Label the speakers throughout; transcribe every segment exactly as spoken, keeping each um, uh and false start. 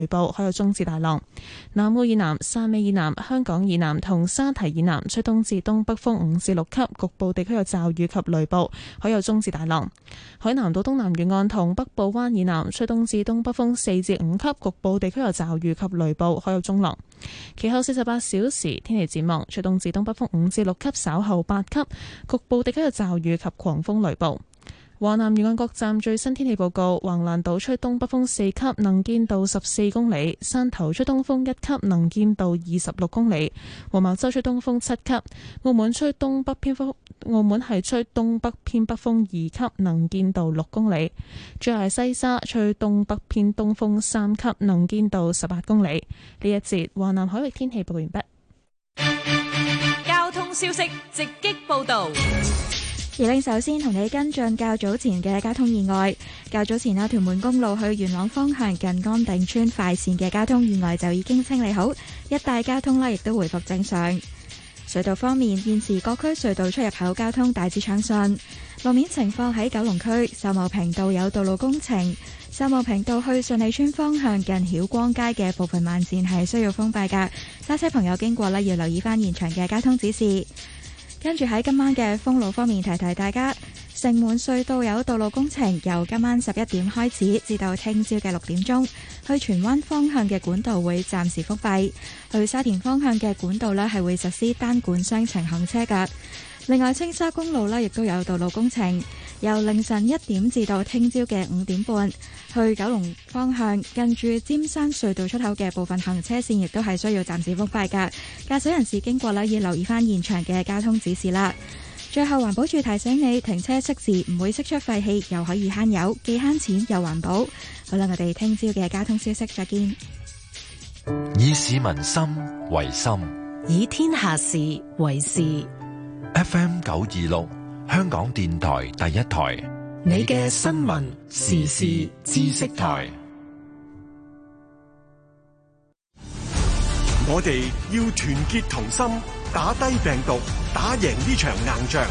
Speaker 1: 雷暴，可有中至大浪。南澳以南、汕尾以南、香港以南同沙堤以南吹東至東北風五至六級，局部地區有驟雨及雷暴，可有中至大浪。海南島東南沿岸同北部灣以南吹東至東北風四至五級，局部地區有驟雨及雷暴，可有中浪。其後四十八小時天氣展望，吹東至東北風五至六級，稍後八級，局部地區有驟雨及狂風雷暴。華南沿岸各站最新天氣報告：橫瀾島吹東北風四級，能見度十四公里；汕頭吹東風一級，能見度二十六公里；黃茅洲吹東風七級；澳門吹東北偏風，澳門係吹東北偏北風二級，能見度六公里。最後係西沙吹東北偏東風三級，能見度十八公里。呢一節華南海域天氣報告完畢。
Speaker 2: 交通消息直擊報道。
Speaker 3: 而令首先同你跟進較早前嘅交通意外。較早前啊，屯門公路去元朗方向近安定村快線嘅交通意外就已經清理好，一帶交通呢亦都回復正常。隧道方面，現時各區隧道出入口交通大致暢順。路面情況喺九龍區秀茂坪道有道路工程，秀茂坪道去順利村方向近曉光街嘅部分慢線係需要封閉㗎，揸車朋友經過呢要留意返現場嘅交通指示。跟住喺今晚嘅封路方面，提提大家，城門隧道有道路工程，由今晚十一點開始至到聽朝嘅六點鐘，去荃灣方向嘅管道會暫時封閉，去沙田方向嘅管道呢係會實施單管雙程行車㗎。另外，青沙公路呢亦都有道路工程，由凌晨一點至到聽朝嘅五點半，去九龍方向近住尖山隧道出口嘅部分行車線亦都係需要暫時封閉㗎。駕駛人士經過呢要留意返現場嘅交通指示啦。最後，環保署提醒你，停車熄匙唔會釋出廢氣，又可以慳油，既慳錢又環保。好啦，我哋聽朝嘅交通消息再見。
Speaker 4: 以市民心為心，
Speaker 2: 以天下事為事。
Speaker 4: F M 九二六，香港電台第一台，
Speaker 2: 你嘅新聞時事知識台。
Speaker 5: 我哋要團結同心，打低病毒，打贏呢場硬仗。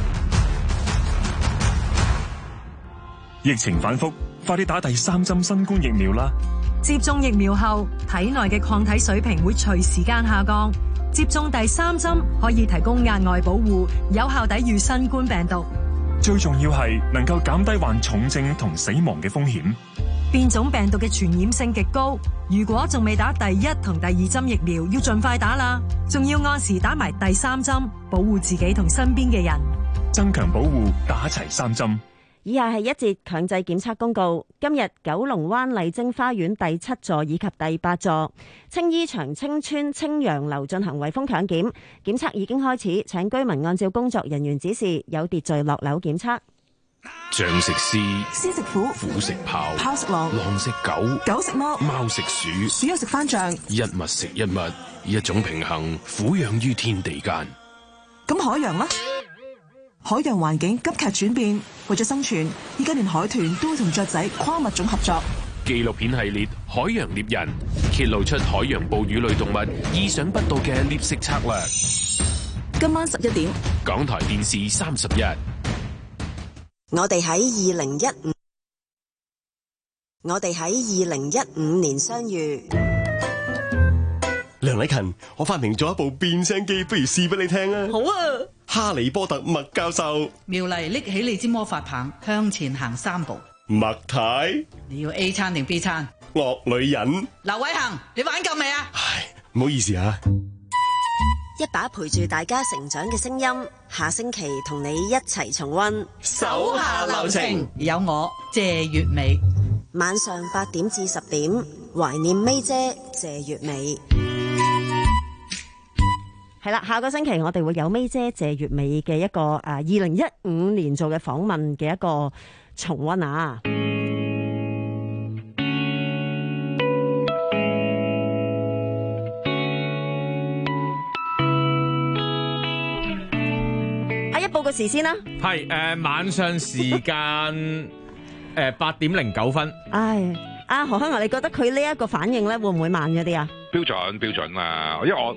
Speaker 6: 疫情反覆，快啲打第三針新冠疫苗啦！
Speaker 2: 接種疫苗後，體內嘅抗體水平會隨時間下降。接種第三針可以提供額外保護，有效抵禦新冠病毒。
Speaker 6: 最重要係能夠減低患重症同死亡嘅風險。
Speaker 2: 變種病毒嘅傳染性極高，如果仲未打第一同第二針疫苗，要盡快打啦。仲要按時打埋第三針，保護自己同身邊嘅人，
Speaker 6: 增強保護，打齊三針。
Speaker 7: 以下係一節強制檢測公告。今日九龍灣麗晶花園第七座以及第八座、青衣長青村青楊樓進行圍封強檢，檢測已經開始，請居民按照工作人員指示有秩序落樓檢測。
Speaker 8: 象食獅、
Speaker 9: 獅食虎、
Speaker 8: 虎食豹、
Speaker 9: 豹食狼、
Speaker 8: 狼食狗、
Speaker 9: 狗食貓、
Speaker 8: 貓食鼠、
Speaker 9: 鼠又食番象，
Speaker 8: 一物食一物，一種平衡，俯仰於天地間。
Speaker 9: 咁海洋呢？海洋環境急劇轉變，為咗生存，依家連海豚都會同雀仔跨物種合作。
Speaker 8: 紀錄片系列《海洋獵人》揭露出海洋哺乳類動物意想不到嘅獵食策略。
Speaker 9: 今晚十一點，
Speaker 8: 港台電視三十一。
Speaker 10: 我哋喺二零一五，我哋喺二零一五年相遇。
Speaker 5: 梁禮勤，我發明咗一部變聲機，不如試俾你聽啊！
Speaker 11: 好啊！
Speaker 5: 哈利波特麥教授，
Speaker 11: 妙麗拎起你支魔法棒，向前行三步。
Speaker 5: 麥太，
Speaker 11: 你要 A 餐定 B 餐？
Speaker 5: 惡女人。
Speaker 11: 劉偉恒，你玩夠未啊？
Speaker 5: 唉，唔好意思啊。
Speaker 10: 一把陪住大家成長嘅聲音，下星期同你一齊重溫。
Speaker 11: 手下留情，有我謝月美。
Speaker 10: 晚上八點至十點，懷念妹姐謝月美。
Speaker 7: 係啦，下個星期我哋會有妹姐謝月美嘅一個誒二零一五年做嘅訪問嘅一個重溫啊！阿一報個時先啦，
Speaker 12: 係誒、呃、晚上時間誒八點零九分。
Speaker 7: 唉，阿何香華，你覺得佢呢一個反應咧會唔會慢咗啲啊？
Speaker 13: 標準標準啊，因為我。其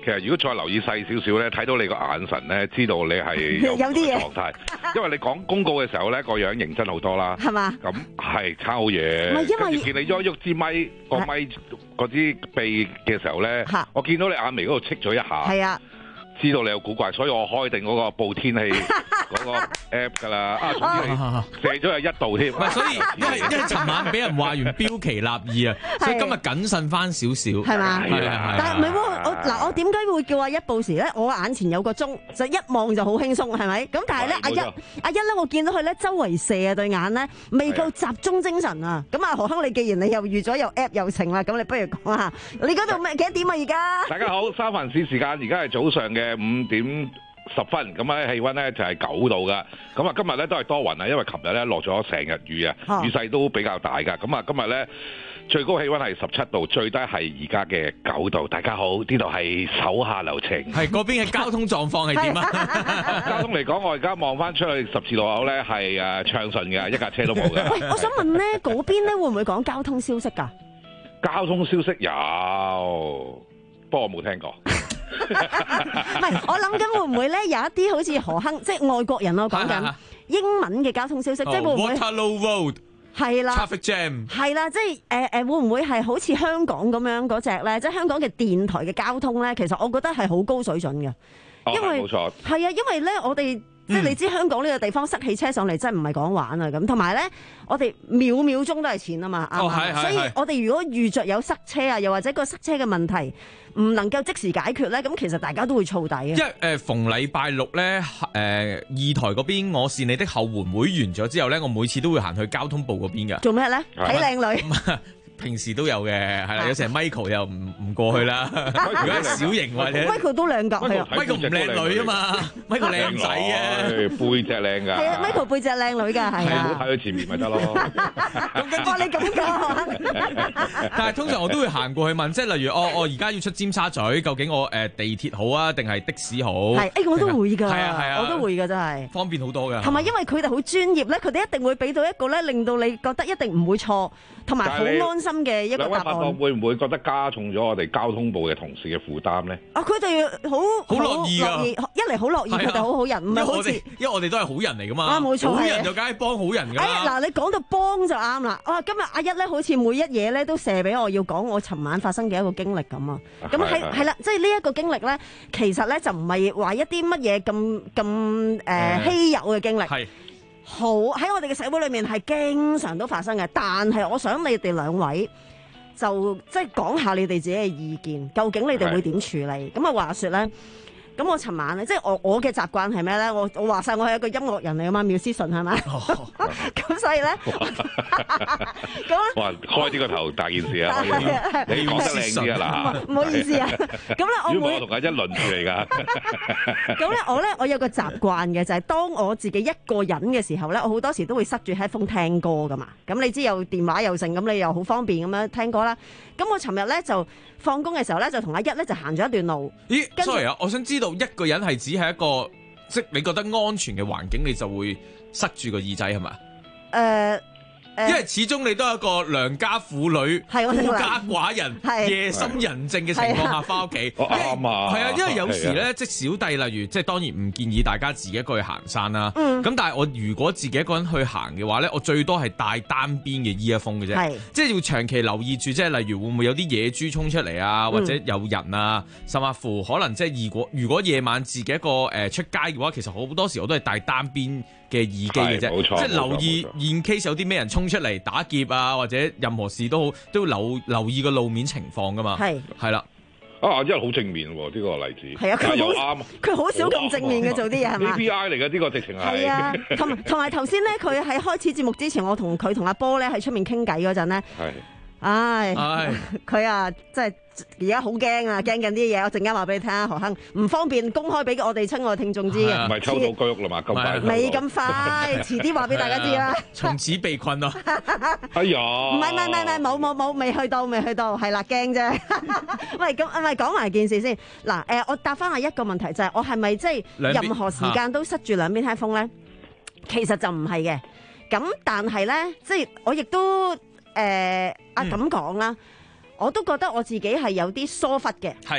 Speaker 13: 其實如果再留意細少少咧，睇到你個眼神咧，知道你係有
Speaker 7: 有啲嘢
Speaker 13: 狀態。因為你講公告嘅時候咧，個樣認真好多啦，
Speaker 7: 係嘛？
Speaker 13: 咁係差好嘢。
Speaker 7: 唔係因為
Speaker 13: 跟住見你喐喐支咪個咪嗰支鼻嘅時候咧，我見到你眼眉嗰度戚咗一下。
Speaker 7: 係啊。
Speaker 13: 知道你有古怪，所以我開定嗰個報天氣嗰個 app 㗎啦。啊，總之你射咗有一度添。
Speaker 12: 唔係，所以因為因為尋晚俾人話完標奇立異啊，所以今日謹慎翻少少。
Speaker 7: 係嘛？
Speaker 12: 係啊係。
Speaker 7: 但係唔係喎，我嗱我點解會叫阿一報時咧？我眼前有個鐘，就一望就好輕鬆，係咪？咁但係咧，阿一阿一咧，我見到佢咧周圍射啊對眼咧，未夠集中精神啊。咁啊，何亨，你既然你又預咗又 app 又成啦，咁你不如講下你嗰度咩幾多點啊？而家
Speaker 13: 大家好，三藩市時間而家係早上嘅五點十分，咁咧氣温咧就係九度噶。咁啊今日咧都係多雲啊，因為琴日咧落咗成日雨啊，雨勢都比較大噶。咁啊今日咧最高氣温係十七度，最低係而家嘅九度。大家好，呢度係手下留情。
Speaker 12: 係嗰邊嘅交通狀況係點啊？
Speaker 13: 交通嚟講，我而家望翻出去十字路口咧係誒暢順嘅，一架車都冇嘅。
Speaker 7: 喂，我想問咧，嗰邊咧會唔會講交通消息㗎？
Speaker 13: 交通消息有，不過我冇聽過。
Speaker 7: 唔係，我諗緊會唔會咧有一啲好似何亨，即係外國人我講緊英文嘅交通消息，即係會唔會
Speaker 12: Waterloo Road
Speaker 7: 係啦
Speaker 12: traffic jam
Speaker 7: 係啦，即係誒誒會唔會係好似香港咁樣嗰隻咧？即係香港嘅電台嘅交通咧，其實我覺得係好高水準嘅，因為
Speaker 13: 冇錯
Speaker 7: 係啊，因為咧我哋。即係你知香港呢個地方塞起車上嚟真係唔係講玩啊咁，同埋咧我哋秒秒鐘都係錢啊嘛，啱唔啱？所以我哋如果遇着有塞車啊，又或者個塞車嘅問題唔能夠即時解決咧，咁其實大家都會燥底嘅。
Speaker 12: 因為誒、呃、逢禮拜六咧誒、呃、二台嗰邊我是你的後援會完咗之後咧，我每次都會行去交通部嗰邊㗎。
Speaker 7: 做咩咧？睇靚女。
Speaker 12: 平時都有嘅，係啦，有時 Michael 又唔唔過去啦。如果小型或者
Speaker 7: Michael 都靚㗎，係啊
Speaker 12: Michael 唔靚女啊嘛 ，Michael 靚仔啊，
Speaker 13: 背脊靚㗎。
Speaker 7: 係啊 ，Michael 背脊靚女㗎，係啊。
Speaker 13: 唔好睇佢前面咪得咯。
Speaker 7: 咁跟住你咁講，
Speaker 12: 但係通常我都會行過去問，即係例如我我而家要出尖沙咀，究竟我誒地鐵好啊，定係的士好？
Speaker 7: 係，誒我都會㗎，
Speaker 12: 係啊係啊，
Speaker 7: 我都會㗎，真係
Speaker 12: 方便好多㗎。
Speaker 7: 同埋因為佢哋好專業咧，佢哋一定會俾到一個咧，令到你覺得一定唔會錯，同埋好安心嘅一個答案。
Speaker 13: 會唔會覺得加重咗我哋交通部嘅同事嘅負擔咧？
Speaker 7: 啊，佢哋好
Speaker 12: 好樂意啊！
Speaker 7: 一嚟好樂意，佢哋好好人，唔係好似
Speaker 12: 因為我哋都係好人嚟噶嘛。
Speaker 7: 啊，冇錯，
Speaker 12: 好人就梗係幫好人㗎啦。
Speaker 7: 哎嗱，你講到幫就啱啦。啊，今日阿一咧，好似每一嘢咧都射俾我，要講我尋晚發生嘅一個經歷咁啊。咁係係啦，即係呢一個經歷咧，其實咧就唔係話一啲乜嘢咁咁誒稀有嘅經歷。係。好喺我哋嘅社會裏面係經常都發生嘅，但係我想你哋兩位。就即係講下你哋自己嘅意見，究竟你哋會點處理？咁啊話說咧，咁我尋晚咧，即係我我嘅習慣係咩咧？我我話晒我係一個音樂人嚟啊嘛，妙思純係咪？咁所以咧，咁
Speaker 13: 哇開呢個頭大件事啊！你講得靚啲啊嗱，
Speaker 7: 唔好意思啊。咁咧我
Speaker 13: 會我同阿一輪住嚟㗎。
Speaker 7: 咁咧我咧我有個習慣嘅就係當我自己一個人嘅時候咧，我好多時都會塞住 headphone 聽歌㗎嘛。咁你知有電話又剩，咁你又好方便咁樣聽歌啦。咁我尋日咧就放工嘅時候咧，就同阿一咧就行咗一段路。
Speaker 12: 咦 ，sorry 啊，我想知道一個人係只係一個即係你覺得安全嘅環境，你就會塞住個耳仔係嘛？
Speaker 7: 誒。呃
Speaker 12: 因為始終你都係一個良家婦女、孤家寡人、夜深人靜嘅情況下翻屋企，
Speaker 13: 啱啊！
Speaker 12: 係啊，因為有時咧，即係小弟，例如即係當然唔建議大家自己一個去行山啦。咁但係我如果自己一個人去行嘅話咧，我最多係帶單邊嘅 earphone 嘅啫，即係要長期留意住，即係例如會唔會有啲野豬衝出嚟啊，或者有人啊，甚至乎可能即係如果如果夜晚自己一個誒出街嘅話，其實好多時我都係帶單邊嘅耳機嘅啫，即係留意 in case有啲咩人衝出嚟打劫啊，或者任何事都好，都要留留意個路面情況噶嘛。係係啦，
Speaker 13: 啊，因為好正面喎呢個例子。
Speaker 7: 係啊，佢
Speaker 13: 又啱，
Speaker 7: 佢好少咁正面嘅做啲嘢係嘛
Speaker 13: ？A P I 嚟嘅呢個直情係。
Speaker 7: 係啊，同同埋頭先咧，佢喺開始節目之前，我同佢同阿波咧喺出面傾偈嗰陣咧，係，唉，佢啊，真係。而家好驚啊！驚緊啲嘢，我陣間話俾你聽啊，何亨唔方便公開俾我哋親愛聽眾知嘅。
Speaker 13: 唔係抽到居屋啦嘛，咁快。
Speaker 7: 未咁快，遲啲話俾大家知啦。
Speaker 12: 從此被困咯。
Speaker 13: 哎呀！
Speaker 7: 唔係唔係唔係，冇冇冇，未去到未去到，係啦，驚啫。喂，咁唔係講埋件事先。嗱，誒，我答翻下一個問題，就係我係咪即係任何時間都塞住兩邊 headphone 咧？其實就唔係嘅。咁但係咧，即係我亦都誒啊咁講啦。我都覺得我自己係有啲疏忽嘅，
Speaker 12: 係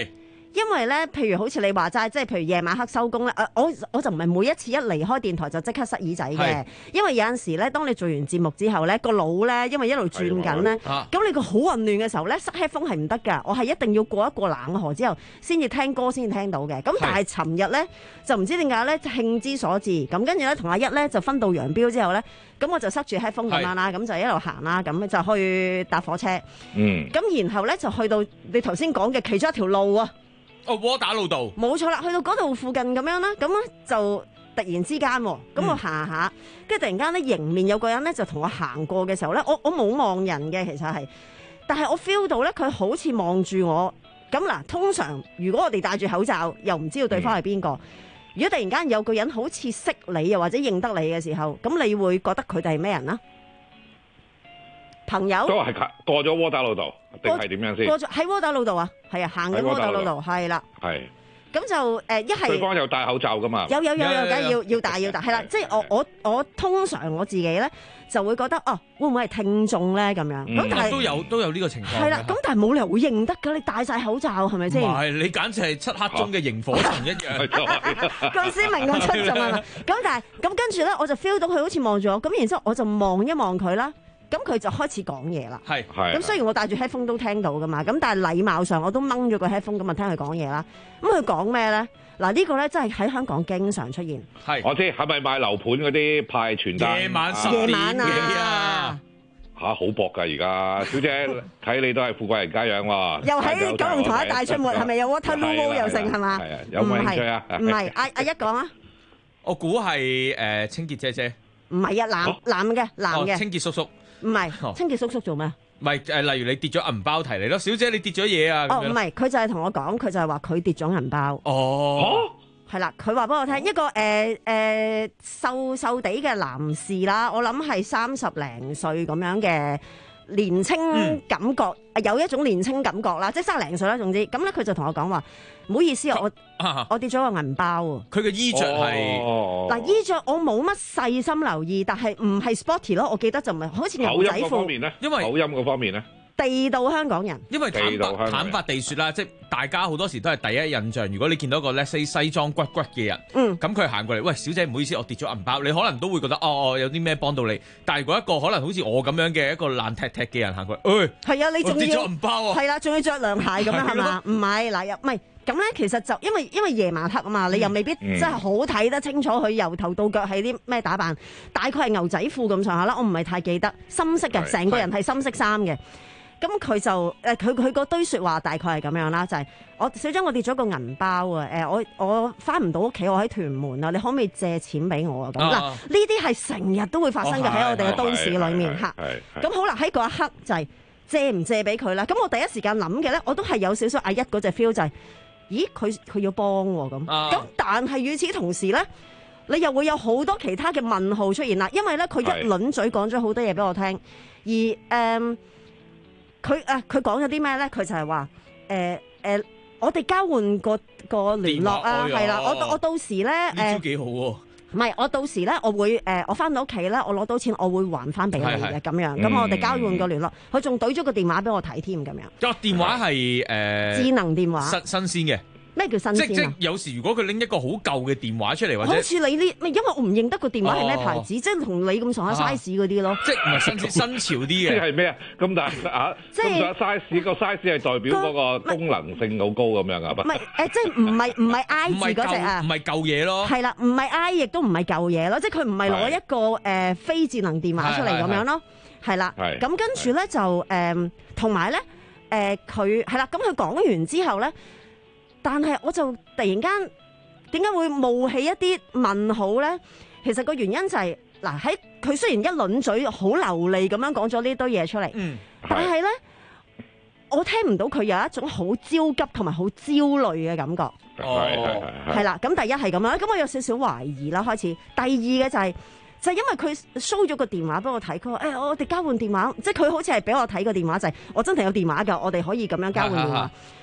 Speaker 7: 因為咧，譬如好似你話齋，即係譬如夜晚黑收工咧，誒，我我就唔係每一次一離開電台就即刻塞耳仔嘅，因為有陣時咧，當你做完節目之後咧，個腦咧，因為一路轉緊咧，咁、啊、你個好混亂嘅時候咧，塞 headphone 係唔得㗎，我係一定要過一過冷河之後先至聽歌先至聽到嘅。咁但係尋日咧就唔知點解咧，興之所至，咁跟住咧同阿一咧就分道揚鑣之後咧，咁我就塞住 headphone 咁樣啦，咁就一路行啦，咁就去搭火車。嗯。咁然後咧就去到你頭先講嘅其中一條路啊。
Speaker 12: 哦，窩打老道，
Speaker 7: 冇錯啦，去到嗰度附近咁樣啦，咁咧就突然之間，咁我行下，跟住、嗯、突然間咧迎面有個人咧就同我行過嘅時候咧，我我冇望人嘅，其實係，但係我 feel 到咧佢好似望住我，咁嗱，通常如果我哋戴住口罩又唔知道對方係邊個，嗯、如果突然間有個人好似識你又或者認得你嘅時候，咁你會覺得佢哋係咩人啊？朋友
Speaker 13: 都係過咗窩打老道，定係點樣先？
Speaker 7: 過咗喺窩打老道啊，係啊，行緊窩打老道，係啦。係。咁就誒一係對
Speaker 13: 方有戴口罩噶嘛？
Speaker 7: 有有有有，梗係要要戴要戴，係啦。即係我我我通常我自己咧就會覺得哦，會唔會係聽眾咧咁樣？咁但係
Speaker 12: 都有都有呢個情況。
Speaker 7: 係啦，咁但係冇理由會認得㗎，你戴晒口罩係咪先？
Speaker 12: 唔係，你簡直係漆黑中嘅螢火蟲一樣。
Speaker 7: 咁鮮明嘅出眾係嘛？咁但係咁跟住咧，我就 feel 到佢好似望住我，咁然之後我就望一望佢啦。咁佢就開始講嘢啦，係係。咁雖然我戴住 headphone 都聽到噶嘛，咁但係禮貌上我都掹咗個 headphone 咁啊聽佢講嘢啦。咁佢講咩咧？嗱呢個咧真係喺香港經常出現。係，
Speaker 13: 我知係咪賣樓盤嗰啲派傳單？
Speaker 12: 夜晚十點
Speaker 7: 夜晚啊！
Speaker 13: 嚇好薄㗎而家，小姐睇你都係富貴人家樣喎。
Speaker 7: 又喺九龍塘一帶出沒，係咪有 Waterloo 又剩係嘛？
Speaker 13: 係啊，有冇興趣啊？
Speaker 7: 唔係，阿阿一講啊。
Speaker 12: 我估係誒清潔姐姐。
Speaker 7: 唔係啊，男男嘅男嘅。
Speaker 12: 清潔叔叔。
Speaker 7: 唔係，清潔叔叔做咩？
Speaker 12: 唔係誒，例如你跌咗銀包提你咯，小姐你跌咗嘢啊！
Speaker 7: 哦，唔係，佢就係同我講，佢就係話佢跌咗銀包。
Speaker 12: 哦，
Speaker 7: 係啦，佢話俾我聽，一個誒誒、呃呃、瘦瘦地嘅男士啦，我諗係三十零歲咁樣嘅年青感覺，嗯、有一種年青感覺啦，即係三十零歲啦，總之咁咧，佢就同我講話，唔好意思啊，我、啊、我跌咗個銀包喎。
Speaker 12: 佢嘅衣着係
Speaker 7: 嗱，衣着我冇乜細心留意，但係唔係 sporty 咯，我記得就唔係好似牛仔褲。
Speaker 13: 口音嗰方面咧，因為口音嗰方面咧。
Speaker 7: 地道香港人，
Speaker 12: 因為坦白坦白地説啦，即係大家好多時都係第一印象。如果你見到個咧西西裝骨骨嘅人，嗯，咁佢行過嚟，喂，小姐唔好意思，我跌咗銀包，你可能都會覺得哦哦，有啲咩幫到你。但係如果一個可能好似我咁樣嘅一個爛踢踢嘅人行過嚟，誒、哎，
Speaker 7: 係啊，你仲要
Speaker 12: 跌咗銀包啊，
Speaker 7: 係啦，仲要着涼鞋咁樣係嘛？唔係嗱，又唔係咁咧。其實就因為因為夜晚黑啊嘛，你又未必真係好睇得清楚佢由頭到腳係啲咩打扮，大概係牛仔褲咁上下啦。我唔係太記得，深色嘅，成個人係深色衫嘅。咁佢就誒佢佢嗰堆説話大概係咁樣啦，就係、是、我小張我跌咗個銀包啊！誒、呃、我我翻唔到屋企，我喺屯門啊！你可唔可以借錢俾我啊？咁嗱，呢啲係成日都會發生嘅喺、哦、我哋嘅都市裏面嚇。咁好啦，喺嗰一刻就係借唔借俾佢啦？咁我第一時間諗嘅咧，我都係有少少阿一嗰隻 feel 就係、是，咦佢佢要幫喎咁。咁、啊、但係與此同時咧，你又會有好多其他嘅問號出現啦，因為咧佢一輪嘴講咗好多嘢俾我聽，而誒。嗯佢誒佢講咗啲咩咧？佢就係話誒誒，我哋交換個個聯絡啊，係啦，我我到時咧誒，
Speaker 12: 呢招幾好喎！
Speaker 7: 唔係，我到時咧，我會誒、呃，我翻到屋企咧，我攞到錢，我會還翻俾你嘅咁樣。咁、嗯、我哋交換個聯絡，佢仲懟咗個電話俾我睇添咁樣。
Speaker 12: 個電話係誒、呃、
Speaker 7: 智能電話，
Speaker 12: 新新鮮嘅。
Speaker 7: 咩叫新鮮啊？
Speaker 12: 即即有時如果佢拎一個好舊嘅電話出嚟，或者
Speaker 7: 好似你呢，因為我唔認得個電話係咩牌子，哦、即係同你咁上下 size 嗰啲咯。
Speaker 12: 即唔係新新潮啲嘅。即
Speaker 13: 係咩啊？咁大啊？即係咁上 size 個 size 係代表嗰個功能性好高咁樣啊？
Speaker 7: 唔係誒，即係唔係唔係 I 字嗰隻啊？
Speaker 12: 唔係舊嘢咯。係
Speaker 7: 啦，唔係 I 亦都唔係舊嘢咯，即係佢唔係攞一個誒、呃、非智能電話出嚟咁樣咯。係啦，咁跟住咧就誒，同埋咧誒，佢係啦，咁佢講完之後咧。但係我就突然間點解會冒起一啲問號咧？其實個原因就係、是、嗱，喺佢雖然一輪嘴好流利咁樣講咗呢堆嘢出嚟，嗯、但係咧我聽唔到佢有一種好焦急同埋好焦慮嘅感覺。
Speaker 12: 哦，
Speaker 7: 係啦，咁第一係咁樣，咁我有少少懷疑啦。開始第二嘅就係、是、就係、是、因為佢 show 咗個電話俾我睇，佢話誒我哋交換電話，即係佢好似係俾我睇個電話就係、是、我真係有電話㗎，我哋可以咁樣交換電話。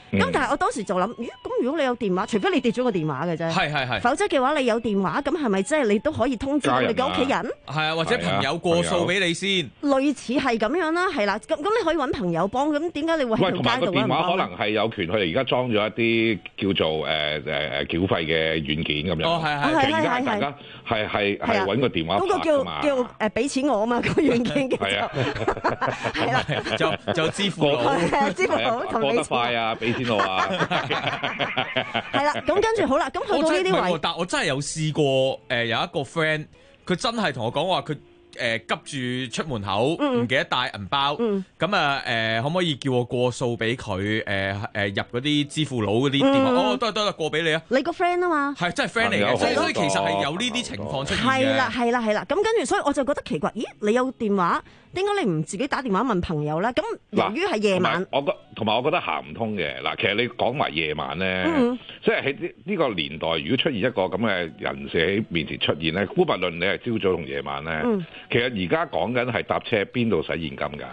Speaker 7: 咁但係我當時就諗，咦？咁如果你有電話，除非你跌咗個電話嘅啫，
Speaker 12: 係係係，
Speaker 7: 否則嘅話你有電話，咁係咪即係你都可以通知到你嘅屋企人？
Speaker 12: 係啊，或者朋友過數俾你先。
Speaker 7: 類似係咁樣啦，係啦。咁咁你可以揾朋友幫，咁點解你會喺條街度揾人幫？
Speaker 13: 喂，同埋個電話可能係有權，佢哋而家裝咗一啲叫做誒誒誒繳費嘅軟件咁樣。
Speaker 12: 哦，係係
Speaker 13: 係。而家大家係係係揾個電話
Speaker 7: 嗰個叫叫誒俾錢我啊嘛，個軟件叫做係啦，
Speaker 12: 就就支付寶，
Speaker 7: 支付寶同你
Speaker 13: 過得快啊，俾錢我啊。
Speaker 7: 係啦，咁跟住好啦，咁去到呢啲位，
Speaker 12: 但我真係有試過誒，有一個 friend，佢真係同我講話佢。誒急住出門口，唔、嗯、記得帶銀包，咁啊誒可唔可以叫我過數俾佢？誒、呃、誒入嗰啲支付佬嗰啲電話，嗯、哦得得得，過俾你啊！
Speaker 7: 你個 friend 啊嘛，
Speaker 12: 係真係 friend 嚟嘅，所以所以其實係有呢啲情況出現嘅。
Speaker 7: 係啦係啦係啦，咁跟住所以我就覺得奇怪，咦？你有電話，點解你唔自己打電話問朋友咧？咁由於係夜晚，
Speaker 13: 我覺同埋我覺得行唔通嘅。嗱，其實你講埋夜晚咧，嗯、即係喺呢個年代，如果出現一個咁嘅人士喺面前出現咧，姑勿論你係朝早同夜晚咧，嗯、其實而家講緊係搭車邊度使現金㗎？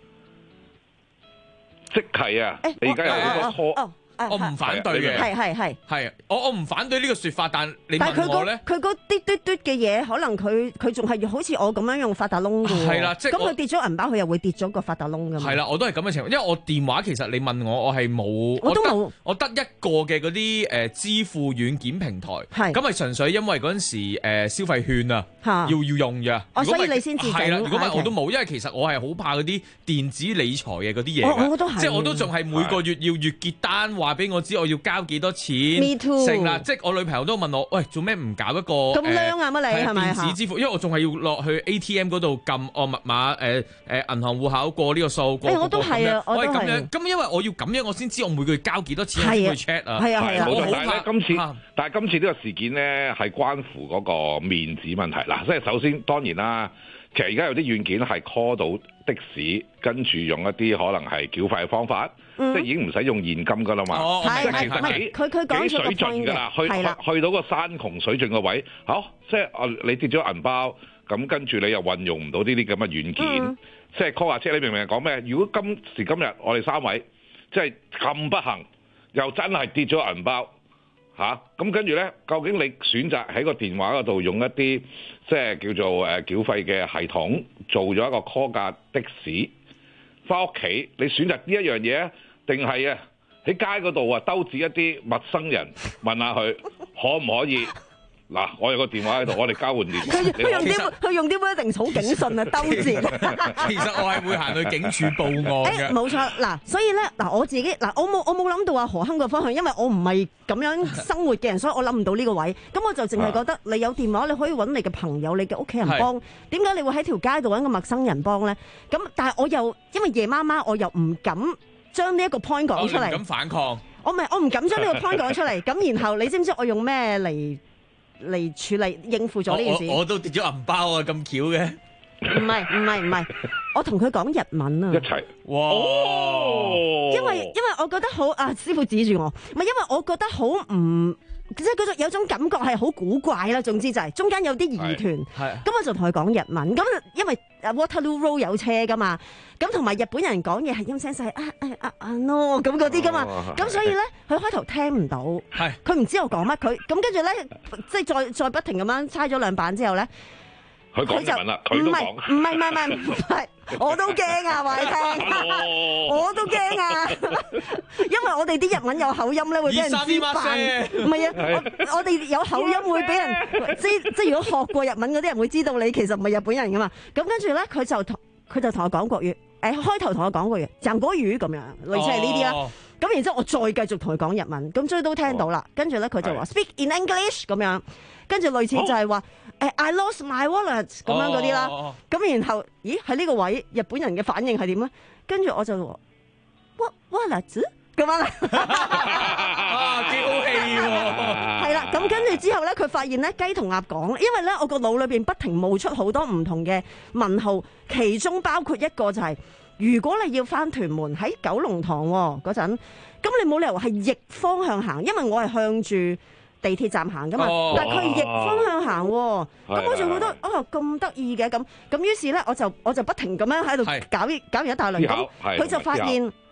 Speaker 13: 即係啊！欸、你而家有呢個 call。
Speaker 12: 我唔反對嘅，
Speaker 7: 係係係
Speaker 12: 係，我我唔反對呢個説法，但你問我咧，
Speaker 7: 佢嗰啲嘟嘟嘅嘢，可能佢佢仲係好似我咁樣用發達窿嘅，
Speaker 12: 係啦，即係
Speaker 7: 咁佢跌咗銀包，佢又會跌咗個發達窿㗎嘛。
Speaker 12: 係啦，我都係咁嘅情況，因為我電話其實你問我，我係冇，
Speaker 7: 我都冇，
Speaker 12: 我得一個嘅嗰啲誒支付軟件平台，係咁係純粹因為嗰陣時誒消費券啊，要要用嘅，
Speaker 7: 哦，所以你先至
Speaker 12: 係啦，如果唔係我都冇，因為其實我係好怕嗰啲電子理財嘅嗰啲嘢嘅，
Speaker 7: 我都係，
Speaker 12: 即係我都仲係每個月要月結單話俾我知我要交幾多錢？
Speaker 7: Me too。
Speaker 12: 成啦，即係我女朋友都問我，喂，做咩唔搞一個
Speaker 7: 咁靚啊？乜你係咪？
Speaker 12: 電子支付，因為我仲係要落去 A T M 嗰度撳我密碼，誒誒銀行戶口過呢個數。
Speaker 7: 誒，我都係啊，我都係。
Speaker 12: 咁樣，咁因為我要咁樣，我先知我每個月交幾多錢先去 check 啊。
Speaker 7: 係啊係啊。
Speaker 13: 冇錯，但係咧今次，但係今次呢個事件咧係關乎嗰個面子問題啦。即係首先當然啦。其實而家有啲軟件係 call 到的士，跟住用一啲可能係繳費嘅方法，嗯、即係已經唔使用，用現金噶啦嘛。
Speaker 12: 哦，
Speaker 13: 即係其實幾
Speaker 7: 佢佢講
Speaker 13: 幾水盡㗎啦，去去去到個山窮水盡嘅位，好、哦、即係啊你跌咗銀包，咁跟住你又運用唔到呢啲咁嘅軟件，嗯、即係 call 下車，你明唔明講咩？如果今時今日我哋三位即係咁不幸，又真係跌咗銀包。嚇，咁、啊、跟住咧，究竟你選擇喺個電話嗰度用一啲即係叫做誒、呃、繳費嘅系統，做咗一個 call 架的士，翻屋企，你選擇呢一樣嘢啊，定係啊喺街嗰度啊兜住一啲陌生人問下佢可唔可以？嗱，我有個電話喺度，我哋交換電話。
Speaker 7: 佢用啲佢用啲咩定草警訊啊？兜截。
Speaker 12: 其實我係會行去警署報案嘅。
Speaker 7: 冇錯，嗱，所以咧，嗱，我自己嗱，我冇我冇諗到話何亨個方向，因為我唔係咁樣生活嘅人，所以我諗唔到呢個位。咁我就淨係覺得你有電話，你可以揾你嘅朋友、你嘅屋企人幫。點解你會喺條街度揾個陌生人幫咧？咁但係我又因為夜媽媽，我又唔敢將呢一個 point 講出嚟。
Speaker 12: 唔敢反抗。
Speaker 7: 我唔係我唔敢將呢個 point 講出嚟。咁然後你知唔知我用咩嚟？嚟處理應付咗呢件事，
Speaker 12: 我，我，我都跌咗銀包啊！咁巧嘅，
Speaker 7: 唔係唔係唔係，我同佢講日文啊！
Speaker 13: 一齊，哇！
Speaker 7: 哦、因為因為我覺得好啊，師傅指住我，唔係因為我覺得好唔，即係嗰種有種感覺係好古怪啦。總之就係、是、中間有啲疑團，咁我就同佢講日文。咁因為 Waterloo Road 有車噶嘛，咁同埋日本人講嘢係陰聲細啊啊啊啊 no 咁嗰啲噶嘛，咁、哦、所以咧佢開頭聽唔到，佢唔知我講乜，佢咁跟住咧即係再再不停咁樣猜咗兩版之後咧，
Speaker 13: 佢講日文啦，佢都講，
Speaker 7: 唔係唔係唔係唔係，我都驚啊！話你聽，我都驚啊！因為我哋啲日文有口音咧，會俾人知犯。唔係啊，我我哋有口音會俾人知，即係如果學過日文嗰啲人會知道你其實唔係日本人噶嘛。咁跟住咧，佢就同佢就同我講國語，誒開頭同我講國語，講國語咁樣，類似係呢啲啦。咁然之後我再繼續同佢講日文，咁終於都聽到啦。跟住咧佢就話 speak in English 咁樣，跟住類似就係話。誒 I lost my wallet 咁樣嗰啲啦，咁、哦、然後，咦喺呢個位日本人嘅反應係點咧？跟住我就話 what wallet 咁樣啦，
Speaker 12: 啊幾好氣喎！
Speaker 7: 係啦，咁跟住之後咧，佢發現咧雞同鴨講，因為咧我個腦裏邊不停冒出好多唔同嘅問號，其中包括一個就係、是、如果你要返屯門喺九龍塘嗰陣，咁你冇理由係逆方向行，因為我係向住地鐵站行噶嘛，哦、但係佢逆方向行，咁、哦、我就覺得哦咁得意嘅咁，咁於是咧我就我就不停咁樣喺度搞搞完一大輪，咁佢就發現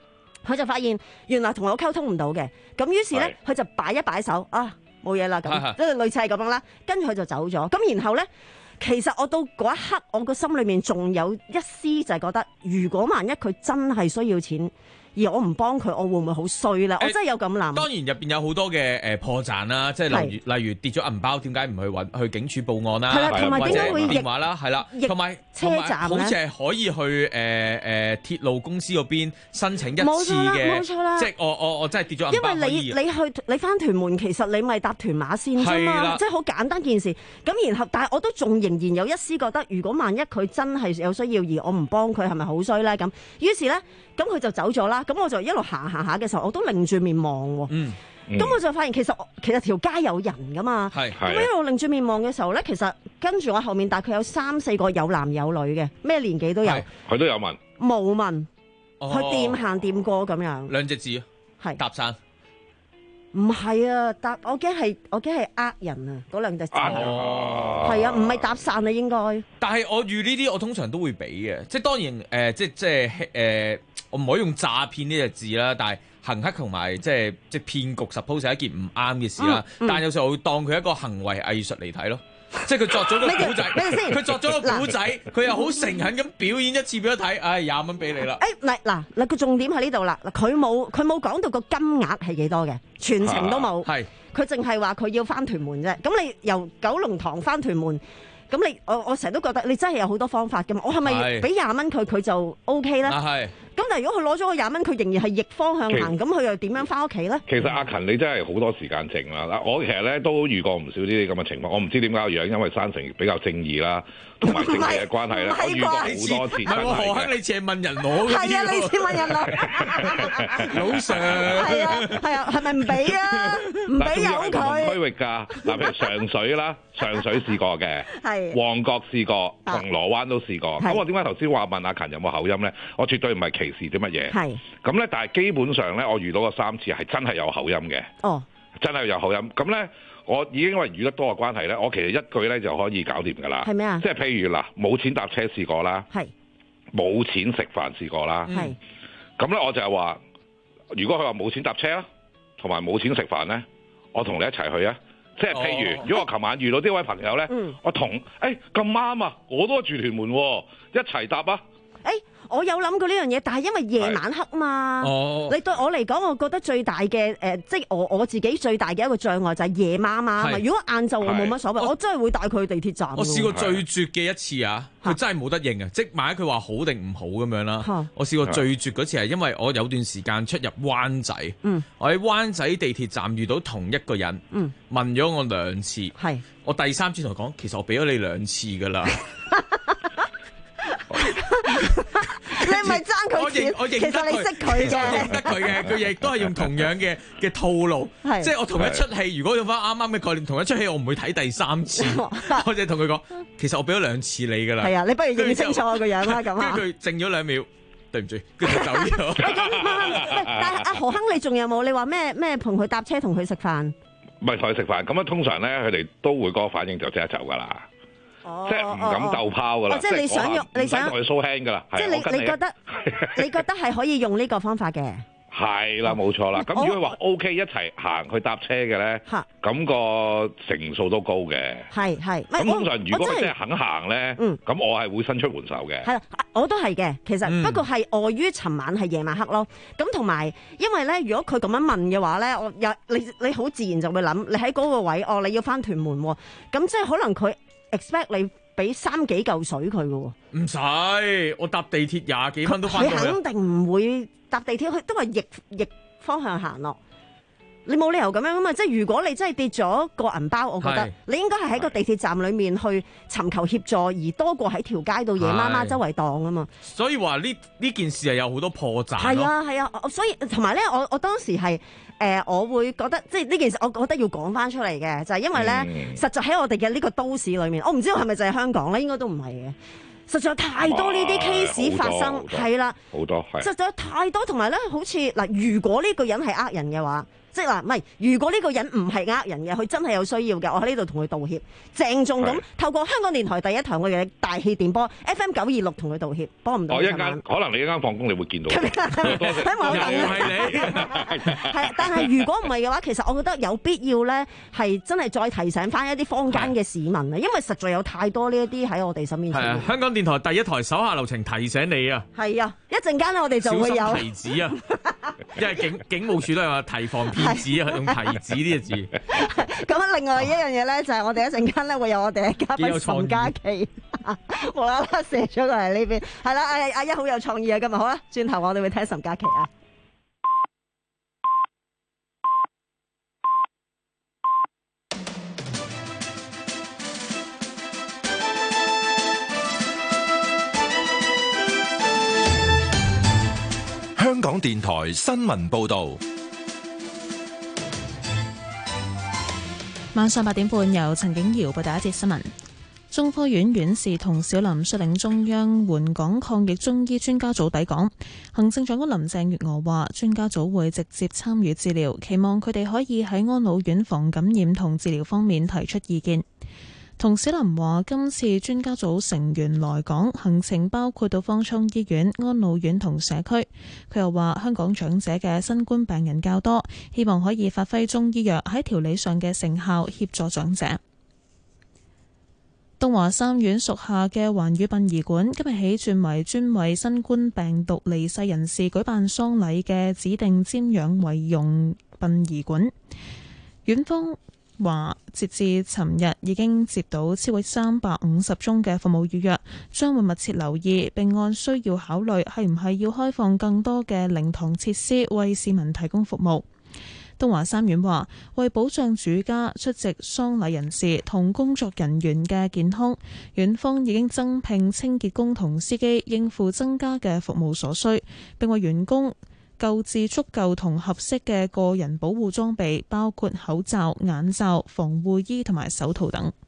Speaker 7: 佢就發現原來同我溝通唔到嘅，咁於是咧佢就擺一擺手啊，冇嘢啦，咁即係類似係咁樣啦，跟住佢就走咗。咁然後咧，其實我到嗰一刻，我個心裏面仲有一絲就係覺得，如果萬一佢真係需要錢，而我唔幫佢，我會唔會好衰咧？我真係有咁諗。
Speaker 12: 當然入邊有好多嘅誒破綻啦，即係例如例如跌咗銀包，點解唔去揾去警署報案啦？
Speaker 7: 係啦，同埋點解會
Speaker 12: 電話啦？係啦，同埋
Speaker 7: 車站
Speaker 12: 好似係可以去誒誒鐵路公司嗰邊申請一次嘅，
Speaker 7: 冇錯啦，
Speaker 12: 即係我我我真係跌咗銀包。
Speaker 7: 因為你你去你翻屯門，其實你咪搭屯馬線啫嘛，即係好簡單件事。咁然後，但係我都仲仍然有一絲覺得，如果萬一佢真係有需要而我唔幫佢，係咪好衰咧？咁於是咧，咁佢就走咗啦。咁我就一路行行下嘅時候，我都擰住面望喎。嗯，咁我就發現其實其實條街有人噶嘛。係咁一路擰住面望嘅時候咧，其實跟住我後面大概有三四個有男有女嘅，咩年紀都有。
Speaker 13: 佢都有問，
Speaker 7: 冇問，佢掂行掂過咁樣。
Speaker 12: 兩隻字啊，
Speaker 7: 係
Speaker 12: 搭訕。
Speaker 7: 唔係啊，搭我驚係我驚係呃人啊，嗰兩隻字。哦，係啊，唔係搭訕啊，應該。
Speaker 12: 但係我遇呢啲，我通常都會俾嘅，即係當然誒、呃，即係即係誒。呃我唔可以用詐騙呢隻字啦，但係行乞同埋即係即係騙局 suppose 係一件唔啱嘅事啦。嗯嗯、但係有時候我會當佢一個行為藝術嚟睇咯，即係佢作咗個古仔，佢作咗個古仔，佢又好誠懇咁表演一次俾我睇，唉廿蚊俾你啦。
Speaker 7: 誒嗱嗱嗱個重點喺呢度啦，嗱佢冇佢冇講到個金額係幾多嘅，全程都冇，係佢淨係話佢要翻屯門啫。咁你由九龍塘翻屯門。咁你我我成日都覺得你真係有好多方法㗎嘛，我係咪俾廿蚊佢佢就 O K 咧？係。咁但係如果佢攞咗個廿蚊，佢仍然係逆方向行，咁佢又點樣翻屋企咧？
Speaker 13: 其實阿勤你真係好多時間剩啦。嗱，我其實咧都遇過唔少呢啲咁嘅情況，我唔知點解個樣，因為山城比較正義啦，同埋正義嘅關係咧，我遇過好多次。
Speaker 12: 唔係何亨，你似係問人攞嘅。
Speaker 7: 係啊，你似問人攞。
Speaker 12: 老 Sir。
Speaker 7: 係啊係啊，係咪唔俾啊？唔俾有佢。
Speaker 13: 區域㗎，嗱譬如上水啦，上水試過嘅，係旺角試過，銅鑼灣都試過。咁我點解頭先話問阿勤有冇口音咧？我絕對唔係歧視啲乜嘢。係。咁咧，但係基本上咧，我遇到個三次係真係有口音嘅。哦。真係有口音。咁咧，我已經因為遇得多嘅關係咧，我其實一句咧就可以搞掂㗎啦。係咩啊？即係譬如嗱，冇錢搭車試過啦。係。冇錢食飯試過啦。係。咁咧，我就係話，如果佢話冇錢搭車啦，同埋冇錢食飯咧，我同你一齊去啊！即係譬如，如果我琴晚遇到呢位朋友咧，嗯、我同誒咁啱啊，我都住屯門喎，一齊搭啊！
Speaker 7: 誒，我有諗過呢樣嘢，但係因為夜晚黑嘛，哦、你對我嚟講，我覺得最大嘅誒、呃，即係我我自己最大嘅一個障礙就係夜媽媽嘛。如果晏晝我冇乜所謂，我，我真係會帶佢去地鐵站。
Speaker 12: 我試過最絕嘅一次啊，佢真係冇得應啊！即係萬一佢話好定唔好咁樣啦。我試過最絕嗰次係因為我有段時間出入灣仔，嗯、我喺灣仔地鐵站遇到同一個人，嗯、問咗我兩次，係我第三次同佢講，其實我俾咗你兩次㗎啦。
Speaker 7: 你係咪爭佢錢？
Speaker 12: 我認得佢，
Speaker 7: 其實你識佢嘅，
Speaker 12: 認得佢嘅，佢亦都係用同樣嘅嘅套路，即係我同一出戲。如果用翻啱啱嘅概念，同一出戲我唔會睇第三次。我就同佢講，其實我俾咗兩次你㗎啦。
Speaker 7: 係啊，你不如認清楚我個樣啦，咁啊。
Speaker 12: 跟住佢靜咗兩秒，對唔住，跟住走咗。
Speaker 7: 但係阿何亨，你仲有冇？你話咩咩同佢搭車，同佢食飯？
Speaker 13: 唔係同佢食飯，咁啊通常咧，佢哋都會嗰個反應就即刻走㗎啦。即係唔敢鬥拋噶啦，
Speaker 7: 即係你想用，你想
Speaker 13: 同佢 show hand 噶啦。
Speaker 7: 即係你你覺得，你覺得係可以用呢個方法嘅？
Speaker 13: 係啦，冇錯啦。咁如果佢話 OK 一齊行去搭車嘅咧，咁個成數都高嘅。係係。咁通常如果佢真係肯行咧，咁我係會伸出援手嘅。係啦，我都係嘅。其實不過係礙於尋晚係夜晚黑咯。咁同埋因為咧，如果佢咁樣問嘅話咧，我有你你好自然就會諗，你喺嗰個位，哦，你要翻屯門喎，咁即係可能佢。expect 你俾三幾嚿水佢嘅喎，
Speaker 12: 唔使，我搭地鐵廿幾蚊都翻到去。
Speaker 7: 佢肯定唔會搭地鐵，佢都係逆逆方向行咯。你冇理由咁樣啊嘛！即係如果你真係跌咗個銀包，我覺得你應該係喺個地鐵站裏面去尋求協助，而多過喺條街度夜媽媽周圍蕩啊嘛。
Speaker 12: 所以話呢呢件事係有好多破綻。
Speaker 7: 係啊係啊，所以同埋咧，我我當時係誒、呃，我會覺得即係呢件事，我覺得要講翻出嚟嘅，就係、是、因為咧，嗯、實在喺我哋嘅呢個都市裏面，我唔知道係咪就係香港咧，應該都唔係嘅。 實在有太多呢啲 case 發生，係啦，
Speaker 13: 好多係，
Speaker 7: 實在有太多，同埋咧，好似嗱，如果呢個人係呃人嘅話。即係嗱，唔係，如果呢個人唔係呃人嘅，佢真係有需要嘅，我喺呢度同佢道歉，鄭重咁透過香港電台第一台我哋嘅大氣電波 F M 九二六同佢道歉，幫唔到。
Speaker 13: 我一間可能你一間放工你會見到，
Speaker 7: 喺我度係你。係，但係如果唔係嘅話，其實我覺得有必要咧，係真係再提醒翻一啲坊間嘅市民啊，因為實在有太多呢一啲喺我哋身邊。
Speaker 12: 係啊，香港電台第一台手下留情提醒你啊。
Speaker 7: 係啊，一陣間咧我哋就會有
Speaker 12: 小心提子啊，因為警警務處都有話提防騙子啊，用提子呢個字。
Speaker 7: 咁另外一樣嘢咧，就係我哋一陣間咧會有我哋嘅嘉賓岑嘉琪，無啦啦射咗過嚟呢邊。係啦，阿阿一好有創意啊！今日好啦，轉頭我哋會聽岑嘉琪啊。
Speaker 4: 香港電台新聞報道。
Speaker 1: 晚上八點半，由陳景瑤報道一節新聞。中科院院士童小林率領中央援港抗疫中醫專家組抵港。行政長官林鄭月娥話，專家組會直接參與治療，期望佢哋可以喺安老院防感染同治療方面提出意見。童小林話，今次專家組成員來港行程包括到方艙醫院、安老院同社區。佢又話，香港長者嘅新冠病人較多，希望可以發揮中醫藥喺調理上嘅成效，協助長者。東華三院屬下嘅環宇殯儀館今日起轉為專為新冠病毒離世人士舉辦喪禮嘅指定瞻仰遺容殯儀館。院方話，截至尋日已經接到超過三百五十宗嘅服務預約，將會密切留意並按需要考慮係唔係要開放更多嘅靈堂設施為市民提供服務。東華三院話，為保障主家出席喪禮人士同工作人員嘅健康，院方已經增聘清潔工同司機應付增加嘅服務所需，並為員工購置足夠同合適嘅個人保護裝備，包括口罩、眼罩、防護衣同埋手套等。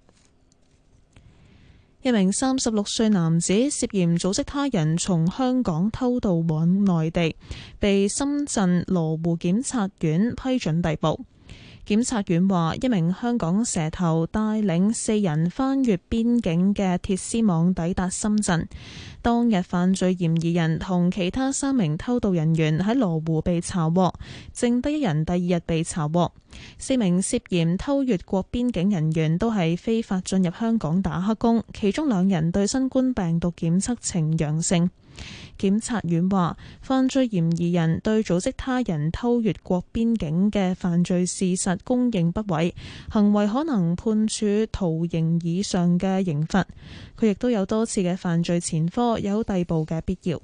Speaker 1: 一名三十六歲男子涉嫌組織他人從香港偷渡往內地，被深圳羅湖檢察院批准逮捕。檢察院話，一名香港蛇頭帶領四人翻越邊境嘅鐵絲網抵達深圳。當日犯罪嫌疑人同其他三名偷渡人員喺羅湖被查獲，剩低一人第二日被查獲。四名涉嫌偷越國邊境人員都係非法進入香港打黑工，其中兩人對新冠病毒檢測呈陽性。檢察院話，犯罪嫌疑人對組織他人偷越國邊境嘅犯罪事實供認不諱，行為可能判處徒刑以上嘅刑罰。佢亦都有多次嘅犯罪前科，有逮捕嘅必要。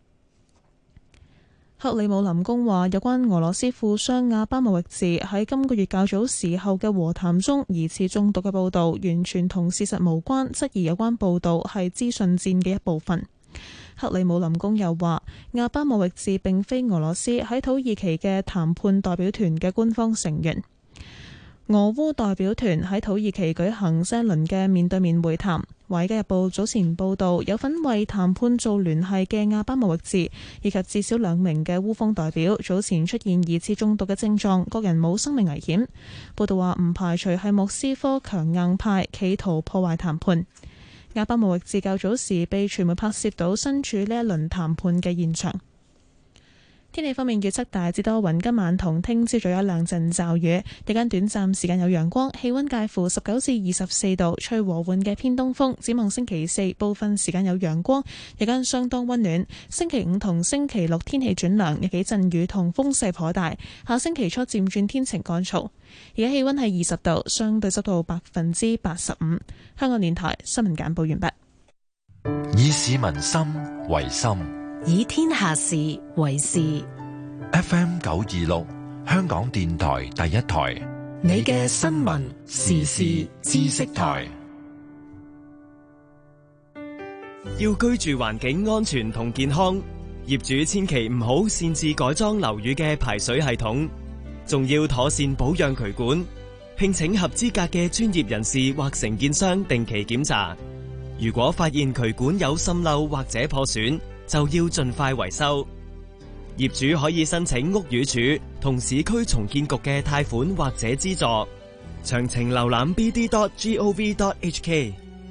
Speaker 1: 克里姆林宮話，有關俄羅斯富商阿巴莫域治喺今個月較早時候嘅和談中疑似中毒嘅報導，完全同事實無關，質疑有關報導係資訊戰嘅一部分。克里姆林宮又話，阿巴莫域治並非俄羅斯喺土耳其嘅談判代表團嘅官方成員。俄烏代表團喺土耳其舉行新一輪嘅面對面會談。《華爾街日報》早前報道，有份為談判做聯繫嘅阿巴莫域治以及至少兩名嘅烏方代表早前出現疑似中毒嘅症狀，各人冇生命危險。報道話唔排除係莫斯科強硬派企圖破壞談判。阿巴莫域治較早時被傳媒拍攝到身處呢一輪談判嘅現場。天氣方面預測大致多雲，今晚同聽朝早有一兩陣驟雨，日間短暫時間有陽光，氣溫介乎十九至二十四度，吹和緩嘅偏東風。展望星期四部分時間有陽光，日間相當溫暖。星期五同星期六天氣轉涼，有幾陣雨同風勢頗大。下星期初漸轉天晴乾燥。而家氣溫係二十度，相對濕度百分之八十五。香港電台新聞簡報完畢。
Speaker 4: 以市民心為心，
Speaker 2: 以天下事為事。
Speaker 4: F M 九二六，香港電台第一台，
Speaker 2: 你嘅新聞時事知識台。
Speaker 14: 要居住環境安全同健康，業主千祈唔好擅自改裝樓宇嘅排水系統，仲要妥善保養渠管，聘請合資格嘅專業人士或承建商定期檢查。 如果發現渠管有滲漏或者破損，就要盡快維修。業主可以申請屋宇署同市區重建局嘅貸款或者資助。詳情瀏覽 b d dot gov dot h k。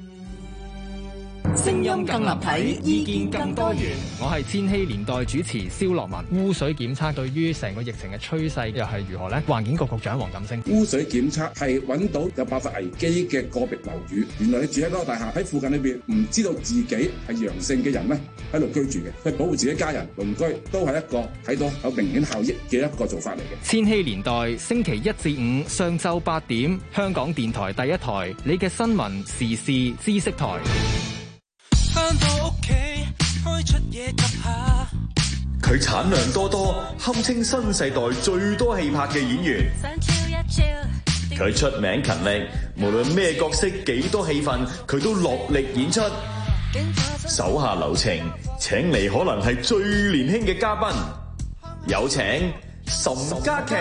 Speaker 15: 聲音更立體，意見更多元。我係千禧年代主持蕭樂文。污水檢測對於成個疫情嘅趨勢又係如何呢？環境局局長黃錦星。
Speaker 16: 污水檢測係揾到有爆發危機嘅個別樓宇，原來你住喺嗰個大廈喺附近裏邊，唔知道自己係陽性嘅人呢喺度居住嘅，去保護自己家人鄰居，都係一個睇到有明顯效益嘅一個做法嚟嘅。
Speaker 15: 千禧年代星期一至五上晝八點，香港電台第一台，你嘅新聞時事知識台。
Speaker 17: 返到屋企開出嘢及下，
Speaker 18: 佢產量多多，堪稱新世代最多氣魄嘅演員。佢出名勤力，無論咩角色幾多戲份，佢都落力演出。手下留情，請嚟可能係最年輕嘅嘉賓，有請岑嘉琪。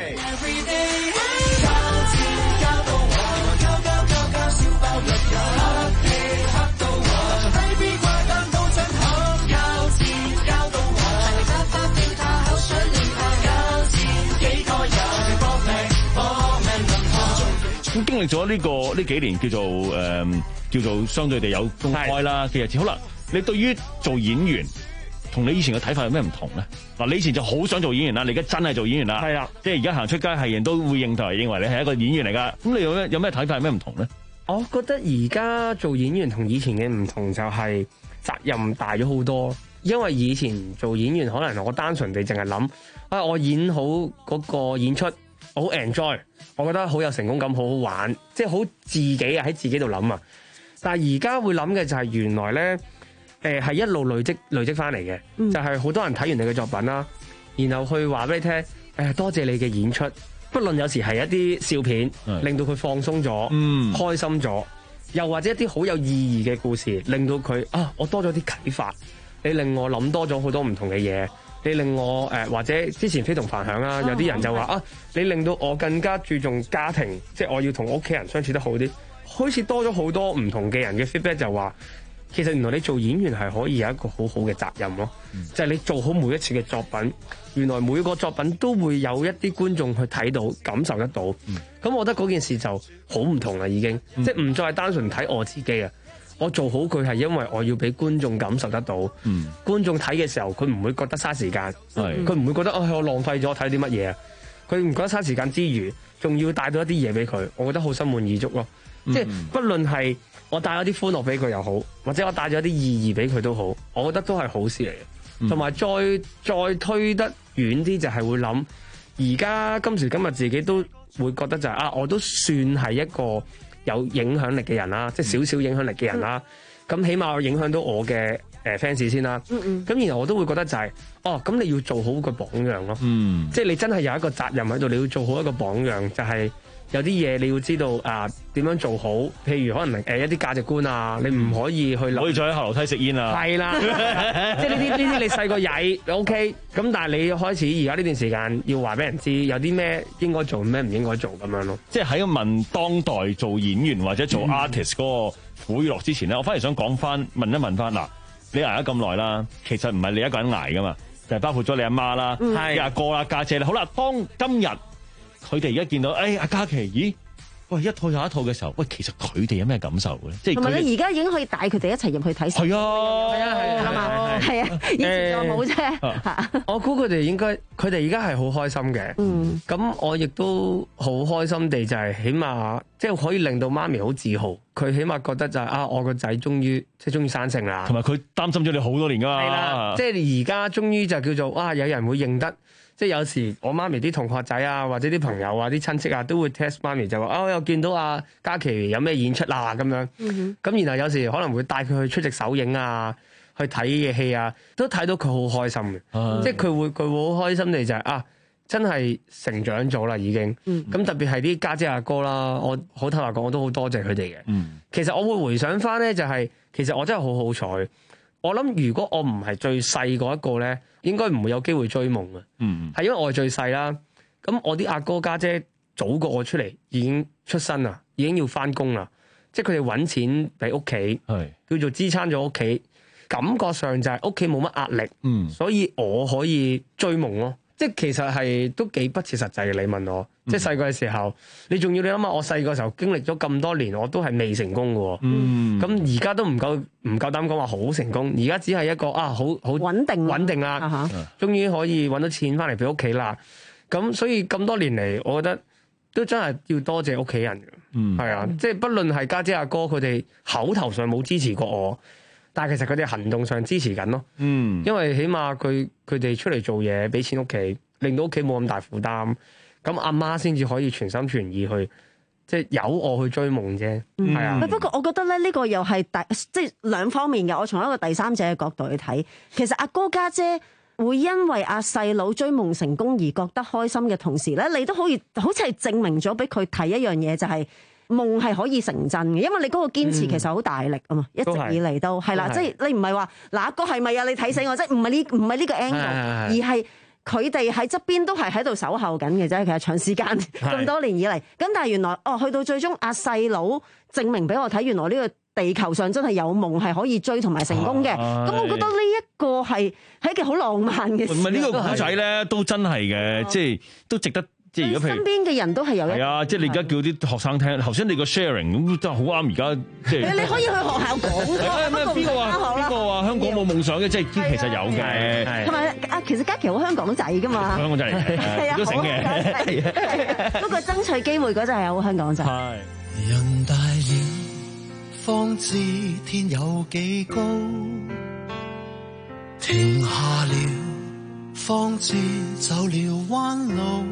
Speaker 19: 咁經歷咗呢個呢幾年叫做誒、呃、叫做相對地有公開啦嘅日子，好啦，你對於做演員同你以前嘅睇法有咩唔同咧？嗱，你以前就好想做演員啦，你而家真係做演員啦，係啦，即係而家行出街係人都會認同，認為你係一個演員嚟噶。咁你有咩有咩睇法有咩唔同咧？
Speaker 20: 我覺得而家做演員同以前嘅唔同就係責任大咗好多，因為以前做演員可能我單純地淨係諗啊，我演好嗰個演出，我好 enjoy， 我覺得好有成功感，好好玩，即係好自己啊喺自己度諗啊。但係而家會諗嘅就係原來咧，誒、呃、係一路累積累積翻嚟嘅，嗯、就係、是、好多人睇完你嘅作品啦，然後去話俾你聽，誒、呃、多謝你嘅演出。不論有時係一啲笑片，令到佢放鬆咗、嗯，開心咗，又或者一啲好有意義嘅故事，令到佢啊，我多咗啲啟發，你令我諗多咗好多唔同嘅嘢，你令我誒、呃、或者之前非同凡響啊，有啲人就話啊，你令到我更加注重家庭，即係我要同屋企人相處得好啲，開始多咗好多唔同嘅人嘅 feedback 就話，其實原來你做演員係可以有一個好好嘅責任咯，嗯、就係你做好每一次嘅作品。原來每個作品都會有一啲觀眾去睇到、感受得到。咁、嗯、我覺得嗰件事就好唔同啦，已經，嗯、即係唔再係單純睇我自己啊！我做好佢係因為我要俾觀眾感受得到。嗯、觀眾睇嘅時候，佢唔會覺得嘥時間，佢唔、嗯、會覺得哦，我浪費咗睇啲乜嘢啊！佢唔覺得嘥時間之餘，仲要帶到一啲嘢俾佢，我覺得好心滿意足咯。嗯、即係不論係我帶咗啲歡樂俾佢又好，或者我帶咗啲意義俾佢都好，我覺得都係好事嚟嘅。同埋再再推得遠啲，就係會諗，而家今時今日自己都會覺得就係、是、啊，我都算係一個有影響力嘅人啦，即係少少影響力嘅人啦。咁、嗯、起碼我影響到我嘅誒 fans 先啦。咁、嗯嗯、然後我都會覺得就係、是，哦，咁你要做好個榜樣咯。嗯、即係你真係有一個責任喺度，你要做好一個榜樣，就係、是。有啲嘢你要知道啊，點樣做好？譬如可能誒一啲價值觀啊，你唔可以去諗。可以坐喺後樓梯食煙啊？係啦，即係呢啲呢啲你細個曳 OK，咁但係你開始而家呢段時間要話俾人知，有啲咩應該做，咩唔應該做咁樣咯。即係喺問當代做演員或者做 artist 嗰個苦與樂之前咧，嗯、我反而想講翻問一問翻嗱，你捱咗咁耐啦，其實唔係你一個人捱噶嘛，就係、包括咗你阿媽啦、你阿、嗯、哥啦、家姐啦。好啦，當今日。佢哋而家見到，誒阿嘉琪，咦？喂，一套又一套嘅時候，喂，其實佢哋有咩感受嘅咧？即係同埋你而家已經可以帶佢哋一齊入去睇。係啊，係啊，係啊，係嘛？係啊，以前就冇啫。我估佢哋應該，佢哋而家係好開心嘅。嗯。咁我亦都好開心地就係，起碼即係可以令到媽咪好自豪。佢起碼覺得就係啊，我個仔終於即係終於生性啦。同埋佢擔心咗你好多年㗎嘛。係啦，即係而家終於就叫做哇，有人會認得。即係有時我媽咪啲同學仔啊，或者啲朋友啊、啲親戚啊，都會 test 媽咪就話：哦，又見到阿嘉琪有咩演出啦咁樣。咁、嗯、然後有時可能會帶佢去出席首映啊，去睇嘅戲啊，都睇到佢好開心嘅。嗯、即係佢會佢會好開心地就係、是、啊，真係成長咗啦已經。咁、嗯、特別係啲家姐阿哥啦，我好坦白講，我都好多謝佢哋嘅。嗯、其實我會回想翻咧，就係、是、其實我真係好好彩。我諗如果我唔係最細嗰一個咧，應該唔會有機會追夢嘅。嗯，係因為我係最細啦。咁我啲阿哥家姐早過我出嚟，已經出身啦，已經要翻工啦。 即係佢哋揾錢俾屋企，叫做支撐咗屋企，感覺上就係屋企冇乜壓力，嗯、所以我可以追夢咯。即係其實係都幾不切實際嘅。你問我，嗯、即係細個嘅時候，你仲要你諗下，我細個時候經歷咗咁多年，我都係未成功嘅。咁而家都唔夠唔夠膽講話好成功，而家只係一個啊好好
Speaker 7: 穩定
Speaker 20: 穩定啦，啊、終於可以揾到錢翻嚟俾屋企啦。咁所以咁多年嚟，我覺得都真係要多謝屋企人嘅。嗯，係啊，即係不論係家姐阿哥，佢哋口頭上冇支持過我。但係其實佢哋行動上支持緊咯，嗯，因為起碼佢佢哋出嚟做嘢，俾錢屋企，令到屋企冇咁大負擔，咁阿媽先至可以全心全意去，即係由我去追夢啫，係、嗯、啊。
Speaker 7: 不過我覺得咧，呢個又係第即係兩方面嘅。我從一個第三者嘅角度去睇，其實阿哥家姐會因為阿細佬追夢成功而覺得開心嘅同時咧，你都可以好似係證明咗俾佢睇一樣嘢，就係、是。夢係可以成真嘅，因為你嗰個堅持其實好大力啊嘛，嗯、一直以嚟都係啦，即係你唔係話嗱個係咪啊？你睇死我，即係唔係呢唔係呢個 angle，而係佢哋喺側邊都係喺度守候緊嘅啫。其實長時間咁多年以嚟，咁但係原來哦，去到最終阿細佬證明俾我睇，原來呢個地球上真係有夢係可以追同埋成功嘅。咁、啊、我覺得呢一個係係一件好浪漫嘅事。
Speaker 19: 唔係呢個古仔咧，都真係嘅，即係都值得。即係如果譬如
Speaker 7: 身邊嘅人都係有一，
Speaker 19: 係啊，即係你而家叫啲學生聽，頭先你個 sharing 咁真係好啱而家即係。
Speaker 7: 你可以去學校講㗎，
Speaker 19: 咩邊個話邊個話香港冇夢想嘅？即係其實有嘅。
Speaker 7: 同埋啊，其實嘉琪好香港仔㗎嘛。
Speaker 19: 香港仔嚟，都醒嘅。
Speaker 7: 不過爭取機會嗰陣係好香港仔。
Speaker 17: 係。人大了，方知天有幾高；停下了，方知走了彎路。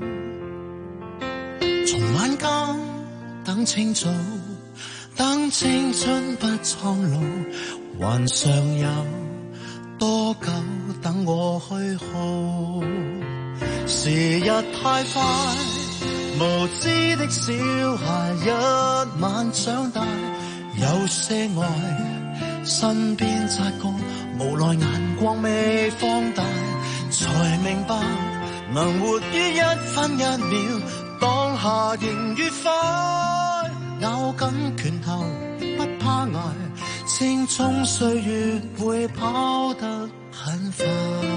Speaker 17: 從晚間等清早，等青春不蒼老，還尚有多久等我去耗？時日太快，無知的小孩一晚長大，有些愛身邊擦過，無奈眼光未放大，才明白能活於一分一秒。當下仍愉快，咬緊拳頭不怕捱，青蔥歲月會跑得很快。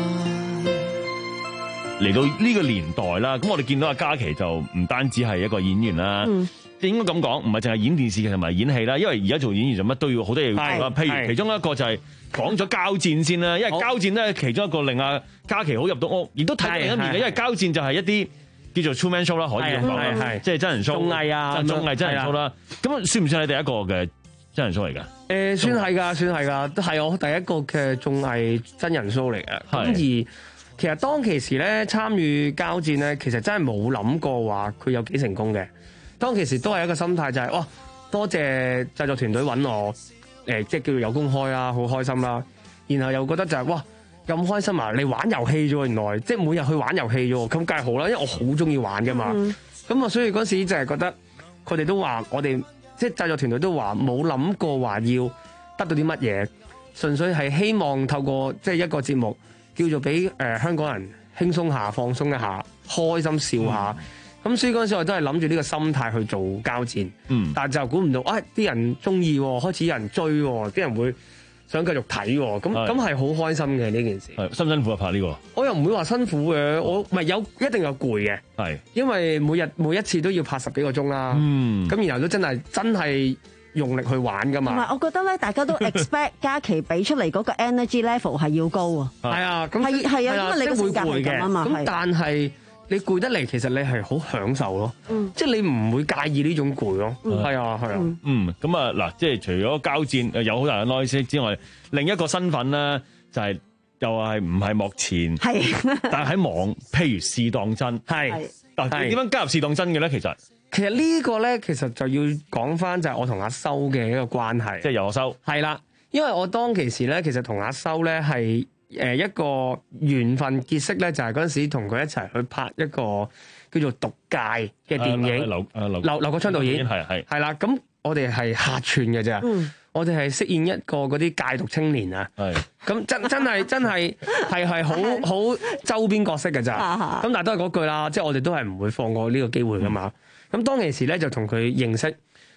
Speaker 19: 嚟到呢個年代啦，咁我哋見到阿嘉琪就唔單止係一個演員啦，嗯、應該咁講，唔係淨係演電視同埋演戲啦，因為而家做演員就乜都要好多嘢要做啦。譬如其中一個就係講咗交戰先啦，因為交戰咧其中一個令阿嘉琪好入到屋，亦都睇另一面嘅，因為交戰就係一啲。叫做 two man show 啦，可以咁講，即係真人 show、綜藝啊、綜藝真人 show 啦。咁算唔算係第一個嘅真人 show 嚟㗎？
Speaker 20: 誒，算係㗎，算係㗎，都係我第一個嘅綜藝真人 show 嚟嘅。咁而其實當其時咧參與交戰咧，其實真係冇諗過話佢有幾成功嘅。當其時都係一個心態就係、是，哇！多謝製作團隊揾我，誒，即係叫做有公開啦，好開心啦。然後又覺得就係、是，哇！咁開心啊！你玩遊戲啫喎，原來即係每日去玩遊戲啫喎，咁梗係好啦，因為我好中意玩噶嘛。咁啊、嗯，所以嗰時就係覺得佢哋都話我哋即係製作團隊都話冇諗過話要得到啲乜嘢，純粹係希望透過即係一個節目叫做俾誒、呃、香港人輕鬆下、放鬆一下、開心笑下。咁、嗯、所以嗰陣時我都係諗住呢個心態去做交戰。嗯，但係就估唔到，啊啲人中意，開始有人追，啲人會想繼續睇喎，咁咁係好開心嘅呢件事。
Speaker 19: 係辛唔辛苦啊拍呢個？
Speaker 20: 我又唔會話辛苦嘅，我唔係有一定有攰嘅。係，因為每日每一次都要拍十幾個鐘啦。嗯，咁然後都真係真係用力去玩噶嘛。
Speaker 7: 同埋我覺得咧，大家都 expect 嘉琪俾出嚟嗰個 energy level 係要高啊。
Speaker 20: 係啊，咁
Speaker 7: 係係啊，因為你個性格係咁啊嘛。
Speaker 20: 咁但係你攰得嚟，其實你係好享受咯。嗯，即係你唔會介意呢種攰咯。係啊，係啊。
Speaker 19: 嗯，咁啊嗱，即係除咗交戰有好大嘅 noise 之外，另一個身份咧就係又係唔係幕前，係，但係喺網，譬如試當真，係嗱，你點樣加入試當真嘅咧？其實
Speaker 20: 其實呢個咧，其實就要講翻就係我同阿修嘅一個關係，
Speaker 19: 即係由阿修
Speaker 20: 係啦，因為我當其時咧，其實同阿修咧係。誒一個緣分結識咧，就係嗰陣時同佢一齊去拍一個叫做《毒戒》嘅電影。劉誒劉劉劉國昌導演係係係啦，咁我哋係客串嘅啫。嗯，我哋係飾演一個嗰啲戒毒青年啊。係咁真真係真係係係好好周邊角色嘅咋。咁但係都係嗰句啦，即係我哋都係唔會放過呢個機會噶嘛。咁當其時咧就同佢認識，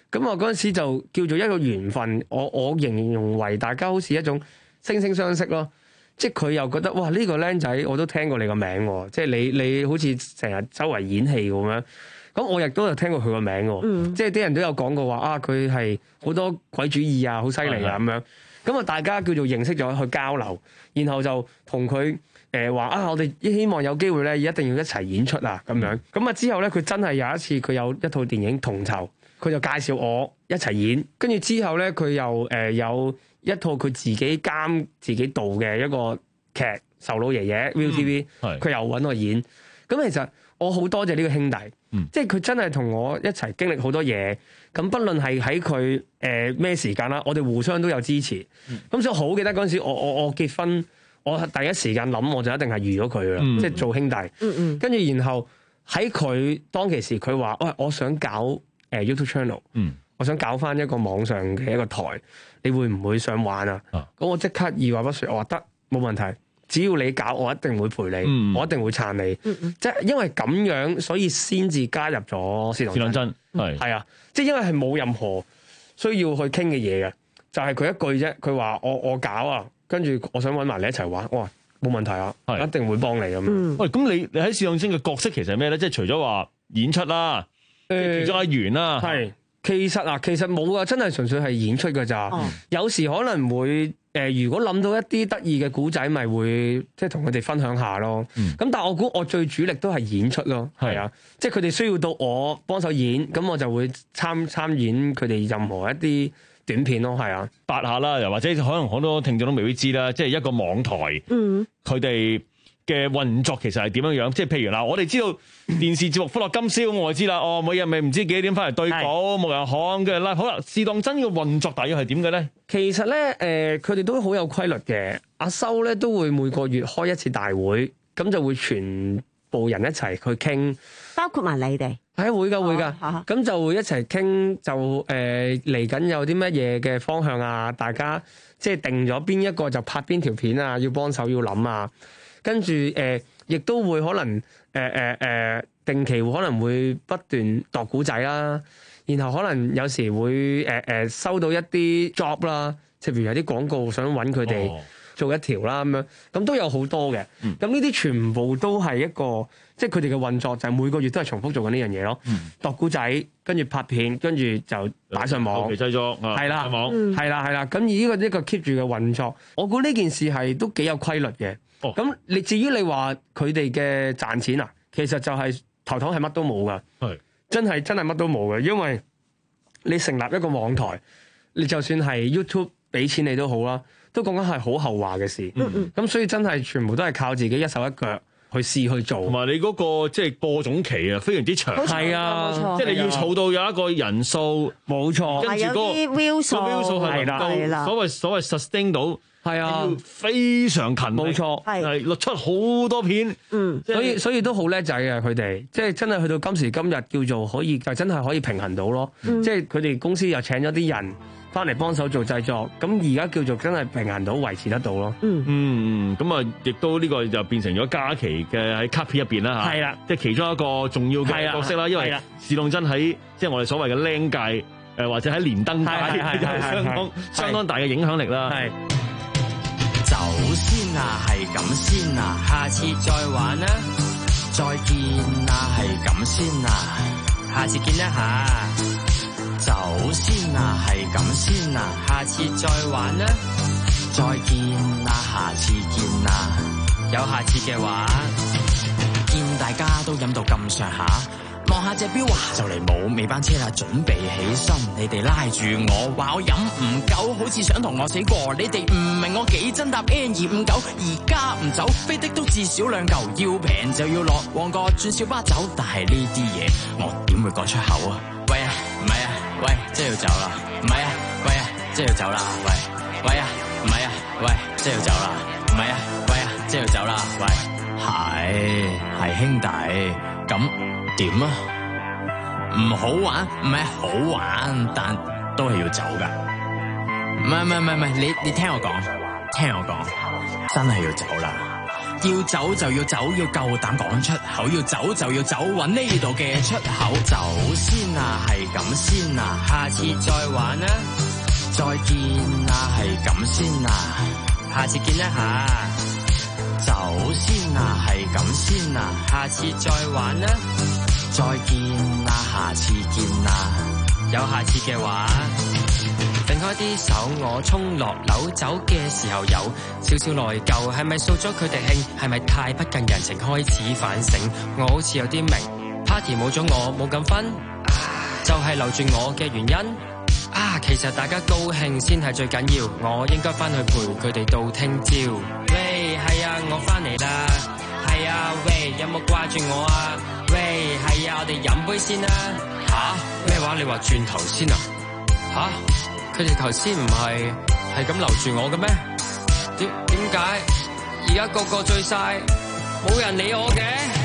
Speaker 20: 咁我嗰陣時就叫做一個緣分，我我形容為大家好似一種惺惺相惜咯。即係佢又覺得哇呢、呢個僆仔我都聽過你個名喎，即係你你好似成日周圍演戲咁樣。咁我亦都有聽過佢個名喎，嗯、即係啲人都有講過話啊，佢係好多鬼主意啊，好犀利啊咁樣。咁啊，大家叫做認識咗去交流，然後就同佢誒話啊，我哋希望有機會咧，一定要一齊演出啊咁樣。咁啊之後咧，佢真係有一次佢有一套電影同酬，佢就介紹我一齊演。跟住之後咧，佢又誒、呃、有一套佢自己監自己導嘅一個劇《仇老爺爺》V T V，佢又揾我演。咁其實我好多謝呢個兄弟，嗯、即係佢真係同我一齊經歷好多嘢。咁不論係喺佢誒咩時間啦，我哋互相都有支持。咁、嗯、所以好記得嗰陣時我，我我我結婚，我第一時間諗我就一定係預咗佢啦，嗯、即係做兄弟。嗯嗯。跟住然後喺佢當其時，佢話：喂，我想搞誒 YouTube channel，嗯、我想搞翻一個網上嘅一個台，你會唔會想玩啊？咁、啊、我即刻二話不說，我話得，冇問題。只要你搞，我一定會陪你，嗯、我一定會撐你。嗯嗯、即係因為咁樣，所以先至加入咗試當真。係係啊，即係因為係冇任何需要去傾嘅嘢嘅，就係、是、佢一句啫。佢話我我搞啊，跟住我想揾埋你一齊玩。我話冇問題啊，係一定會幫你咁樣。嗯、喂，咁你你喺試當真嘅角色其實係咩咧？即係除咗話演出啦，誒，其中一員啦，係其實啊，其實冇啊，真係純粹係演出㗎咋。嗯、有時可能會。誒、呃，如果諗到一啲得意嘅古仔，咪會即係同佢哋分享下咯。咁、嗯、但係我估我最主力都係演出咯，係啊，即係佢哋需要到我幫手演，咁我就會參參演佢哋任何一啲短片咯，係啊，八下啦，又或者可能好多聽眾都未必知啦，即係一個網台，佢哋嘅運作其實係點樣樣？即係譬如嗱，我哋知道電視節目《歡樂今宵》，我知啦，哦，每日咪唔知幾點翻嚟對稿，冇人看嘅啦。好啦，試當真嘅運作大約係點嘅咧？其實咧，誒、呃，佢哋都好有規律嘅。阿修咧都會每個月開一次大會，咁就會全部人一齊去傾，
Speaker 7: 包括埋你哋。
Speaker 20: 係會㗎，會㗎。咁就會一齊傾，就誒嚟緊有啲乜嘢嘅方向啊？大家即係定咗邊一個就拍邊條片啊？要幫手要諗啊！跟住誒，亦、呃、都會可能誒誒誒定期會可能會不斷度古仔啦，然後可能有時會誒誒、呃、收到一啲 job 啦，即係譬如有啲廣告想揾佢哋做一條啦咁樣，咁都有好多嘅。咁呢啲全部都係一個即係佢哋嘅運作，就係、是、每個月都係重複做緊呢樣嘢咯。度古仔，跟住拍片，跟住就擺上網，後期製作係啦，上網係啦係啦。咁而呢個呢個 keep 住嘅運作，我估呢件事係都幾有規律嘅。咁你、哦、至於你話佢哋嘅賺錢啊，其實就係頭頭係乜都冇噶，係是真係真係乜都冇嘅，因為你成立一個網台，你就算係 YouTube 俾錢你都好啦，都講緊係好後話嘅事。咁、嗯嗯、所以真係全部都係靠自己一手一腳去試去做。同埋你嗰、那個即係、就是、播種期啊，非常之長。係啊，冇錯，即係你要儲到有一個人數，冇錯，跟住嗰個 view 數係能夠所謂所謂 sustain 到。係啊，非常勤力，冇錯，係錄出好多片，嗯，所以所以都好叻仔啊！佢哋即係真係去到今時今日，叫做可以就真係可以平衡到咯。嗯、即係佢哋公司又請咗啲人翻嚟幫手做製作，咁而家叫做真係平衡到、維持得到咯。嗯嗯，咁啊，亦都呢個就變成咗嘉琪嘅喺卡片入邊啦嚇。係啦，即係其中一個重要嘅角色啦，因為試當真喺即係我哋所謂嘅僆界誒，或者喺連登界有相當相當大嘅影響力啦。係。
Speaker 21: 走先啊，係咁先啊，下次再玩啦，再見啊，係咁先啊，下次見一下。走先啊，係咁先啊，下次再玩啦，再見啊，下次見啊，有下次嘅話，見大家都飲到咁上下。望下隻錶啊，就嚟冇尾班車啦，準備起身。你哋拉住我，話我飲唔夠，好似想同我死過。你哋唔明我幾真搭 N 二五九，而家唔走，飛的都至少兩嚿。要平就要落旺角轉小巴走，但係呢啲嘢我點會講出口啊？喂啊，唔係啊，喂，即係要走啦。唔係啊，喂啊，即係要走啦。喂，喂啊，唔係啊，喂，即係要走啦。唔係啊，喂啊，即係要走啦。喂，係係兄弟咁。點啊？唔好玩，唔係好玩，但都係要走噶。唔係唔係唔係，你你聽我講，聽我講，真係要走啦。 要走就要走，要夠膽講出口，要走就要走，搵呢度嘅出口。走先啊，係咁先啊，下次再玩啊，再見啊，係咁先啊，下次見一下。走先啊，係咁先啊，下次再玩啊，再見啊，下次見啊，有下次嘅話。定開啲手，我衝落樓走嘅時候有少少內疚，係咪掃咗佢哋興？係咪太不近人情？開始反省，我好似有啲明 party 冇咗我冇咁分，就係留住我嘅原因啊！其實大家高興先係最緊要，我應該翻去陪佢哋到聽朝。喂，係啊，我翻嚟啦，係啊，喂，有冇掛住我啊？喂，係啊，我哋飲杯先啦。吓？咩話？你話轉頭先啊？吓？佢哋頭先唔係係咁留住我嘅咩？點點解而家個個醉晒，冇人理我嘅？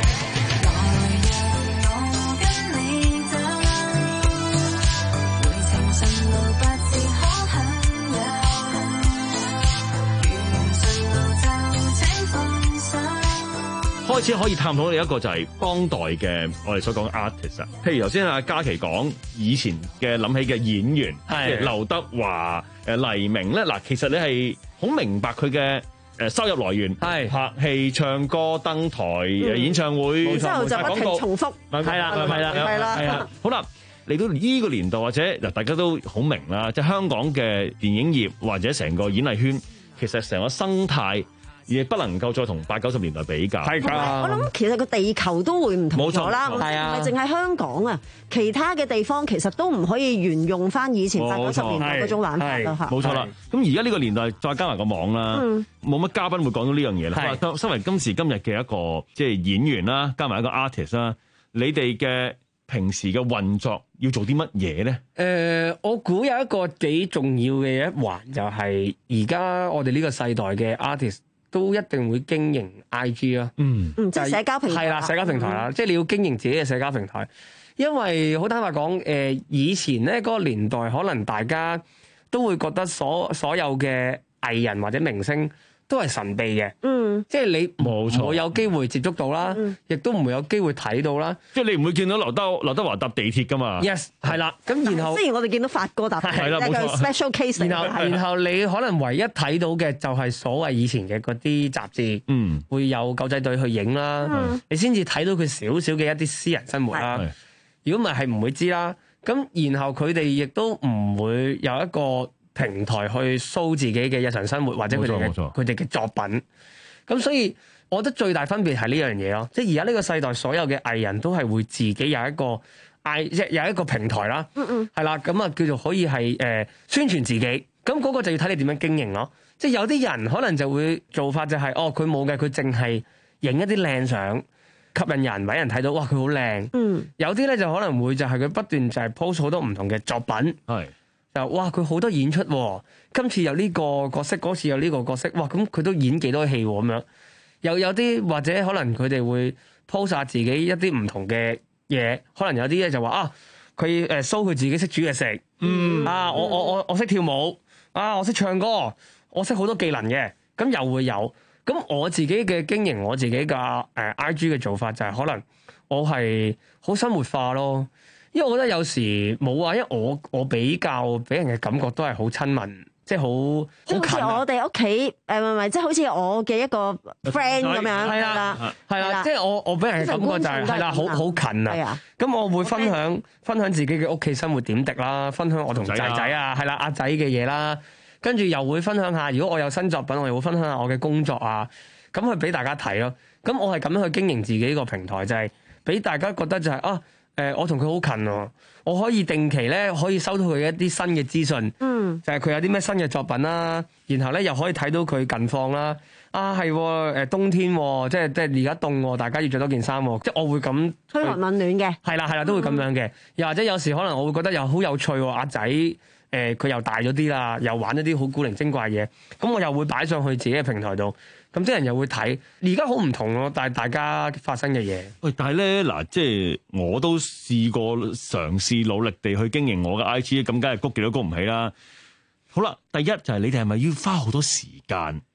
Speaker 19: 開始可以探討嘅一個就係當代嘅我哋所講嘅 artist 啊，譬如頭先阿嘉琪講以前嘅諗起嘅演員，即係劉德華、誒黎明咧。嗱，其實你係好明白佢嘅誒收入來源，係拍戲、唱歌、登台、誒演唱會，
Speaker 7: 之後就不停重複，
Speaker 19: 係啦，係啦，
Speaker 7: 係啦，
Speaker 19: 係啦。好啦，嚟到呢個年代或者嗱，大家都好明啦，即係香港嘅電影業或者成個演藝圈，其實成個生態。亦不能夠再同八九十年代比較。係㗎，
Speaker 7: 我諗其實個地球都會唔同咗啦，唔
Speaker 19: 係啊，
Speaker 7: 係淨係香港啊，其他嘅地方其實都唔可以沿用翻以前八九十年代嗰種玩法啦嚇。
Speaker 19: 冇錯啦，咁而家呢個年代再加埋個網啦，冇乜嘉賓會講到呢樣嘢啦。係，身為今時今日嘅一個即係演員啦，加埋一個 artist 啦，你哋嘅平時嘅運作要做啲乜嘢咧？誒、
Speaker 20: 呃，我估有一個幾重要嘅一環就係而家我哋呢個世代嘅 artist。都一定會經營 I G 啦，
Speaker 7: 嗯，即係社交平台，
Speaker 20: 係啦，社交平台啦，嗯、即係你要經營自己嘅社交平台，因為好坦白講，誒、呃，以前咧嗰個年代，可能大家都會覺得所所有嘅藝人或者明星都係神秘嘅，嗯，即係你冇錯，會有機會接觸到啦，亦都唔會有機會睇到啦，
Speaker 19: 即係你唔會見到劉德劉德華搭地鐵噶嘛
Speaker 20: ？Yes， 係啦，咁然後
Speaker 7: 雖然我哋見到發哥搭地鐵，係啦，冇錯 special case，
Speaker 20: 然後然後你可能唯一睇到嘅就係所謂以前嘅嗰啲雜誌，嗯，會有狗仔隊去影啦，嗯、你先至睇到佢少少嘅一啲私人生活啦。如果唔係，係唔會知啦。咁然後佢哋亦都唔會有一個平台去 show 自己嘅日常生活或者佢哋嘅佢哋嘅作品，咁所以我覺得最大分別係呢樣嘢咯，即係而家呢個世代所有嘅藝人都係會自己有一個藝即係有一個平台啦，嗯嗯，係啦，咁啊叫做可以係誒、呃、宣傳自己，咁嗰個就要睇你點樣經營咯，即係有啲人可能就會做法就係、是、哦佢冇嘅，佢淨係影一啲靚相吸引人，俾人睇到哇佢好靚，嗯，有啲咧就可能會就係佢不斷就係 post 好多唔同嘅作品，係。就哇佢好多演出喎，今次有呢個角色，嗰次有呢個角色，哇咁佢都演幾多戲喎咁樣，又有啲或者可能佢哋會 post 下自己一啲唔同嘅嘢，可能有啲咧就話啊佢誒 show 佢自己識煮嘢食，嗯啊我我我我識跳舞，啊我識唱歌，我識好多技能嘅，咁又會有，咁我自己嘅經營我自己嘅誒 I G 嘅做法就係可能我係好生活化咯。因為我覺得有時冇話，因為我我比較俾人嘅感覺都係好親民，即係好好近。
Speaker 7: 我哋屋企誒唔係，即係好似我嘅一個 friend 咁樣。係啦，係啦，即係我我俾人嘅感覺就係係啦，好好近啊。咁我會分享分享自己嘅屋企生活點滴啦，分享我同仔仔啊，係啦阿仔嘅嘢啦，跟住又會分享下，如果我有新作品，我又會分享下我嘅工作啊，咁去俾大家睇咯。咁我係咁樣去經營自己個平台，就係俾大家覺得就係啊。誒、呃，我同佢好近喎，我可以定期咧可以收到佢一啲新嘅資訊，嗯，就係佢有啲咩新嘅作品啦，然後咧又可以睇到佢近況啦。啊，係誒冬天，即係即係而家凍，大家要着多件衫，即係我會咁噓寒問暖嘅，
Speaker 20: 係啦係啦，都會咁樣嘅。又或者有時可能我會覺得又好有趣喎，阿仔誒佢又大咗啲啦，又玩一啲好古靈精怪嘢，咁我又會擺上去自己嘅平台度。咁啲人又會睇，而家好唔同咯，但係大家發生嘅嘢。
Speaker 19: 喂，但係咧嗱，即係我都試過嘗試努力地去經營我嘅 I G，咁梗係谷極都谷唔起啦。好啦，第一就係你哋係咪要花好多時間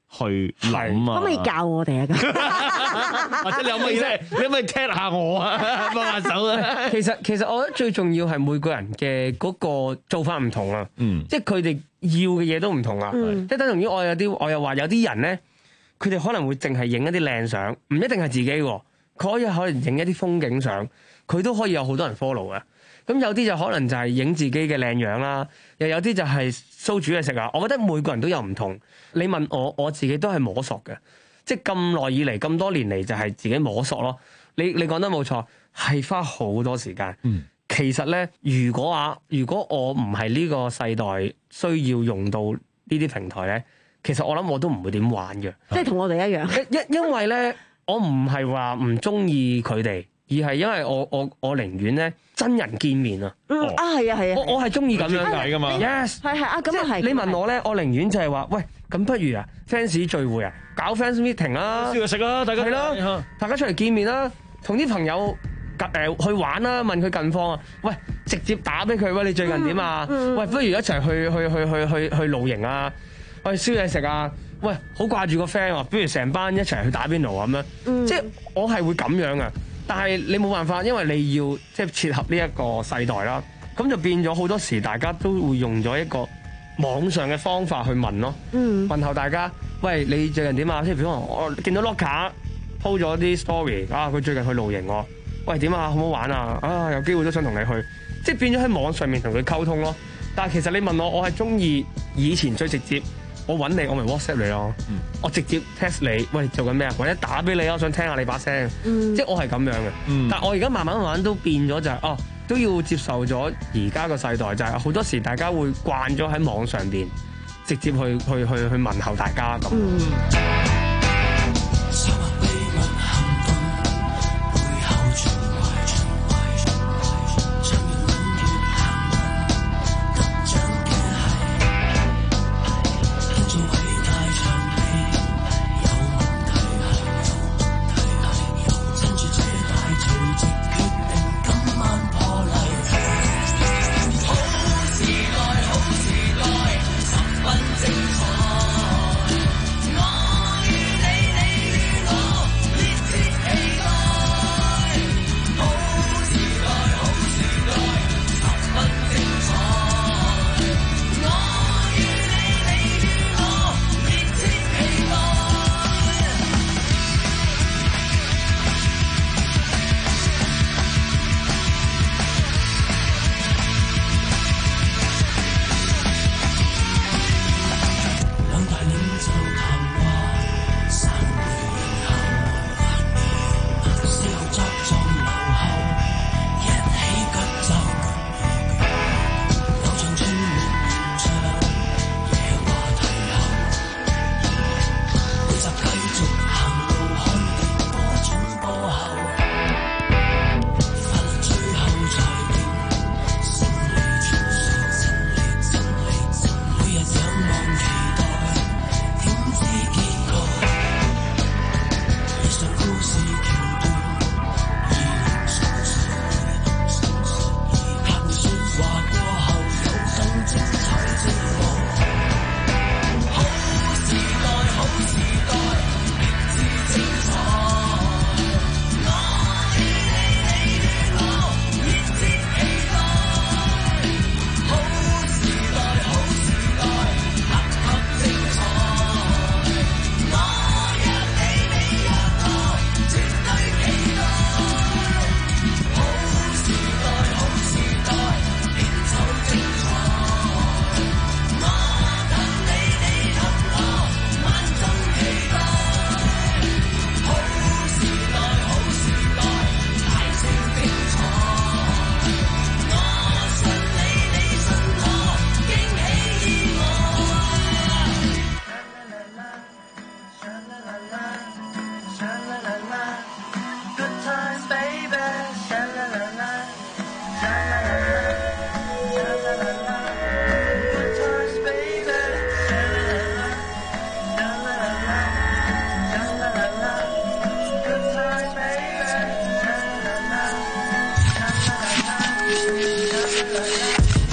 Speaker 19: 去諗啊。
Speaker 7: 可唔可以教我哋啊？
Speaker 19: 或者你可唔可以咧？你可唔可以踢下我啊？幫下手啊！
Speaker 20: 其實其實我覺得最重要係每個人嘅嗰個做法唔同啊。嗯，即係佢哋要嘅嘢都唔同啊。嗯、即係等同於我有啲我又話有啲人咧，佢哋可能會淨係影一啲靚相，唔一定係自己喎。佢可以可能影一啲風景相，佢都可以有好多人 follow 嘅。咁有啲就可能就係影自己嘅靚樣啦，又有啲就係 show 煮嘢食啊。我覺得每個人都有唔同。你問我，我自己都係摸索嘅，即係咁耐以嚟咁多年嚟就係自己摸索咯。你你講得冇錯，係花好多時間。嗯，其實咧，如果啊，如果我唔係呢個世代需要用到呢啲平台咧，其實我諗我都唔會點玩嘅。
Speaker 7: 即係同我哋一樣。
Speaker 20: 因因為咧，我唔係話唔中意佢哋。而係因為我我我寧願咧真人見面啊！
Speaker 7: 嗯啊係啊係啊！
Speaker 20: 我我係中意咁樣
Speaker 19: 㗎嘛
Speaker 20: ！Yes
Speaker 7: 係係啊咁啊係！
Speaker 20: 你問我咧，我寧願就係話，喂咁不如啊 fans 聚會啊，搞 fans meeting 啦，
Speaker 19: 燒嘢食啦，大家
Speaker 20: 係啦，大家出嚟見面啦，同啲朋友誒去玩啦，問佢近況啊，喂直接打俾佢，喂你最近點啊？喂不如一齊去去去去去去露營啊，去燒嘢食啊！喂好掛住個 friend 啊，不如成班一齊去打邊爐咁樣，即係我係會咁樣啊！但係你冇辦法，因為你要即係切合呢一個世代啦，咁就變咗好多時，大家都會用咗一個網上嘅方法去問咯。嗯，問候大家，喂，你最近點啊？即係譬如我見到 Locker po 咗啲 story，啊，佢最近去露營喎。喂，點啊？好唔好玩啊？啊，有機會都想同你去，即係變咗喺網上面同佢溝通咯。但係其實你問我，我係中意以前最直接。我揾你，我咪 WhatsApp 你咯。嗯、我直接 text 你，喂，做緊咩啊？或者打俾你啊，我想聽下你把聲。嗯、即係我係咁樣嘅。嗯、但係我而家慢慢慢慢都變咗、就係，就係哦，都要接受咗而家個世代，就係好多時大家會慣咗喺網上邊直接去去去去問候大家咁。嗯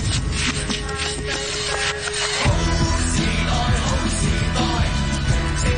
Speaker 17: 好時代，好時代，平靜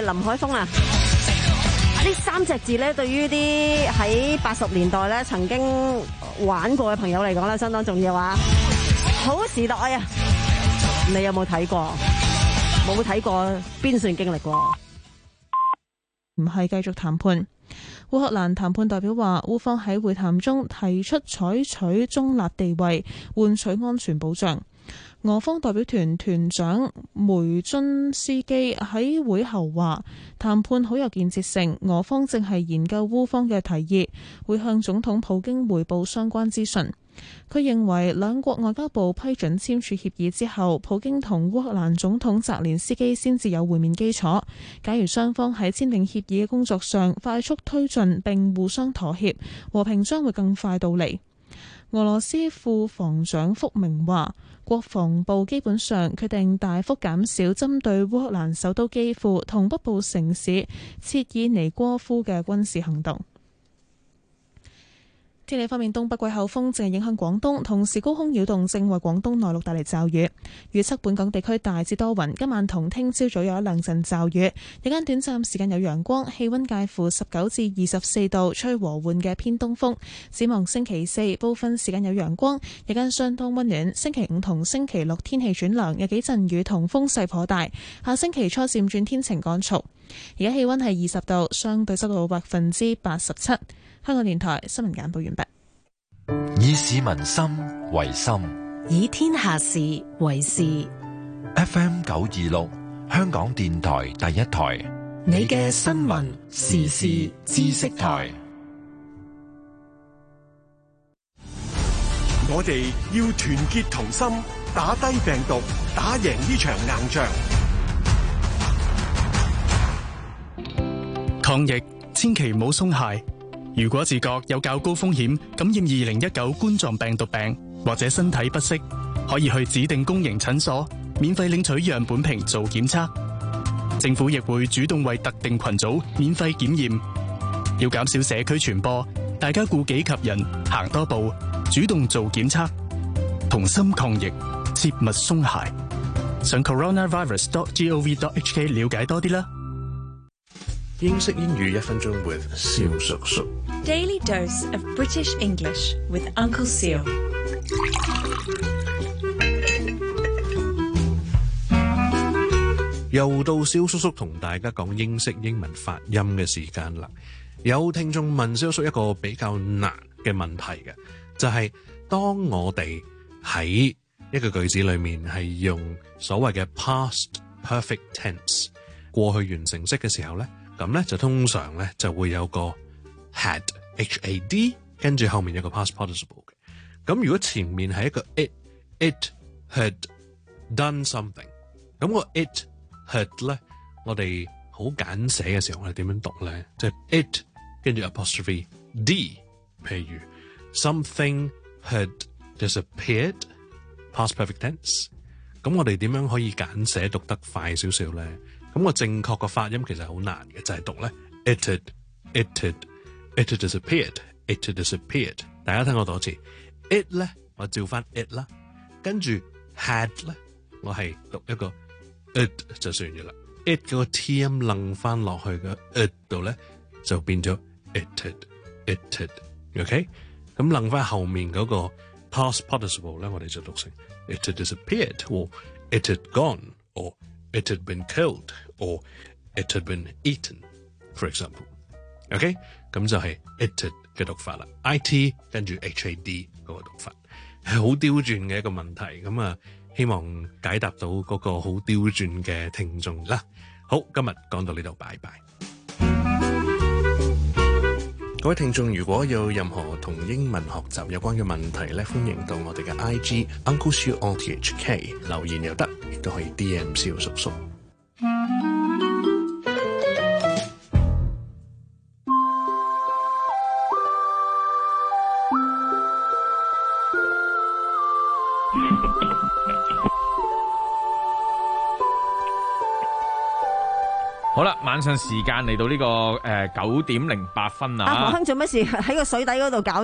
Speaker 7: 林海峰啊！呢三隻字咧，對於啲喺八十年代咧曾經玩過嘅朋友嚟講咧，相當重要啊！好時代啊！你有冇睇過？冇睇過邊算經歷過？
Speaker 1: 唔係繼續談判。烏克蘭談判代表話，烏方喺會談中提出採取中立地位，換取安全保障。俄方代表團團長梅津斯基喺會後話，談判好有建設性，俄方正係研究烏方嘅提議，會向總統普京匯報相關資訊。佢認為兩國外交部批准簽署協議之後，普京同烏克蘭總統澤連斯基先至有會面基礎。假如雙方喺簽訂協議嘅工作上快速推進並互相妥協，和平將會更快到嚟。俄羅斯副防長福明話，國防部基本上決定大幅減少針對烏克蘭首都基輔同北部城市切爾尼戈夫嘅軍事行動。天氣方面，東北季候風正係影響廣東，同時高空擾動正為廣東內陸帶嚟驟雨。預測本港地區大致多雲，今晚同聽朝早有一兩陣驟雨，日間短暫時間有陽光，氣溫介乎十九至二十四度，吹和緩嘅偏東風。展望星期四部分時間有陽光，日間相當溫暖。星期五同星期六天氣轉涼，有幾陣雨同風勢頗大。下星期初漸轉天晴乾燥。而家氣溫係二十度，相對濕度百分之八十七。香港電台新聞簡報完畢。
Speaker 4: 以市民心為心，
Speaker 2: 以天下事為事。
Speaker 4: F M 九二六，香港電台第一台，
Speaker 2: 你嘅新聞時事知識台。
Speaker 5: 我哋要團結同心，打低病毒，打贏呢場硬仗。
Speaker 3: 抗疫千祈唔好鬆懈。如果自覺有較高風險感染二零一九冠狀病毒病，或者身體不適，可以去指定公營診所免費領取樣本瓶做檢測。政府亦會主動為特定群組免費檢驗。要減少社區傳播，大家顧己及人，行多步，主動做檢測，同心抗疫，切勿鬆懈。上 coronavirus dot gov dot hk 了解多啲啦。
Speaker 22: 英式英語一分鐘 with 蕭叔叔。
Speaker 23: Daily dose of British English with Uncle Seal。
Speaker 22: 又到蕭叔叔同大家講英式英文發音嘅時間啦。有聽眾問蕭叔叔一個比較難嘅問題嘅，就係、是、當我哋喺一個句子裏面係用所謂嘅 past perfect tense 過去完成式嘅時候咧。咁咧就通常咧就會有個 had H A D， 跟住後面有個 past participle 嘅。咁如果前面係一個 it it had done something， 咁個 it had 咧，我哋好簡寫嘅時候，我哋點樣讀咧？即係 it 跟住 apostrophe d， 譬如 something had disappeared past perfect tense。咁我哋點樣可以簡寫讀得快少少咧？咁個正確個發音其實好難嘅，就係、是、讀咧 it had it had it had disappeared it had disappeared。大家聽我多次 it 咧，我照翻 it 啦，跟住 had 咧，我係讀一個 it 就算嘅啦。it 嗰個 t 音楞翻落去嘅 it 度咧，就變咗 it had it had。OK， 咁楞翻後面嗰個 past participle 咧，我哋就讀成 it had disappeared or it had gone or it had been killed or it had been eaten, for example. OK， 咁就係 it had 嘅讀法啦。I T 跟住 H A D 嗰個讀法係好刁鑽嘅一個問題。咁啊，希望解答到嗰個好刁鑽嘅聽眾啦。好，今日講到呢度，拜拜。各位聽眾，如果有任何同英文學習有關嘅問題咧，歡迎到我哋嘅 I G Uncle Siu O T H K 留言又得，亦都可以 D M 蕭叔叔。
Speaker 12: 好啦，晚上時間嚟到呢、這個誒九點零八分啊！
Speaker 7: 阿何亨做乜事喺個水底嗰度搞嘢啊？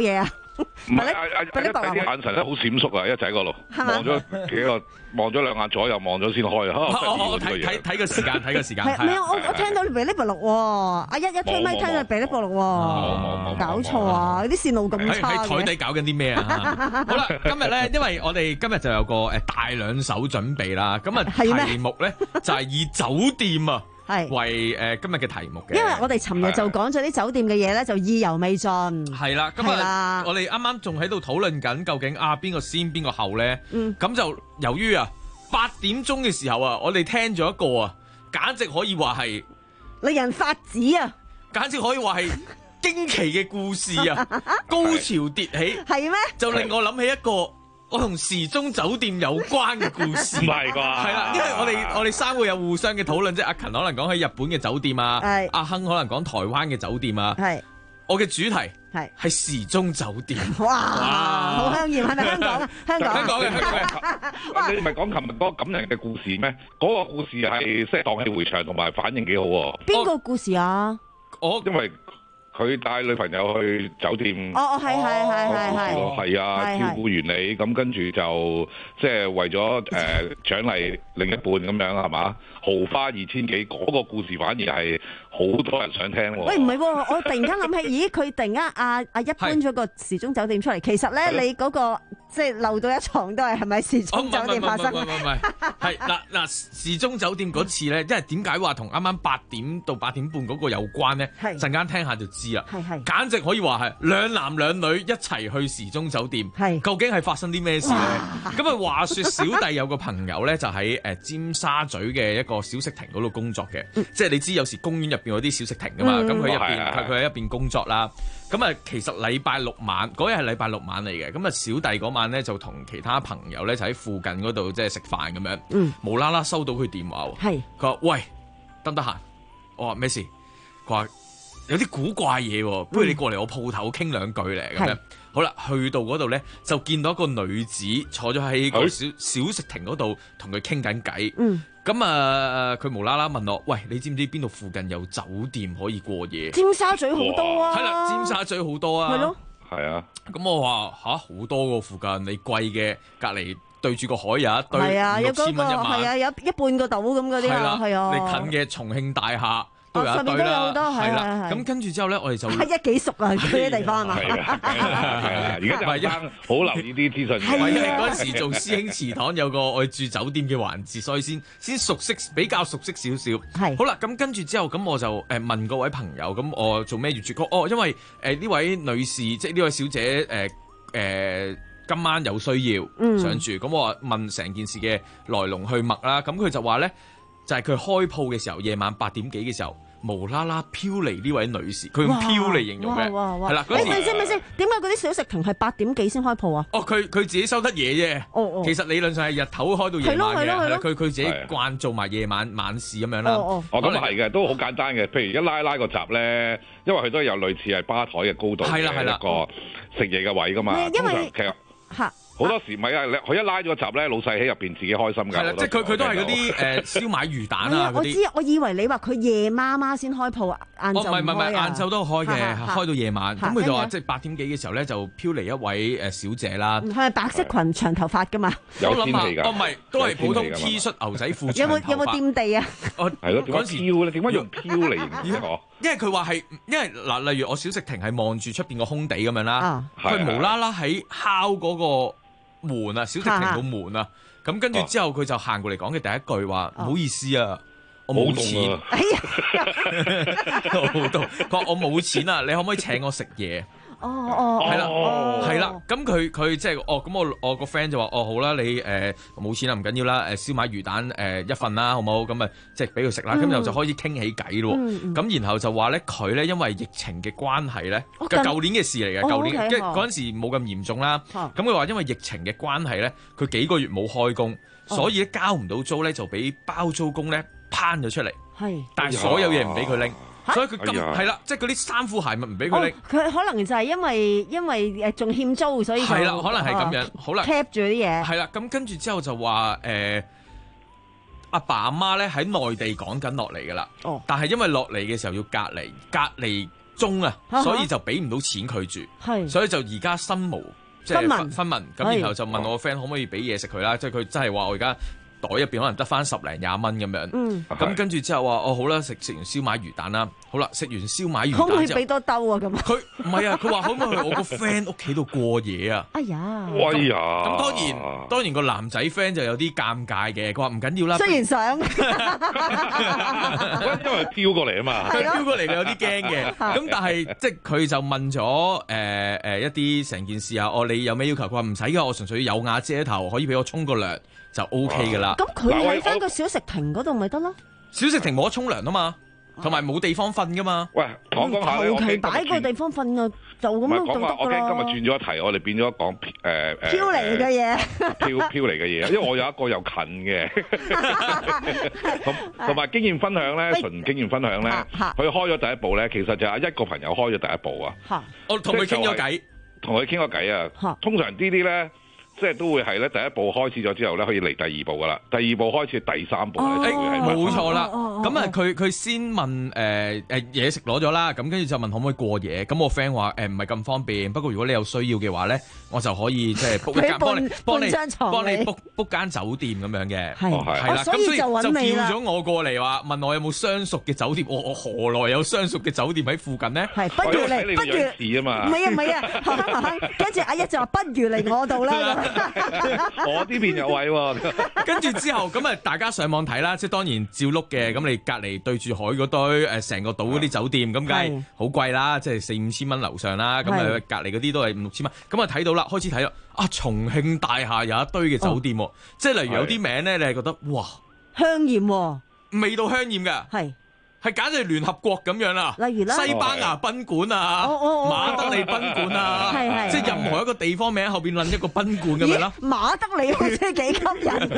Speaker 13: 唔係阿阿一睇啲眼神咧好閃縮啊！一仔嗰度望咗幾個，望咗兩眼左右，望咗先開啊！
Speaker 12: 我睇睇睇個時間，睇個時間。
Speaker 6: 係咩？我我聽到你噼哩啪啦喎，阿一一推咪聽到噼哩啪啦喎，搞錯啊！啲線路咁差嘅。
Speaker 12: 喺台底搞緊啲咩啊？好啦，今日咧，因為我哋今日就有個誒大兩手準備啦，咁啊題目咧就係以酒店啊。係為誒今日嘅題目嘅，
Speaker 6: 因為我哋尋日就講咗啲酒店嘅嘢咧，就意猶未盡。
Speaker 12: 係啦，咁啊，我哋啱啱仲喺度討論緊，究竟啊邊個先邊個後咧？嗯，咁就由於啊八點鐘嘅時候啊，我哋聽咗一個啊，簡直可以話係
Speaker 6: 令人發指啊！
Speaker 12: 簡直可以話係驚奇嘅故事啊，高潮迭起，
Speaker 6: 係咩？
Speaker 12: 就令我諗起一個。我同時鐘酒店有關嘅故事，
Speaker 13: 唔係啩？
Speaker 12: 係啦，因為我哋我哋三個有互相嘅討論，即係阿勤可能講喺日本嘅酒店啊，阿亨可能講台灣嘅酒店啊，係我嘅主題係係時鐘酒店。
Speaker 6: 哇，好香豔，係咪香港啊？香港
Speaker 12: 香港嘅香港
Speaker 13: 嘅。你唔係講琴日嗰個感人嘅故事咩？嗰個故事係即係蕩氣迴腸，同埋反應幾好喎。
Speaker 6: 邊個故事啊？
Speaker 12: 我
Speaker 13: 因為。佢帶女朋友去酒店，
Speaker 6: 哦，係係係係係，
Speaker 13: 係啊，照顧完你，咁跟住就即係為咗誒獎勵另一半咁樣係嘛？豪花二千幾，嗰個故事反而係好多人想聽喎。
Speaker 6: 喂，唔係喎，我突然間諗起，咦，佢突然間阿阿一搬咗個時鐘酒店出嚟，其實咧你嗰個即係漏到一床都係係咪時鐘酒店發生？
Speaker 12: 唔係唔係唔係，係嗱嗱時鐘酒店嗰次咧，因為點解話同啱啱八點到八點半嗰個有關咧？陣間聽下就知啦。係係，簡直可以話係兩男兩女一齊去時鐘酒店。係，究竟係發生啲咩事咧？咁啊話説小弟有個朋友咧，就喺誒尖沙咀嘅一個小食亭嗰度工作嘅，嗯、即係你知有時公園入邊有啲小食亭噶嘛，咁佢入邊佢佢喺入邊工作啦。咁啊，其實禮拜六晚嗰日係禮拜六晚嚟嘅，咁啊小弟嗰晚咧就同其他朋友咧就喺附近嗰度即係食飯咁樣，嗯、無啦啦收到佢電話喎，係佢話喂，得唔得閒？我話咩事？佢話有啲古怪嘢喎，不如你過嚟我鋪頭傾兩句咧咁樣。好啦，去到嗰度咧就見到一個女子坐咗喺個小小食亭嗰度同佢傾緊偈。嗯咁啊！佢無啦啦問我：喂，你知唔知邊度附近有酒店可以過夜？
Speaker 6: 尖沙咀好多啊！
Speaker 12: 係啦，尖沙咀好多啊！
Speaker 6: 係咯，
Speaker 13: 係啊。咁
Speaker 12: 我話吓好多個附近，你貴嘅隔離對住個海有一堆，
Speaker 6: 係啊，
Speaker 12: 六千蚊一晚，
Speaker 6: 係啊，有一半個島咁嗰啲啊，係啊。
Speaker 12: 你近嘅重慶大廈。都有一堆啦，係啦，咁跟住之後咧，我哋就
Speaker 6: 係一幾熟啊，嗰啲地方係嘛？
Speaker 13: 係啊，係啊，而家就係好留意啲資訊。
Speaker 12: 係因為嗰陣時做師兄祠堂有個我住酒店嘅環節，所以先先熟悉比較熟悉少少。係好啦，咁跟住之後，咁我就誒問嗰位朋友，咁我做咩要住？哦，因為誒呢位女士，即係呢位小姐，誒誒今晚有需要想住，咁我話問成件事嘅來龍去脈啦，咁佢就話咧。就係佢開鋪嘅時候，夜晚八點幾嘅時候，無啦啦飄嚟呢位女士，佢用飄嚟形容嘅，係啦。
Speaker 6: 誒，咪先咪先，點解嗰啲小食亭係八點幾先開鋪啊？
Speaker 12: 哦，佢佢自己收得嘢啫。哦哦。其實理論上係日頭開到夜晚嘅，係啦。佢佢自己慣做埋夜晚晚市咁樣啦。
Speaker 13: 哦哦。咁係嘅，都好簡單嘅。譬如一拉拉個閘咧，因為佢都有類似係吧台嘅高度嘅一個食嘢嘅位噶嘛。
Speaker 6: 因為
Speaker 13: 其實
Speaker 6: 嚇。
Speaker 13: 好多時唔係啊！佢一拉咗個閘咧，老細喺入邊自己開心㗎。
Speaker 12: 係啦，即係佢佢都係嗰啲誒燒賣魚蛋啊嗰啲。
Speaker 6: 我知，我以為你話佢夜媽媽先開鋪，晏晝唔開啊。
Speaker 12: 唔係唔係，晏晝都開嘅，開到夜晚。咁佢就話即係八點幾嘅時候咧，就飄嚟一位誒小姐啦。
Speaker 6: 係咪白色裙長頭髮㗎嘛？
Speaker 13: 有天地㗎。
Speaker 12: 哦，唔係，都係普通 T 恤牛仔褲。
Speaker 6: 有冇有冇掂地啊？
Speaker 13: 哦，係咯。嗰時飄咧，點解用飄嚟形容我？
Speaker 12: 因為佢話係，因為嗱，例如我小食亭係望住出邊個空地咁樣啦，佢無啦啦喺敲嗰個門啊，小食亭個門啊，咁跟住之後佢就行過嚟講嘅第一句話，唔好意思啊，我冇錢。哎呀，好多，佢話我冇錢啊，你可唔可以請我食嘢？
Speaker 6: 哦哦，
Speaker 12: 係啦，係啦，咁佢佢即係哦，咁我我個 friend 就話哦好啦，你誒冇錢啊，唔緊要啦，誒燒賣魚蛋誒一份啦，好冇？咁啊即係俾佢食啦，咁然後就開始傾起偈咯，咁然後就話咧佢咧因為疫情嘅關係咧，舊年嘅事嚟嘅，舊年即係嗰陣時冇咁嚴重啦，咁佢話因為疫情嘅關係咧，佢幾個月冇開工，所以咧交唔到租咧就俾包租公咧攤咗出嚟，係，但係所有嘢唔俾佢拎。所以佢咁係啦，即係嗰啲衫褲鞋襪唔俾佢拎。
Speaker 6: 佢可能就係因為因為誒仲欠租，所以
Speaker 12: 係啦，可能係咁樣。好啦
Speaker 6: ，cap 住啲嘢。
Speaker 12: 係啦，咁跟住之後就話誒阿爸阿媽咧喺內地趕緊落嚟噶啦。哦，但係因為落嚟嘅時候要隔離，隔離中啊，
Speaker 6: 哈哈
Speaker 12: 所以就俾唔到錢佢住，
Speaker 6: 係
Speaker 12: 所以就而家身無即係
Speaker 6: 分文
Speaker 12: 分文，咁然後就問我個 friend 可唔可以俾嘢食佢啦，即係佢真係話我而家袋入邊可能得翻十零廿蚊咁樣，
Speaker 6: 嗯
Speaker 12: 咁跟住之後話哦好啦，食食完燒賣魚蛋啦，好啦，食完燒賣魚
Speaker 6: 可唔可
Speaker 12: 蛋之後
Speaker 6: 以俾多兜啊咁啊？
Speaker 12: 佢唔係啊，佢話可唔可以去我個 friend 屋企度過夜啊？
Speaker 6: 哎呀，
Speaker 13: 哎呀，
Speaker 12: 咁當然當然個男仔 friend 就有啲尷尬嘅，佢話唔緊要啦。
Speaker 6: 雖然想，
Speaker 13: 因為飄過嚟啊嘛，
Speaker 12: 佢飄過嚟佢有啲驚嘅，咁但係即係佢就問咗誒誒一啲成件事啊，哦你有咩要求？佢話唔使㗎，我純粹有瓦遮頭，可以俾我沖個涼就 O K 㗎啦。
Speaker 6: 咁佢喺翻個小食亭嗰度咪得咯？
Speaker 12: 小食亭冇得沖涼啊嘛，同埋冇地方瞓㗎嘛。
Speaker 13: 喂，講講下咧，
Speaker 6: 求
Speaker 13: 我
Speaker 6: 其擺個地方瞓啊，就咁
Speaker 13: 唔係
Speaker 6: 樣就得
Speaker 13: 講話，我
Speaker 6: 㗎
Speaker 13: 驚今日
Speaker 6: 啦。
Speaker 13: 轉咗一題，我哋變咗講誒誒
Speaker 6: 飄嚟嘅嘢，
Speaker 13: 飄飄嚟嘅嘢，因為我有一個又近嘅，同同埋經驗分享咧，純經驗分享咧，佢開咗第一步咧，其實就係一個朋友開咗第一步啊。
Speaker 12: 我同佢傾咗偈，
Speaker 13: 同佢傾咗偈啊。通常呢啲咧。即係都會係咧，第一步開始咗之後咧，可以嚟第二步噶啦。第二步開始第三步咧，
Speaker 12: 冇錯啦。咁啊，佢佢先問誒誒嘢食攞咗啦，咁跟住就問可唔可以過夜。咁我 friend 話誒唔係咁方便，不過如果你有需要嘅話咧，我就可以即係 book 一間幫你幫你幫你 book book 間酒店咁樣嘅。
Speaker 6: 係
Speaker 12: 係啦，咁
Speaker 6: 所以就揾
Speaker 12: 就
Speaker 6: 你啦
Speaker 12: 叫咗我過嚟話問我有冇相熟嘅酒店。我我何來有相熟嘅酒店喺附近呢？
Speaker 6: 係不如嚟，不如
Speaker 13: 啊嘛。
Speaker 6: 唔係啊唔係啊，跟住阿一就話不如嚟我度啦。
Speaker 13: 我呢邊有位喎，
Speaker 12: 跟住之後咁啊，大家上網睇啦，即係當然照碌嘅。咁你隔離對住海嗰堆誒，成個島嗰啲酒店，咁梗係好貴啦，即係四五千蚊樓上啦。咁啊，隔離嗰啲都係五六千蚊。咁啊睇到啦，開始睇啦，啊重慶大廈有一堆嘅酒店，哦、即係例如有啲名咧，你係覺得哇
Speaker 6: 香豔喎，
Speaker 12: 味道香豔㗎，
Speaker 6: 係。
Speaker 12: 係簡直係聯合國咁樣啦，
Speaker 6: 例如啦，
Speaker 12: 西班牙賓館啊，馬德里賓館啊，即係任何一個地方名後邊撚一個賓館咁樣啦。
Speaker 6: 馬德里好似幾吸引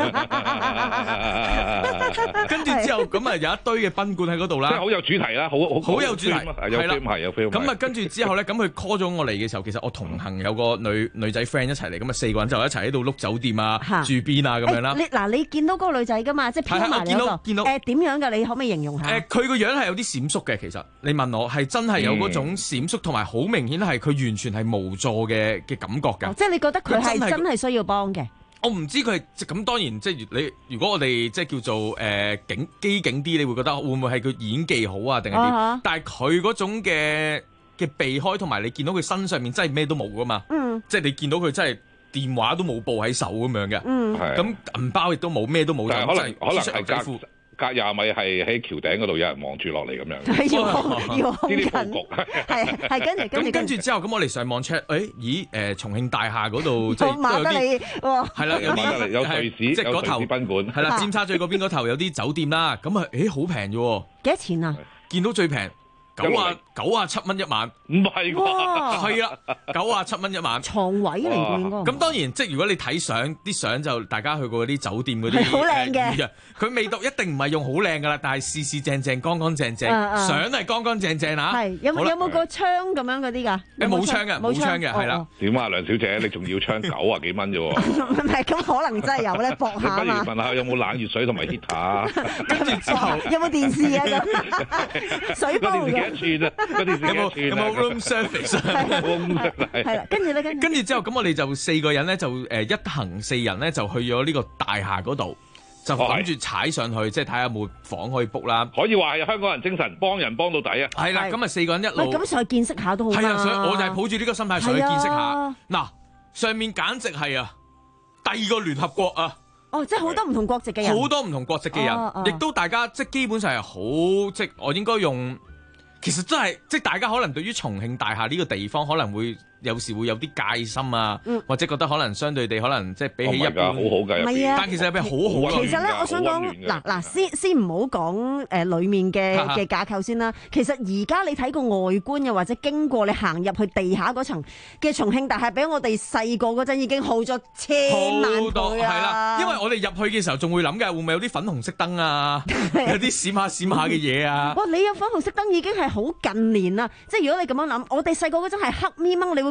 Speaker 12: 跟住之後咁啊，有一堆嘅賓館喺嗰度啦，
Speaker 13: 即係好有主題啦，好好
Speaker 12: 好有主題，
Speaker 13: 係啦，係有 feel。
Speaker 12: 咁啊，跟住之後咧，咁佢 call 咗我嚟嘅時候，其實我同行有個女女仔 friend 一齊嚟，咁啊四個人就一齊喺度碌酒店啊、住邊啊咁樣啦。
Speaker 6: 你嗱，你見到嗰個女仔噶嘛？即係飄埋嚟嗰個。見到誒點樣㗎？你可唔可以形容下？
Speaker 12: 誒佢個樣係有啲閃縮嘅，其實你問我係真係有嗰種閃縮，同埋好明顯係佢完全係無助嘅嘅感覺㗎。
Speaker 6: 哦，即係你覺得佢係真係需要幫嘅？
Speaker 12: 我唔知佢係咁，當然即係你如果我哋即係叫做誒、呃、警機警啲，你會覺得會唔會係佢演技好啊，定係點？ uh-huh. 但係佢嗰種嘅嘅避開，同埋你見到佢身上面真係咩都冇㗎嘛？嗯，即係你見到佢真係電話都冇報喺手咁樣嘅。嗯，咁銀包亦都冇，咩都冇，就
Speaker 13: 可能可能係
Speaker 12: 底褲。
Speaker 13: 隔廿米係喺橋頂嗰度有人望住落嚟咁樣，
Speaker 6: 係要要控緊，
Speaker 13: 佈局
Speaker 6: 係係跟住跟住
Speaker 12: 跟住之後咁我哋上網 check，誒咦誒重慶大廈嗰度即係
Speaker 6: 馬德里
Speaker 12: 係啦，有啲
Speaker 13: 有瑞士即係嗰頭賓館
Speaker 12: 係啦，尖沙咀嗰邊嗰頭有啲酒店啦，咁啊誒好平啫喎，
Speaker 6: 幾多錢啊？
Speaker 12: 見到最平。九啊九啊七蚊一晚，
Speaker 13: 唔係啩？
Speaker 12: 係啦，九啊七蚊一晚，
Speaker 6: 床位嚟嘅應該。
Speaker 12: 咁當然，即係如果你睇相，啲相就大家去過嗰啲酒店嗰啲，
Speaker 6: 好靚嘅。
Speaker 12: 佢味道一定唔係用好靚噶啦，但係四四正正、乾乾淨淨，相係乾乾淨淨啊。
Speaker 6: 係有冇有冇個窗咁樣嗰啲㗎？
Speaker 12: 誒冇窗嘅，冇窗嘅，係啦。
Speaker 13: 點啊，梁小姐，你仲要窗九啊幾蚊啫喎？
Speaker 6: 唔係，咁可能真係有咧，搏下啊嘛。
Speaker 13: 不如問下有冇冷熱水同埋 heater？
Speaker 12: 跟住之後
Speaker 6: 有冇電視啊？咁水煲
Speaker 13: 嘅。
Speaker 12: 有冇有冇 room service？
Speaker 6: 係啦，跟住咧，跟
Speaker 12: 跟住之後，咁我哋就四個人咧，就誒一行四人咧，就去咗呢個大廈嗰度，就諗住踩上去，即係睇下有冇房可以 book 啦。
Speaker 13: 可以話係香港人精神，幫人幫到底啊！
Speaker 12: 係啦，咁啊四個人一路
Speaker 6: 咁上去見識下都好。
Speaker 12: 係啊，所以我就係抱住呢個心態上去見識下。嗱，上面簡直係啊，第二個聯合國啊！
Speaker 6: 哦，即係好多唔同國籍嘅人，
Speaker 12: 好多唔同國籍嘅人，亦都大家即係基本上係好，即係我應該用。其實真係，即係大家可能對於重慶大廈呢個地方可能會有時會有啲戒心啊，嗯、或者覺得可能相對地可能即係比起一般，
Speaker 13: 好好嘅，
Speaker 6: 唔係啊，
Speaker 12: 但其實入邊好好。
Speaker 6: 其實咧，我想講嗱嗱，先先唔好講誒裡面嘅嘅架構先啦。其實而家你睇個外觀又或者經過你行入去地下嗰層嘅重慶大廈，比我哋細個嗰陣已經好咗千萬倍啊！
Speaker 12: 係啦，因為我哋入去嘅時候仲會諗嘅，會唔會有啲粉紅色燈啊，有啲閃下閃下嘅嘢啊？
Speaker 6: 哇！你有粉紅色燈已經係好近年啦，即係如果你咁樣諗，我哋細個嗰陣係黑咪掹，你會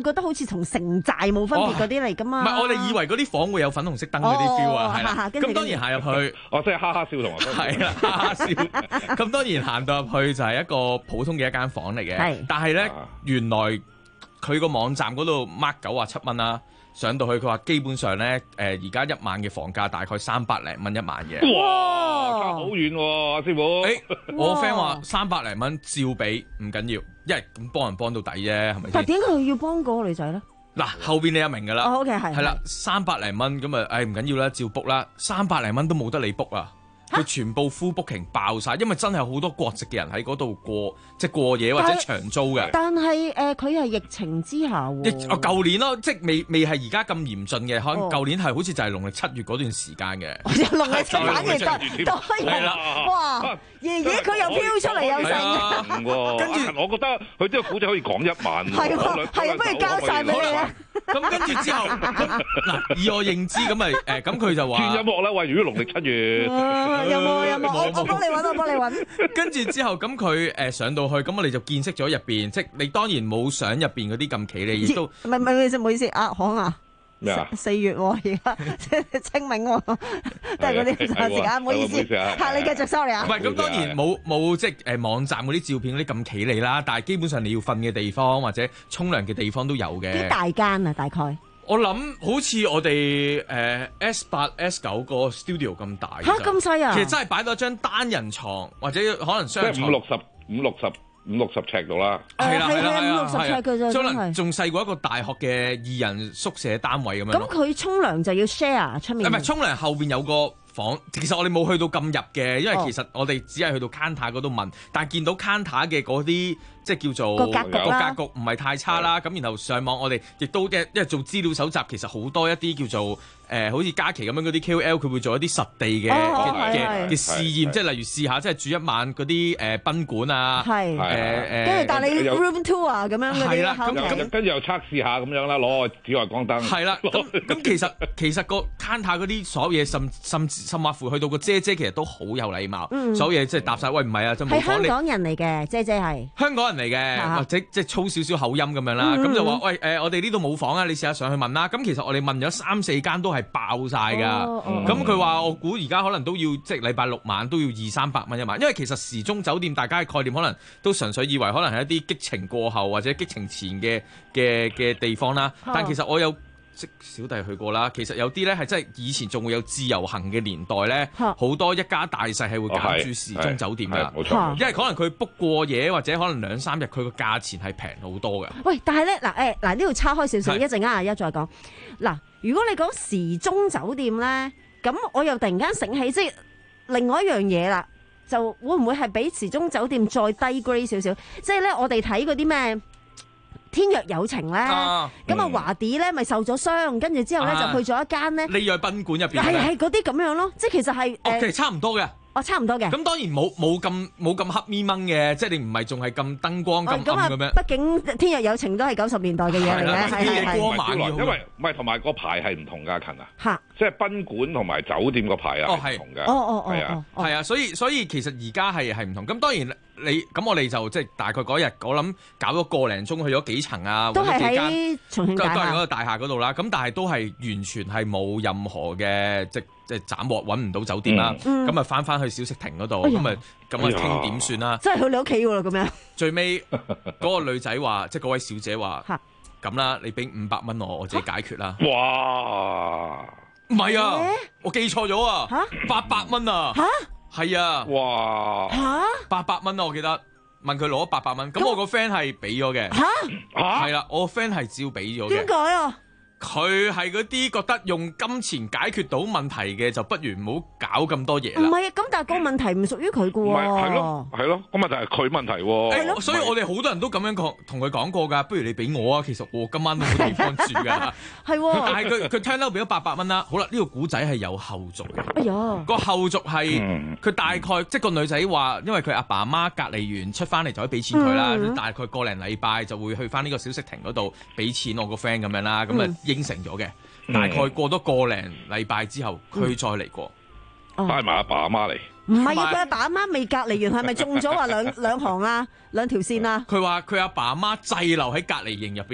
Speaker 6: 會覺得好似同城寨冇分別嗰啲嚟噶嘛。
Speaker 12: 唔係，我哋以為嗰啲房會有粉紅色燈嗰啲 feel 啊，係啦。咁當然行入去，
Speaker 13: 哦，即係哈哈笑同學。
Speaker 12: 係啦，哈哈笑。咁當然行到入去就係一個普通嘅一間房嚟嘅，但係咧原來佢個網站嗰度 mark 九啊七蚊啦。上到去佢話基本上咧，誒而家一晚嘅房價大概三百零蚊一晚嘅。
Speaker 13: 哇，差好遠喎，師傅。
Speaker 12: 誒、欸，我 friend 話三百零蚊照俾，唔緊要，因為咁幫人幫到底啫，係咪先？
Speaker 6: 但點解佢要幫嗰個女仔咧？
Speaker 12: 嗱，後邊你又明㗎啦。
Speaker 6: 哦 OK 係。
Speaker 12: 係啦，三百零蚊咁啊，誒唔緊要啦，照 book 啦，三百零蚊都冇得你 book 啊！佢全部 full booking 爆晒，因為真係好多國籍嘅人喺嗰度過，即係過夜或者長租嘅。
Speaker 6: 但係誒，佢、呃、係疫情之下喎。
Speaker 12: 哦，舊年咯，即係未未係而家咁嚴峻嘅，可能舊年係好似就係農曆七月嗰段時間嘅。
Speaker 6: 農曆七月都都係啦，哇！爺爺佢又飄出嚟又成。
Speaker 13: 跟住我覺得佢呢個古仔可以講一晚。
Speaker 6: 係喎，係啊，不如交晒俾你啊！
Speaker 12: 咁跟住之後，嗱，以我認知咁咪誒，咁佢就話
Speaker 13: 轉音樂啦，喂！如果農曆七月。
Speaker 6: 有冇有冇？我我幫你揾，我幫你揾。
Speaker 12: 跟住之後，咁佢誒上到去，咁我哋就見識咗入邊，即係你當然冇相入邊嗰啲咁企理，亦都
Speaker 6: 唔係唔係唔好意思啊，行啊！
Speaker 13: 咩啊？
Speaker 6: 四月而家清明喎，都係嗰啲時間，唔好意思嚇，你繼續 sorry 啊。
Speaker 12: 唔係咁，當然冇冇即係誒網站嗰啲照片嗰啲咁企理啦，但係基本上你要瞓嘅地方或者沖涼嘅地方都有嘅。
Speaker 6: 幾大間啊？大概？
Speaker 12: 我諗好似我哋誒 S 八 S 九個 studio 咁大
Speaker 6: 嚇咁細啊！
Speaker 12: 其實真係擺到一張單人床或者可能雙床
Speaker 13: 五六十五六十五六十尺度啦。
Speaker 12: 係啦係啦
Speaker 6: 五六十尺嘅啫，
Speaker 12: 可能仲細過一個大學嘅二人宿舍單位咁樣。
Speaker 6: 咁佢沖涼就要 share 出面？
Speaker 12: 唔係沖涼後邊有個房，其實我哋冇去到咁入嘅，因為其實我哋只係去到 counter 嗰度問，但係見到 counter 嘅嗰啲。即係叫做
Speaker 6: 個格局啦，
Speaker 12: 格局唔係太差啦。咁然後上網我哋亦都嘅，因為做資料搜集，其實好多一啲叫做誒、呃，好似嘉琪咁樣嗰啲 K O L，佢會做一啲實地嘅嘅嘅試驗，即係例如試下即係住一晚嗰啲誒賓館啊，誒誒，
Speaker 6: 跟住帶你 room tour 啊咁樣嗰啲，
Speaker 13: 咁跟住又測試下咁樣啦，攞個紫外光燈。
Speaker 12: 係啦，咁咁其實其實個 counter 嗰啲所有嘢，甚甚甚或乎去到個姐姐，其實都好有禮貌，嗯、所有嘢即係答晒。喂，唔係啊，就冇講你。係香
Speaker 6: 港人嚟嘅姐姐係
Speaker 12: 香港人嚟嘅，或者即係粗少少口音咁樣啦，咁、嗯、就話喂誒、呃，我哋呢度冇房啊，你試下上去問啦。咁其實我哋問咗三四間都係爆晒噶。咁佢話我估而家可能都要即係禮拜六晚都要二三百蚊一晚，因為其實時鐘酒店大家嘅概念可能都純粹以為可能係一啲激情過後或者激情前嘅嘅嘅地方啦。但其實我有即小弟去過啦，其實有啲咧係真係以前仲會有自由行嘅年代咧，好多一家大細係會揀住時鐘酒店㗎，冇錯，因為可能佢 book 過夜或者可能兩三日，佢個價錢係平好多㗎。
Speaker 6: 喂，但係咧嗱誒嗱呢度叉開少少，一陣間阿一再講嗱。如果你講時鐘酒店咧，咁我又突然間醒起，即係另外一樣嘢啦，就會唔會係比時鐘酒店再低 grade 少少？即係咧，我哋睇嗰啲咩？天若有情咧，咁啊華迪咧咪受咗傷，跟住之後咧就去咗一間咧，
Speaker 12: 匿喺賓館入邊，
Speaker 6: 係係嗰啲咁樣咯，即係其實係
Speaker 12: 誒，其實差唔多嘅，
Speaker 6: 哦差唔多嘅。咁
Speaker 12: 當然冇冇咁冇咁黑咪掹嘅，即係你唔係仲係咁燈光咁暗咁樣。
Speaker 6: 畢竟天若有情都係九十年代嘅嘢嚟嘅，係係
Speaker 13: 光猛，因為唔係同埋個牌係唔同㗎，近啊，嚇，即係賓館同埋酒店個牌啊係唔同嘅，
Speaker 6: 哦哦哦，
Speaker 12: 係啊係啊，所以所以其實而家係係唔同。咁當然。你咁我哋就即係大概嗰日，我諗搞咗個零鐘去咗幾層啊，
Speaker 6: 都係喺重慶大廈，
Speaker 12: 都係嗰個大廈嗰度啦。咁但係都係完全係冇任何嘅即即係斬獲揾唔到酒店啦。咁啊翻翻去小食亭嗰度，咁啊咁啊傾點算啦？
Speaker 6: 真係去你屋企喎咁樣。
Speaker 12: 最尾嗰個女仔話，即係嗰位小姐話：咁啦，你俾五百蚊我，我自己解決啦。
Speaker 13: 哇！
Speaker 12: 唔係啊，我記錯咗啊，八百蚊啊！係啊！
Speaker 13: 哇！
Speaker 6: 嚇
Speaker 12: 八百蚊啊！我記得問佢攞八百蚊，咁我個 friend 係俾咗嘅。
Speaker 6: 嚇
Speaker 12: 嚇係啦，我個 friend 係照俾咗嘅。
Speaker 6: 點解啊？
Speaker 12: 佢係嗰啲覺得用金錢解決到問題嘅，就不如唔好搞咁多嘢啦。
Speaker 6: 唔係啊，咁但係個問題唔屬於佢嘅喎。
Speaker 13: 係咯，係咯，個問題係佢問題喎。
Speaker 12: 係咯，所以我哋好多人都咁樣講，同佢講過㗎。不如你俾我啊，其實我今晚都冇地方住㗎。
Speaker 6: 係喎。
Speaker 12: 但係佢佢 turn out 俾咗八百蚊啦。好啦，呢個古仔係有後續嘅。
Speaker 6: 哎呀，
Speaker 12: 個後續係佢大概即係個女仔話，因為佢阿爸阿媽隔離完出翻嚟就可以俾錢佢啦。大概個零禮拜就會去翻呢個小食亭嗰度俾錢我個 friend 咁樣啦。咁啊應承咗嘅。大概過多個零禮拜之後，佢再嚟過，
Speaker 13: 帶埋阿爸阿媽嚟。
Speaker 6: 唔係啊，佢阿爸阿媽未隔離完，係咪中咗話兩兩行啊，兩條線啊？
Speaker 12: 佢話佢阿爸阿媽滯留喺隔離營入邊。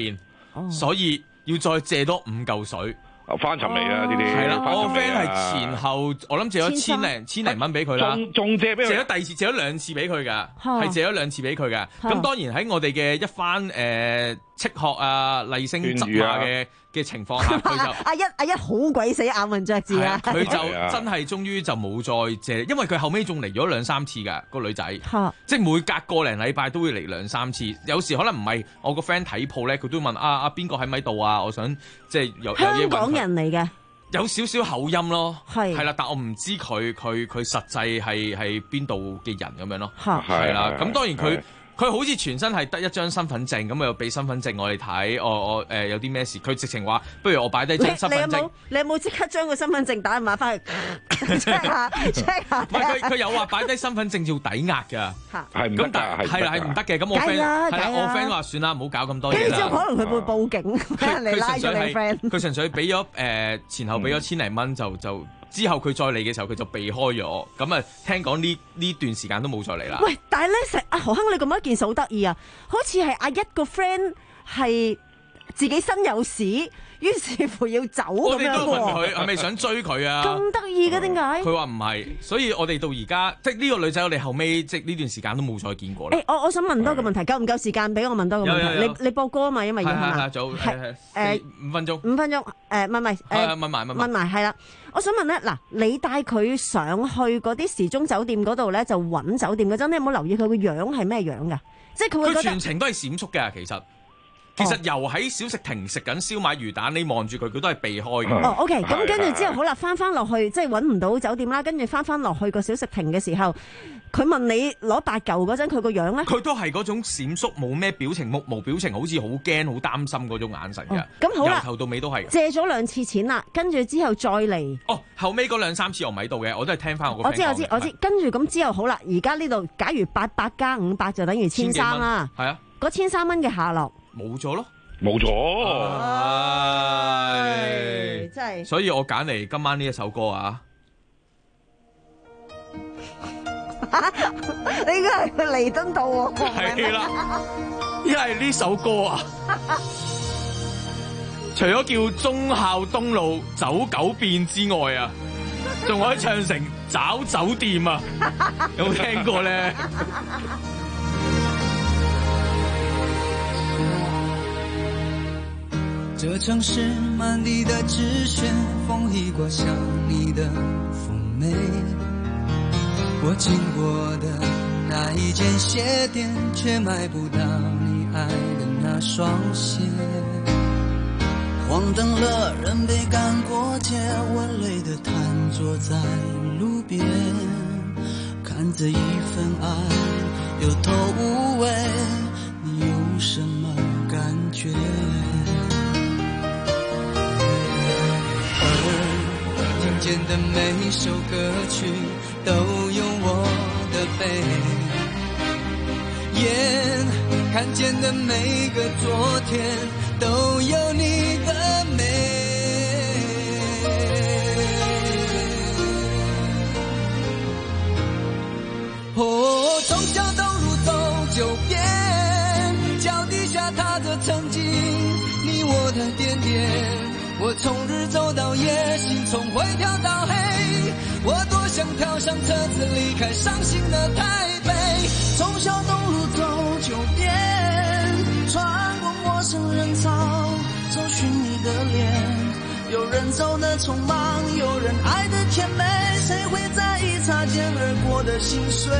Speaker 12: 哦、所以要再借多五嚿水。
Speaker 13: 翻尋嚟啊！呢啲
Speaker 12: 係啦，我個 friend 係前後，我諗借咗千零千零蚊俾佢啦，
Speaker 13: 仲仲借俾佢，
Speaker 12: 借咗第二次，借咗兩次俾佢㗎，係借咗兩次俾佢㗎。咁當然喺我哋嘅一番誒斥喝啊、厲聲責罵嘅嘅情況下，佢就
Speaker 6: 阿一阿一好鬼死咬文嚼字啊！
Speaker 12: 佢就真係終於就冇再借，因為佢後尾仲嚟咗兩三次㗎，個女仔，即係每隔個零禮拜都會嚟兩三次。有時可能唔係我個 friend 睇鋪咧，佢都問啊啊邊個喺咪度啊？我想即係有有嘢
Speaker 6: 香港人嚟嘅，
Speaker 12: 有少少口音咯，
Speaker 6: 係
Speaker 12: 係啦，但我唔知佢佢佢實際係係邊度嘅人咁樣咯，係啦。咁當然佢。佢好似全身係得一張身份證，咁又俾身份證我哋睇，我我誒、呃、有啲咩事，佢直情話，不如我擺低張身份證。
Speaker 6: 你有冇即刻將個身份證打電話翻去 check 下 check 下？
Speaker 12: 唔係佢佢有話擺低身份證要抵押㗎，
Speaker 13: 係
Speaker 12: 咁但係係啦係唔得嘅，咁我 friend 係啦，我 friend 話算啦，唔好搞咁多嘢啦。
Speaker 6: 跟住之後可能佢會報警，俾人嚟拉咗你 friend。
Speaker 12: 佢純粹俾咗誒前後俾咗千零蚊就就。之後佢再嚟嘅時候，佢就避開咗。咁啊，聽講呢呢段時間都冇再嚟啦。
Speaker 6: 喂，但係咧，成阿何亨，你咁樣一件事好得意啊！好似係阿一個 friend 係自己身有屎，於是乎要走咁樣喎。我哋都問佢
Speaker 12: 係咪想追佢啊？
Speaker 6: 咁得意嘅點解？
Speaker 12: 佢話唔係，所以我哋到而家即係呢個女仔，我哋後尾即係呢段時間都冇再見過啦。
Speaker 6: 誒、欸，我我想問多個問題，夠唔夠時間俾我問多個問題？有有有你你播歌啊嘛，因為要係嘛？
Speaker 12: 早係誒五分鐘。五
Speaker 6: 分鐘誒，唔係唔係誒，
Speaker 12: 問埋問
Speaker 6: 問埋係啦。我想問咧，嗱，你帶佢上去嗰啲時鐘酒店嗰度咧，就揾酒店嗰陣，你有冇留意佢個樣係咩樣㗎？即係佢會覺得
Speaker 12: 佢全程都係閃縮嘅，其實。其實由喺小食亭食緊燒賣魚蛋，你望住佢，佢都係避開嘅。
Speaker 6: 哦，OK，咁跟住之後好啦，翻翻落去即係揾唔到酒店啦，跟住翻翻落去個小食亭嘅時候，佢問你攞八嚿嗰陣，佢個樣咧？
Speaker 12: 佢都係嗰種閃縮，冇咩表情，目無表情，好似好驚、好擔心嗰種眼神嘅。
Speaker 6: 咁好啦，
Speaker 12: 由頭到尾都係。
Speaker 6: 借咗兩次錢啦，跟住之後再嚟。
Speaker 12: 哦，後尾嗰兩三次我唔喺度嘅，我都係聽翻我個。
Speaker 6: 我知我知我知，跟住咁之後好啦，而家呢度假如八百加五百就等於千三啦。
Speaker 12: 係啊。
Speaker 6: 嗰千三蚊嘅下落。
Speaker 12: 冇咗咯。
Speaker 13: 冇咗，
Speaker 6: 唉，真係。
Speaker 12: 所以我揀嚟今晚呢一首歌啊，
Speaker 6: 你應該係去彌敦道喎。
Speaker 12: 係啦，因為呢首歌啊，除咗叫忠孝東路走九遍之外啊，仲可以唱成找酒店啊，有冇聽過咧？
Speaker 8: 這城市滿地的紙屑，風一刮像你的嫵媚。我經過的那一間鞋店，卻買不到你愛的那雙鞋。黃燈了，人被趕過街，我累得癱坐在路邊，看着一份愛有頭無尾，你有什麼感覺？聽見的每一首歌曲都有我的悲，眼看見的每個昨天都有你的美。哦，從小東路走九遍，腳底下踏着曾經你我的點點。我從日走到夜，心從灰跳到黑，我多想跳上車子離開傷心的台北。從小東路走九遍，穿過陌生人潮，找尋你的臉。有人走得匆忙，有人愛得甜美，誰會在意擦肩而過的心碎？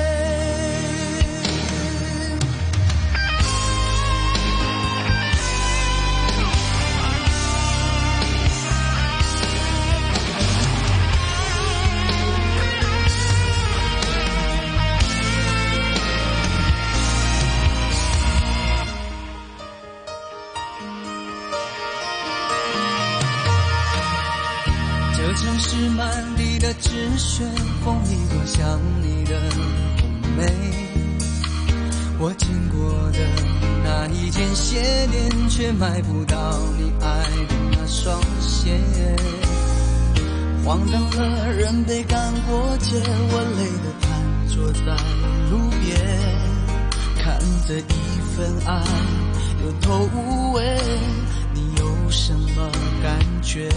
Speaker 8: 城市滿地的紙屑，風一刮像你的嫵媚。我經過的那一間鞋店，卻買不到你愛的那雙鞋。黃燈了，人被趕過街，我累得癱坐在路邊，看着一份愛
Speaker 17: 的头尾，你有什么感觉？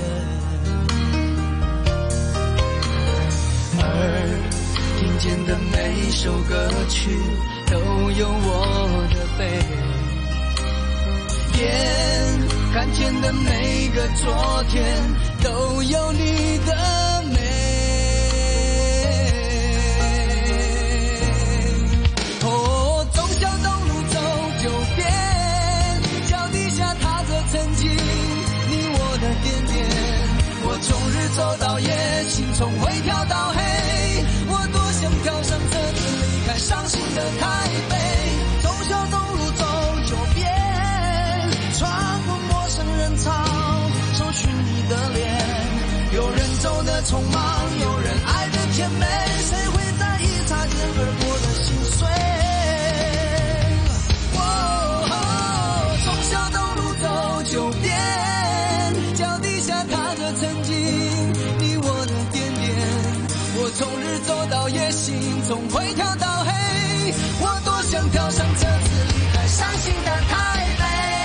Speaker 17: 耳听见的每首歌曲都有我的悲，眼看见的每个昨天都有你的美。哦，忠孝东路走九遍，脚底下踏着曾经你我的点点。我从日走到夜，心从灰跳到黑，我多想跳上车子离开伤心的台北。忠孝东路走九遍，穿过陌生人潮，搜寻你的脸。有人走得匆忙，有人爱得甜美，谁会在意擦肩而过的心碎？哦，忠孝东路走九遍，脚底下踏着曾经你我的点点。我从日走到夜，心从灰跳到黑，我多想跳上车子离開傷心的台北。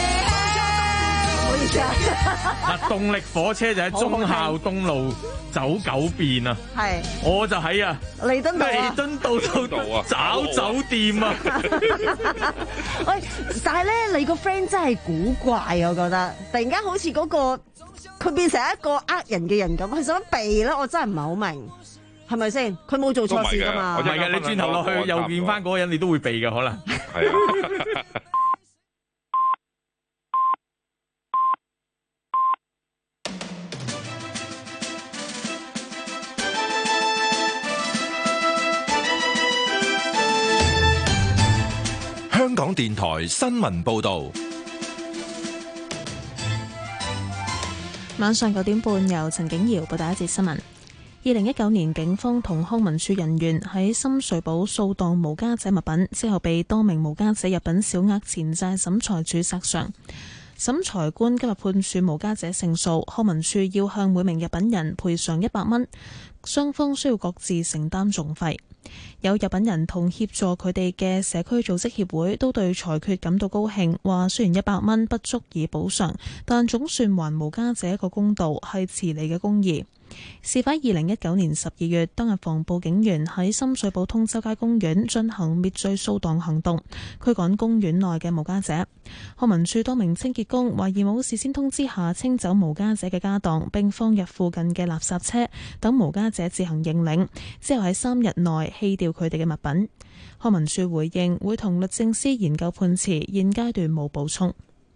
Speaker 12: 嗱，動力火車就喺忠孝東路走九遍啊！
Speaker 6: 係，
Speaker 12: 我就喺啊
Speaker 6: 彌敦道啊
Speaker 12: 彌敦道度找酒店啊！
Speaker 6: 喂，但係咧，你個 friend 真係古怪，我覺得突然間好似嗰、嗰個佢變成一個呃人嘅人咁，佢想避咧，我真係唔係好明，係咪先？佢冇做錯事噶嘛？
Speaker 12: 唔係嘅，你轉頭落去又見翻嗰個人，你都會避嘅可能。係啊。
Speaker 4: 香港電台新聞報導，
Speaker 1: 晚上九點半由陳景瑤報道一節新聞。二零一九年，警方同康文署人員喺深水埗掃蕩無家者物品之後，被多名無家者入稟小額錢債審裁處索償。審裁官今日判處無家者勝訴，康文署要向每名入稟人賠償一百蚊，雙方需要各自承擔訟費。有入稟人同協助佢哋嘅社區組織協會都對裁決感到高興，話雖然一百蚊不足以補償，但總算還無家者一個公道，係遲嚟嘅公義。事發二零一九年十二月，當日防暴警員喺深水埗通州街公園進行滅罪掃蕩行動，驅趕公園內嘅無家者。康文署多名清潔工懷疑冇事先通知下清走無家者嘅家當，並放入附近嘅垃圾車，等無家者自行認領，之後喺三日內棄掉佢哋嘅物品。康文署回應會同律政司研究判詞，現階段冇補充。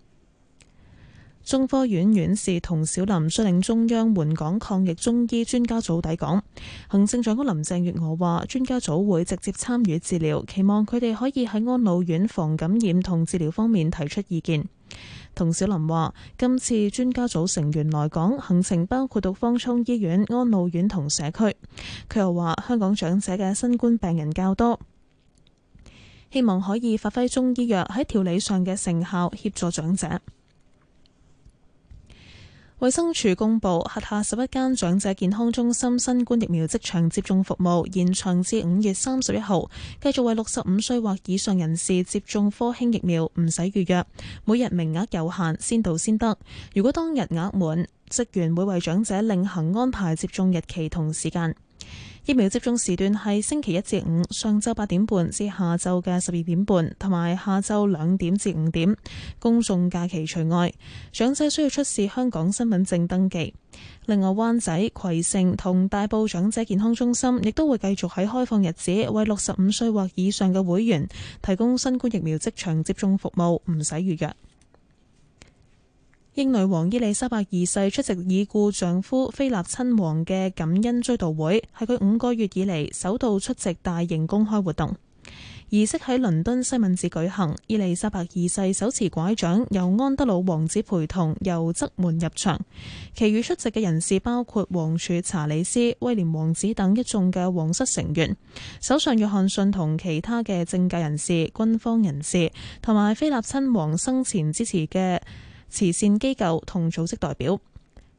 Speaker 1: 中科院院士童小林率領中央援港抗疫中醫專家組抵港。行政長官林鄭月娥話，專家組會直接參與治療，期望佢哋可以喺安老院防感染同治療方面提出意見。童小林話，今次專家組成員來港行程包括到方艙醫院、安老院同社區。佢又話，香港長者嘅新冠病人較多，希望可以發揮中醫藥喺調理上嘅成效，協助長者。衛生署公布，轄下十一間長者健康中心新冠疫苗即場接種服務延長至五月三十一號，繼續為六十五歲或以上人士接種科興疫苗，唔使預約，每日名額有限，先到先得。如果當日額滿，職員會為長者另行安排接種日期同時間。疫苗接種時段係星期一至五上晝八點半至下晝嘅十二點半，同埋下晝兩點至五點。公眾假期除外，長者需要出示香港身份證登記。另外，灣仔、葵盛同大埔長者健康中心亦都會繼續喺開放日子為六十五歲或以上嘅會員提供新冠疫苗即場接種服務，唔使預約。英女王伊麗莎白二世出席已故丈夫菲臘親王嘅感恩追悼會，係佢五個月以嚟首度出席大型公開活動。儀式喺倫敦西敏寺舉行，伊麗莎白二世手持拐杖，由安德魯王子陪同由側門入場。其餘出席嘅人士包括王儲查理斯、威廉王子等一眾嘅皇室成員，首相約翰遜同其他嘅政界人士、軍方人士，同埋菲臘親王生前支持嘅慈善機構同組織代表。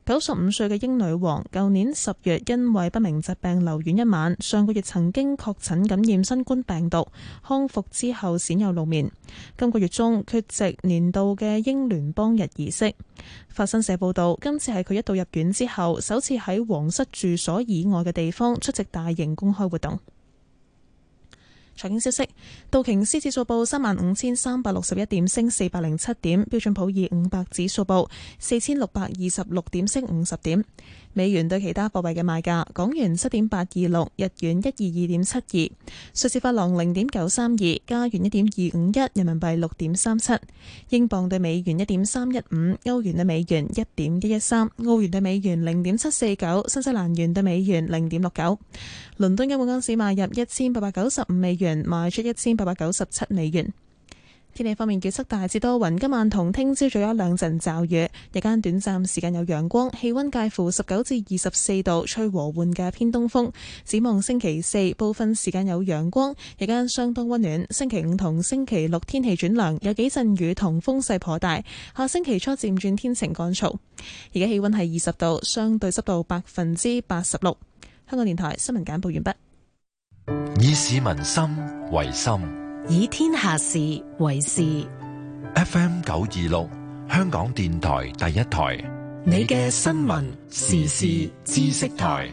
Speaker 1: 九十五歲嘅英女王，舊年十月因為不明疾病留院一晚，上個月曾經確診感染新冠病毒，康復之後鮮有露面。今個月中缺席年度嘅英聯邦日儀式。法新社報道，今次係佢一度入院之後，首次喺皇室住所以外嘅地方出席大型公開活動。財經消息，道瓊斯指數報三萬五千三百六十一點，升四百零七點；標準普爾五百指數報四千六百二十六點，升五十點。美元對其他貨幣嘅賣價：港元七點八二六，日元一二二點七二，瑞士法郎零點九三二，加元一點二五一，人民幣六點三七，英鎊對美元一點三一五，歐元對美元一點一一三，澳元對美元零點七四九，新西蘭元對美元零點六九。倫敦嘅每盎司買入一千八百九十五美元，賣出一千八百九十七美元。天氣方面，預測大致多雲，今晚同聽朝早有一兩陣驟雨，日間短暫時間有陽光，氣溫介乎十九至二十四度，吹和緩嘅偏東風。展望星期四，部分時間有陽光，日間相當溫暖。星期五同星期六天氣轉涼，有幾陣雨同風勢頗大。下星期初漸轉天晴乾燥。而家氣溫係二十度，相對濕度百分之八十六。香港電台新聞簡報完畢。
Speaker 4: 以市民心為心，
Speaker 2: 以天下事為事。
Speaker 4: F M 九二六，香港電台第一台，
Speaker 2: 你嘅新聞時事知識台。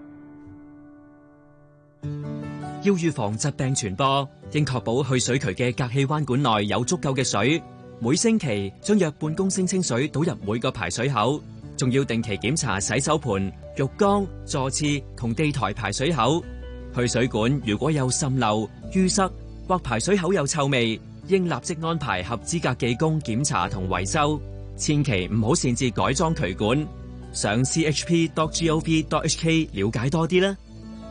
Speaker 9: 要預防疾病傳播，應確保去水渠嘅隔氣彎管內有足夠嘅水。每星期將約半公升清水倒入每個排水口，仲要定期檢查洗手盆、浴缸、座廁同地台排水口。去水管如果有滲漏、淤塞或排水口有臭味，應立即安排合資格技工檢查同維修，千祈唔好擅自改裝渠管。上 c h p dot gov dot h k 了解多啲啦。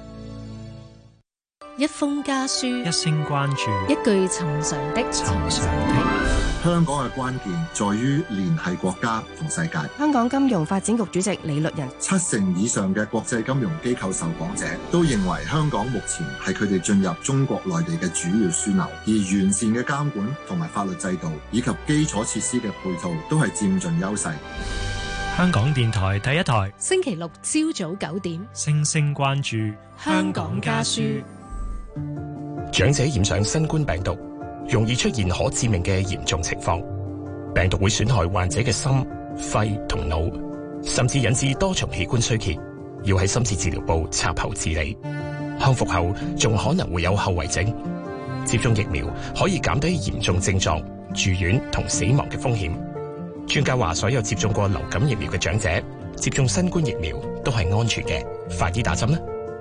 Speaker 2: 一封家書，
Speaker 10: 一聲關注，
Speaker 2: 一句尋常的尋常的。
Speaker 11: 香港嘅關鍵在於聯繫國家同世界。
Speaker 24: 香港金融發展局主席李律仁，
Speaker 11: 七成以上嘅國際金融機構受訪者都認為香港目前係佢哋進入中國內地嘅主要樞紐，而完善嘅監管同埋法律制度以及基礎設施嘅配套都係佔盡優勢。
Speaker 10: 香港電台第一台，
Speaker 2: 星期六朝早九點，
Speaker 10: 聲聲關注
Speaker 2: 香港家書。
Speaker 25: 長者染上新冠病毒，容易出現可致命嘅嚴重情況，病毒會損害患者嘅心、肺同腦，甚至引致多重器官衰竭，要喺深切治療部插喉治理。康復後仲可能會有後遺症。接種疫苗可以減低嚴重症狀、住院同死亡嘅風險。專家話，所有接種過流感疫苗嘅長者接種新冠疫苗都係安全嘅，快啲打針啦！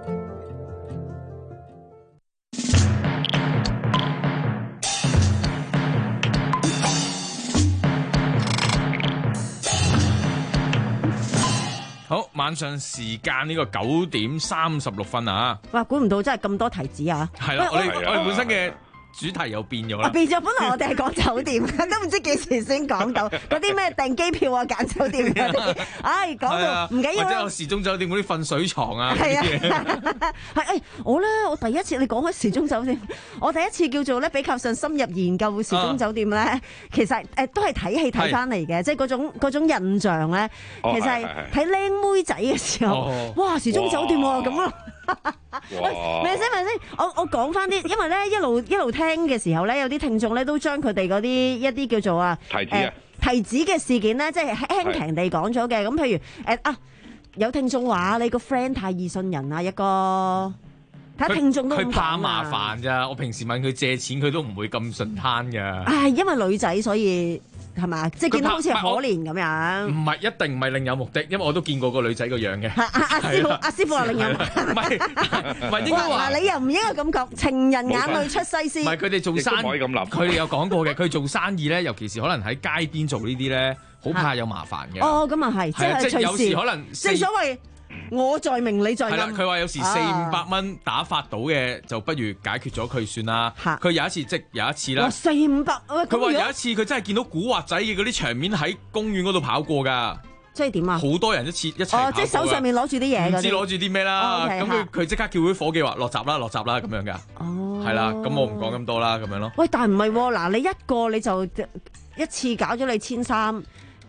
Speaker 12: 好，晚上時間呢個九點三十六分啊！
Speaker 6: 哇，估唔到真係咁多提子啊！
Speaker 12: 係啦，我哋我哋本身嘅主題又變咗啦。
Speaker 6: 變咗，本來我哋係講酒店，都唔知幾時先講到嗰啲咩訂機票啊、揀酒店嗰啲。唉，講到唔緊要啦。
Speaker 12: 或者有時鐘酒店嗰啲瞓水床啊。
Speaker 6: 係啊，係誒，我咧我第一次你講開時鐘酒店，我第一次叫做咧比較上深入研究時鐘酒店咧，其實誒都係睇戲睇翻嚟嘅，即係嗰種嗰種印象咧，其實係睇靚妹仔嘅時候，哇時鐘酒店喎咁咯。咪先咪先，我我講翻啲，因為咧一路一路聽嘅時候咧，有啲聽眾咧都將佢哋嗰啲一啲叫做啊
Speaker 13: 提子啊
Speaker 6: 提子嘅事件咧，即係輕輕地講咗嘅。咁譬如誒啊，有聽眾話你個 friend 太易信人啊，一個睇聽眾都咁講啊。
Speaker 12: 佢怕麻煩咋，我平時問佢借錢，佢都唔會咁順攤噶。
Speaker 6: 唉，因為女仔所以。係嘛？即係見到好似係可憐咁樣。
Speaker 12: 唔係，一定唔係另有目的，因為我都見過個女仔個樣嘅。
Speaker 6: 阿阿師傅，阿師傅話另有目的。唔係
Speaker 12: 唔係應該話。
Speaker 6: 嗱，你又唔應該咁講，情人眼裏出西施。
Speaker 12: 唔係佢哋做生意，
Speaker 13: 可以咁諗。
Speaker 12: 佢哋有講過嘅，佢做生意咧，尤其是可能喺街邊做呢啲咧，好怕有麻煩嘅。
Speaker 6: 哦，咁啊係，即係隨時。
Speaker 12: 有時可能
Speaker 6: 即係所謂。我在明你在暗。
Speaker 12: 係啦，佢話有時四五百蚊打發到嘅，就不如解決咗佢算啦。佢有一次即有一次啦。
Speaker 6: 四五百，
Speaker 12: 佢話有一次佢真係見到古惑仔嘅嗰啲場面喺公園嗰度跑過㗎。
Speaker 6: 即係點啊？
Speaker 12: 好多人一次一齊跑過。
Speaker 6: 哦，即係手上面攞住啲嘢。
Speaker 12: 唔知攞住啲咩啦？咁佢佢即刻叫啲伙計話落閘啦，落閘啦咁樣㗎。
Speaker 6: 哦。
Speaker 12: 係啦，咁我唔講咁多啦，咁樣咯。
Speaker 6: 喂，但係唔係喎？嗱，你一個你就一次搞咗你千三。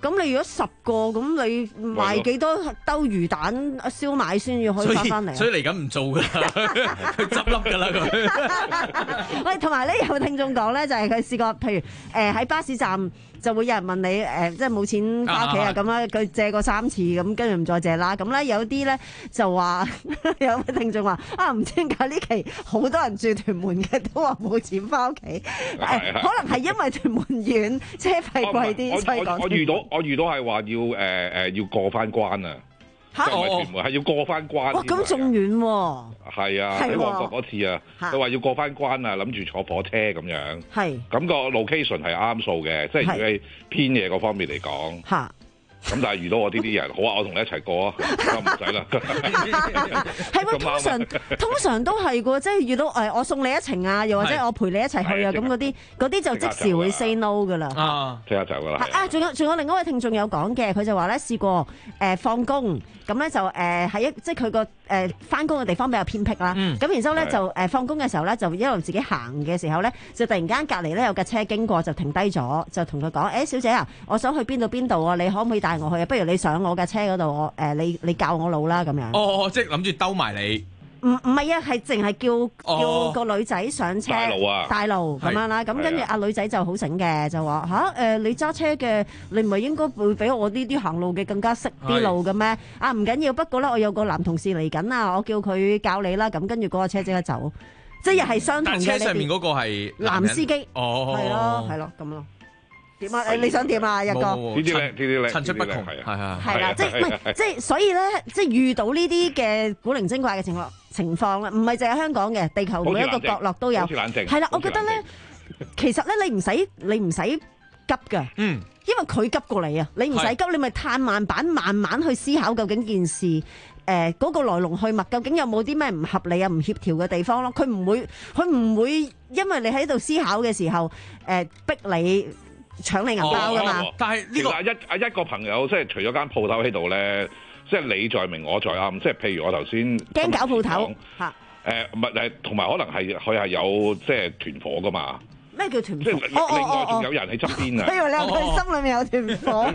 Speaker 6: 咁你如果十個咁，你賣幾多兜魚蛋燒賣先要可以翻翻嚟？
Speaker 12: 所以嚟緊唔做㗎啦，佢執笠㗎啦佢。
Speaker 6: 喂，同埋咧有聽眾講咧，就係佢試過，譬如誒喺、呃、巴士站。就會有人問你誒、呃，即係冇錢翻屋企啊咁啦，佢借過三次咁，跟住唔再借啦。咁咧有啲咧就話有位聽眾話啊，唔知點解呢期好多人住屯門嘅都話冇錢翻屋企，可能係因為屯門遠，車費貴啲，所以講。
Speaker 13: 我遇到我遇到係話要誒誒、呃、要過翻關啊！嚇！唔係屯門係要過翻關。
Speaker 6: 哇！咁仲遠喎。係
Speaker 13: 啊，喺旺角嗰次啊，佢話要過翻關啊，諗住坐火車咁樣。係。咁個 location 係啱數嘅，即係如果係偏嘢嗰方面嚟講。嚇。咁但係遇到我呢啲人，好啊，我同你一齊過啊，唔使啦。
Speaker 6: 係喎，通常通常都係嘅，即係遇到誒，我送你一程啊，又或者我陪你一齊去啊，咁嗰啲嗰啲就即時會 say no 㗎啦。啊，
Speaker 13: 即刻走㗎啦。
Speaker 6: 啊，仲有仲有另一位聽眾有講嘅，佢就話咧試過誒放工，咁咧就誒喺一即係佢個誒翻工嘅地方比較偏僻啦。咁然之後咧就誒放工嘅時候咧，就一路自己行嘅時候咧，就突然間隔離咧有架車經過，就停低咗，就同佢講：誒小姐啊，我想去邊度邊度啊，你可唔可以帶我去啊？不如你上我架車嗰度，我誒你你教我路啦咁樣。
Speaker 12: 哦，即係諗住兜埋你。
Speaker 6: 唔唔係啊，係淨係叫叫個女仔上車帶路啊，帶路咁樣啦。咁跟住阿女仔就好醒嘅，就話吓誒，你揸車嘅，你唔係應該會比我呢啲行路嘅更加識啲路嘅咩？啊唔緊要，不過咧我有個男同事嚟緊啊，我叫佢教你啦。咁跟住嗰個車即刻走，即係又係相同嘅。
Speaker 12: 但車上面嗰個係
Speaker 6: 男司機。
Speaker 12: 哦，
Speaker 6: 係咯係咯咁咯。點啊？你想點啊？一個
Speaker 13: 呢啲咧，呢啲咧，
Speaker 12: 層出不窮，係啊，
Speaker 6: 係啦，即係唔係即係，所以咧，即係遇到呢啲嘅古靈精怪嘅情況情況啦，唔係淨係香港嘅，地球每一個角落都有。係啦，我覺得咧，其實咧，你唔使你唔使急㗎，嗯，因為佢急過你啊，你唔使急，你咪嘆慢板，慢慢去思考究竟件事誒嗰個來龍去脈，究竟有冇啲咩唔合理啊、唔協調嘅地方咯？佢唔會，佢唔會因為你喺度思考嘅時候誒逼你。搶你銀包噶嘛？
Speaker 13: 但係呢個一啊一個朋友，即係除咗間鋪頭喺度咧，即係你在明我在暗，即係譬如我頭先
Speaker 6: 驚搞鋪頭嚇
Speaker 13: 誒，唔係誒，同埋可能係佢係有即係團伙噶嘛？
Speaker 6: 咩叫團伙？
Speaker 13: 即係另外仲有人喺側邊啊！
Speaker 6: 我以為你話佢心裏面有團伙，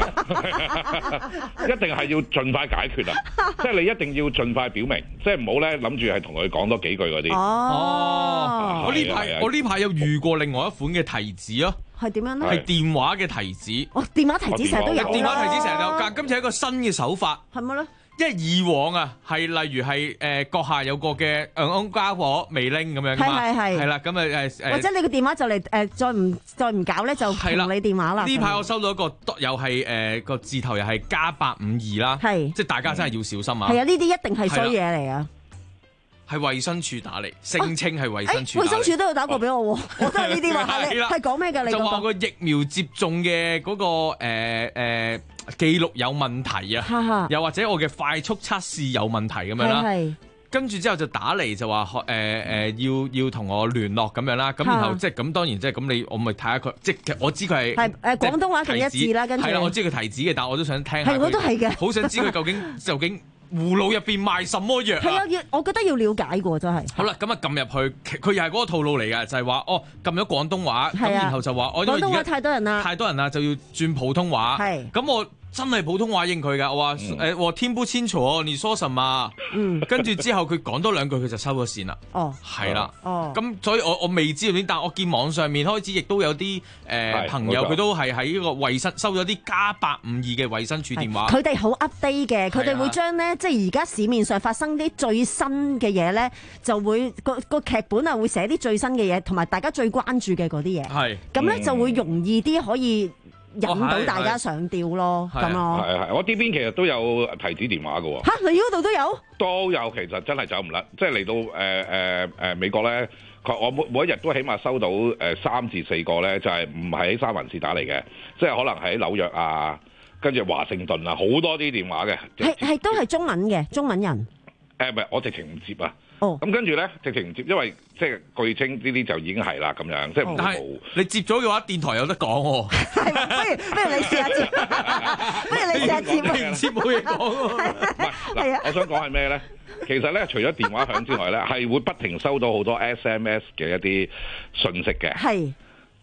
Speaker 13: 一定係要盡快解決啊！即係你一定要盡快表明，即係唔好咧諗住係同佢講多幾句嗰啲。
Speaker 12: 哦，我呢排我呢排有遇過另外一款嘅提子咯。
Speaker 6: 係點樣咧？
Speaker 12: 係電話嘅提子。
Speaker 6: 哦，電話提子成日都有啦。
Speaker 12: 電話提子成日有，但今次係一個新嘅手法。
Speaker 6: 係咪咧？
Speaker 12: 因為以往啊，係例如係誒閣下有個嘅誒安家伙未拎咁樣㗎嘛。
Speaker 6: 係係係。
Speaker 12: 係啦，咁啊誒誒。
Speaker 6: 或者你個電話就嚟誒，再唔再唔搞咧，就同你電話啦。
Speaker 12: 呢排我收到一個又係誒個字頭又係加八五二啦。係。即係大家真係要小心啊。
Speaker 6: 係啊，呢啲一定係衰嘢嚟啊！
Speaker 12: 係衛生署打嚟，聲稱係衛生署。
Speaker 6: 衛生署都有打過俾我喎，我都係呢啲話。係係講咩㗎？你
Speaker 12: 就話個疫苗接種嘅嗰個誒誒記錄有問題啊，又或者我嘅快速測試有問題咁樣啦。跟住之後就打嚟就話誒誒要要同我聯絡咁樣啦。咁然後即係咁當然即係咁你我咪睇下佢，即係我知佢係
Speaker 6: 係誒廣東話係一致啦。跟住
Speaker 12: 係啦，我知佢提子嘅，但係我都想聽下。
Speaker 6: 係我都係嘅，
Speaker 12: 好想知佢究竟究竟。葫蘆入邊賣什麼藥啊？
Speaker 6: 係啊，要我覺得要了解過真係。
Speaker 12: 好啦，咁啊撳入去，佢又係嗰個套路嚟嘅，就係話哦撳咗廣東話，咁然後就話我因為
Speaker 6: 廣東話太多人啦，
Speaker 12: 太多人啦就要轉普通話。係，咁我真係普通話應佢㗎，我話誒我聽不清楚你說什麼？嗯，跟住之後佢講多兩句，佢就收咗線啦。哦，係啦。哦，咁所以我我未知道點，但我見網上面開始亦都有啲誒朋友，佢都係喺呢個衞生收咗啲加八五二嘅衞生署電話。
Speaker 6: 佢哋好 update 嘅，佢哋會將咧即係而家市面上發生啲最新嘅嘢咧，就會個個劇本啊會寫啲最新嘅嘢，同埋大家最關注嘅嗰啲嘢。係，咁咧就會容易啲可以引到大家上吊咯，咁咯。
Speaker 13: 係係，我呢邊其實都有提子電話㗎喎。
Speaker 6: 嚇，你嗰度都有？
Speaker 13: 都有，其實真係走唔甩，即係嚟到誒誒誒美國咧，我每每一日都起碼收到誒三至四個咧，就係唔係喺三藩市打嚟嘅，即係可能喺紐約啊。跟住華盛頓啊，好多啲電話嘅，
Speaker 6: 係係都係中文嘅中文人。
Speaker 13: 誒唔係，我直情唔接啊。哦，咁跟住咧，直情唔接，因為即係據稱呢啲就已經係啦，咁樣即係冇。
Speaker 12: 但係你接咗嘅話，電台有得講喎。
Speaker 6: 係咪？不如不如你試下接，不如你試下接。
Speaker 12: 唔接冇嘢講喎。
Speaker 13: 唔係嗱，我想講係咩咧？其實咧，除咗電話響之外咧，係會不停收到好多 S M S 嘅一啲訊息嘅。係。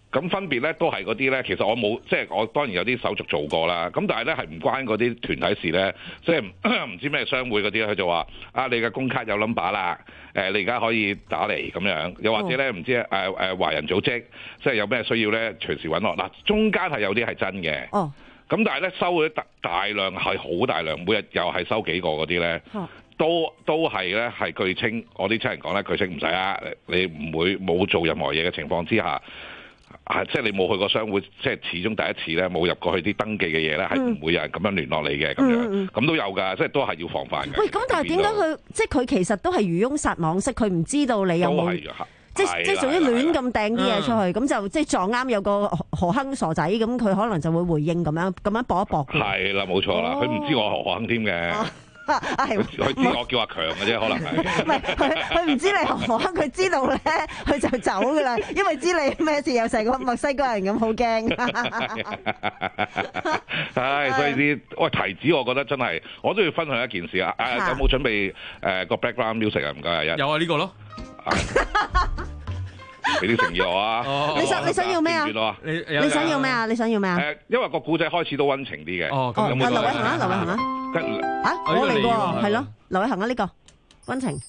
Speaker 13: 咁分別咧都係嗰啲咧，其實我冇即係我當然有啲手續做過啦。咁但係咧係唔關嗰啲團體事咧，即係唔知咩商會嗰啲咧，佢就話啊你嘅工卡有 number 啦，誒你而家可以打嚟咁樣，又或者咧唔知誒誒華人組織，即係有咩需要咧隨時揾我。嗱中間係有啲係真嘅，咁但係咧收嗰啲大大量係好大量，每日又係收幾個嗰啲咧。都都係咧，係據稱，我啲親人講咧，據稱唔使啊，你唔會冇做任何嘢嘅情況之下，啊，即係你冇去過商會，即係始終第一次咧，冇入過去啲登記嘅嘢咧，係唔會有人咁樣聯絡你嘅咁樣，咁都有㗎，即係都係要防範嘅。
Speaker 6: 喂，咁但係點解佢即係佢其實都係漁翁撒網式，佢唔知道你有冇？即即係總之亂咁掟啲嘢出去，咁就即係撞啱有個何亨傻仔，咁佢可能就會回應咁樣，咁樣搏一搏。係
Speaker 13: 啦，冇錯啦，佢唔知我何亨添嘅。佢佢知我叫阿強嘅啫，可能係。
Speaker 6: 唔係佢佢唔知你何亨，佢知道咧，佢就走噶啦，因為知你咩事，又成個墨西哥人咁，好驚。
Speaker 13: 係，所以啲喂提子，我覺得真係，我都要分享一件事啊！誒，有冇準備誒個 background music 啊？唔該，阿一。
Speaker 12: 有啊，呢個咯。
Speaker 13: 俾啲誠意我啊！
Speaker 6: 你想你想要咩啊？
Speaker 13: 你
Speaker 6: 你想要咩啊？你想要咩啊？
Speaker 13: 誒，因為個古仔開始都溫情啲嘅。
Speaker 6: 哦，咁劉偉恒啊，劉偉恒啊。啊，我嚟喎，係咯，劉偉恒啊，呢個溫情。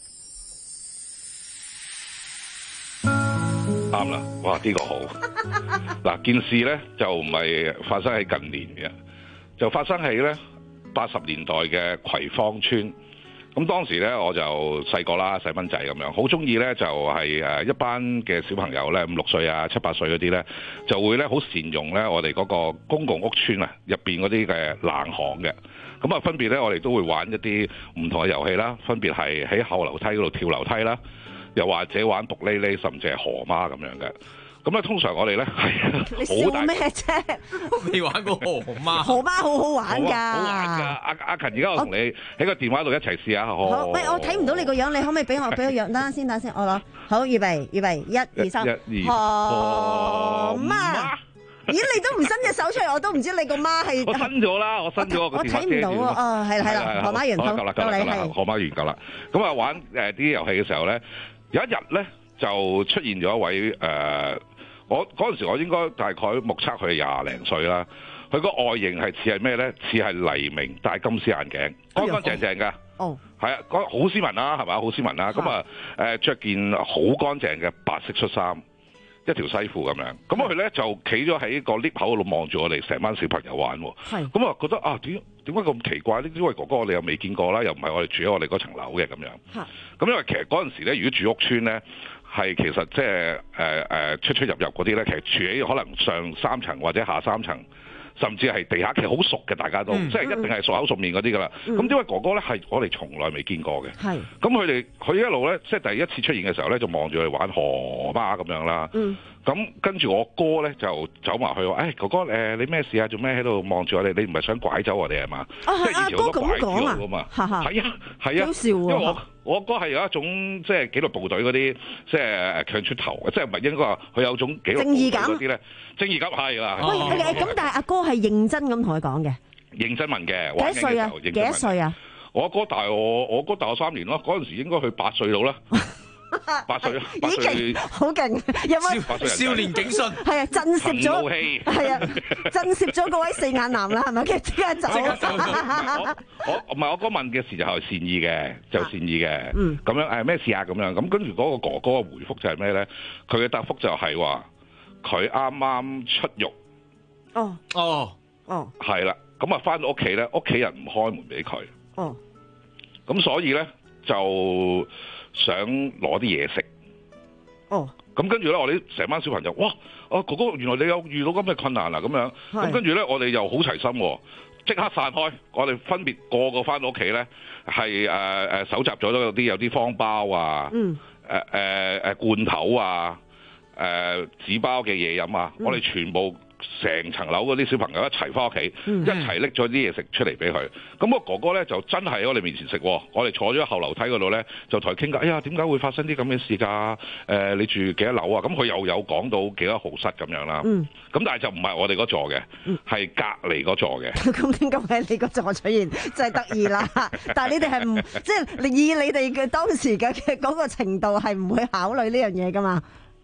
Speaker 13: 啱啦，哇！呢個好。嗱，件事咧就唔係發生喺近年嘅，就發生喺咧八十年代嘅葵芳村。咁當時咧我就細個啦，細蚊仔咁樣，好中意咧就係誒一班嘅小朋友咧，五六歲啊、七八歲嗰啲咧，就會咧好善用咧我哋嗰個公共屋邨啊入邊嗰啲嘅冷巷嘅。咁啊分別咧我哋都會玩一啲唔同嘅遊戲啦，分別係喺後樓梯嗰度跳樓梯啦，又或者玩獨哩哩，甚至係河媽咁樣嘅。咁咧，通常我哋咧係
Speaker 6: 你笑咩啫？
Speaker 12: 未玩過河媽，
Speaker 6: 河媽好好玩㗎，
Speaker 13: 好玩㗎！阿阿勤，而家我同你喺個電話度一齊試下。好，
Speaker 6: 喂，我睇唔到你個樣，你可唔可以俾我俾個樣？等陣先，等陣先，我攞。好，預備，預備，一二三，河媽。咦，你都唔伸隻手出嚟，我都唔知你個媽係。
Speaker 13: 我伸咗啦，我伸咗個電話。
Speaker 6: 我睇唔到啊！哦，係啦，係啦，河媽完，
Speaker 13: 夠啦，夠啦，夠啦，河媽完夠啦。咁啊，玩誒啲遊戲嘅時候咧，有一日咧就出現咗一位誒。我嗰陣時，我應該大概目測佢廿零歲啦。佢個外形係似係咩咧？似係黎明戴金絲眼鏡，乾乾淨淨㗎。哦，係啊，好斯文啦，係咪？好斯文啦。咁啊，誒著件好乾淨嘅白色恤衫，一條西褲咁樣。咁佢咧就企咗喺個 lift 口度望住我哋成班小朋友玩喎。係。咁啊，覺得啊點點解咁奇怪呢？因為哥哥我哋又未見過啦，又唔係我哋住喺我哋嗰層樓嘅咁樣。嚇。咁因為其實嗰陣時咧，如果住屋邨咧。係其實即係誒誒出出入入嗰啲咧，其實住喺可能上三層或者下三層，甚至係地下，其實好熟嘅，大家都、嗯、即係一定係熟口熟面嗰啲噶啦。咁因為哥哥咧係我哋從來未見過嘅，咁佢哋佢一路咧即係第一次出現嘅時候咧，就望住我哋玩河媽咁樣啦。咁、嗯、跟住我哥咧就走埋去話：誒、哎、哥哥誒、呃、你咩事啊？做咩喺度望住我哋？你唔係想拐走我哋係嘛？即係以前好多拐子佬噶嘛。係啊係啊，好笑喎！因為我我哥係有一種即係紀律部隊嗰啲，即係強出頭，即係唔係應該話佢有種紀律部隊嗰啲咧？正義感係啦。
Speaker 6: 喂，咁但係阿哥係認真咁同佢講嘅。認
Speaker 13: 真問嘅。
Speaker 6: 幾多歲啊？幾多歲啊？
Speaker 13: 我哥大我，我哥大我三年咯。嗰陣時應該佢八歲到啦。八歲啦，八歲
Speaker 6: 好勁，有冇
Speaker 12: 少年警訊？
Speaker 6: 係啊，震懾咗，係啊，震懾咗嗰位四眼男啦，係咪？即刻走。
Speaker 13: 我我唔係我哥問嘅時就係善意嘅，就善意嘅。嗯，咁樣誒咩事啊？咁樣咁跟住嗰個哥哥嘅回覆就係咩咧？佢嘅答覆就係話佢啱啱出獄。哦哦哦，係啦，咁啊翻到屋企咧，屋企人唔開門俾佢。哦，咁所以咧就。想攞啲嘢食，哦，咁跟住咧，我哋成班小朋友，哇，啊哥哥，原來你有遇到咁嘅困難啊，咁樣，咁跟住咧，我哋又好齊心，即刻散開，我哋分別個個翻到屋企咧，係誒誒搜集咗有啲有啲方包啊，嗯，誒誒誒罐頭啊，誒、呃、紙包嘅嘢飲啊，嗯、我哋全部。成層樓嗰啲小朋友一齊翻屋企，嗯、一齊拎咗啲嘢食出嚟俾佢。咁我哥哥咧就真係喺我哋面前食。我哋坐咗喺後樓梯嗰度咧，就同佢傾偈。哎呀，點解會發生啲咁嘅事㗎？誒、呃，你住幾多樓啊？咁佢又有講到幾多號室咁樣啦。嗯。咁但係就唔係我哋嗰座嘅，係、嗯、隔離嗰座嘅。咁點解喺你嗰座出現？真係得意啦！但係你哋係唔即係以你哋嘅當時嘅嘅嗰個程度係唔會考慮呢樣嘢㗎嘛？誒、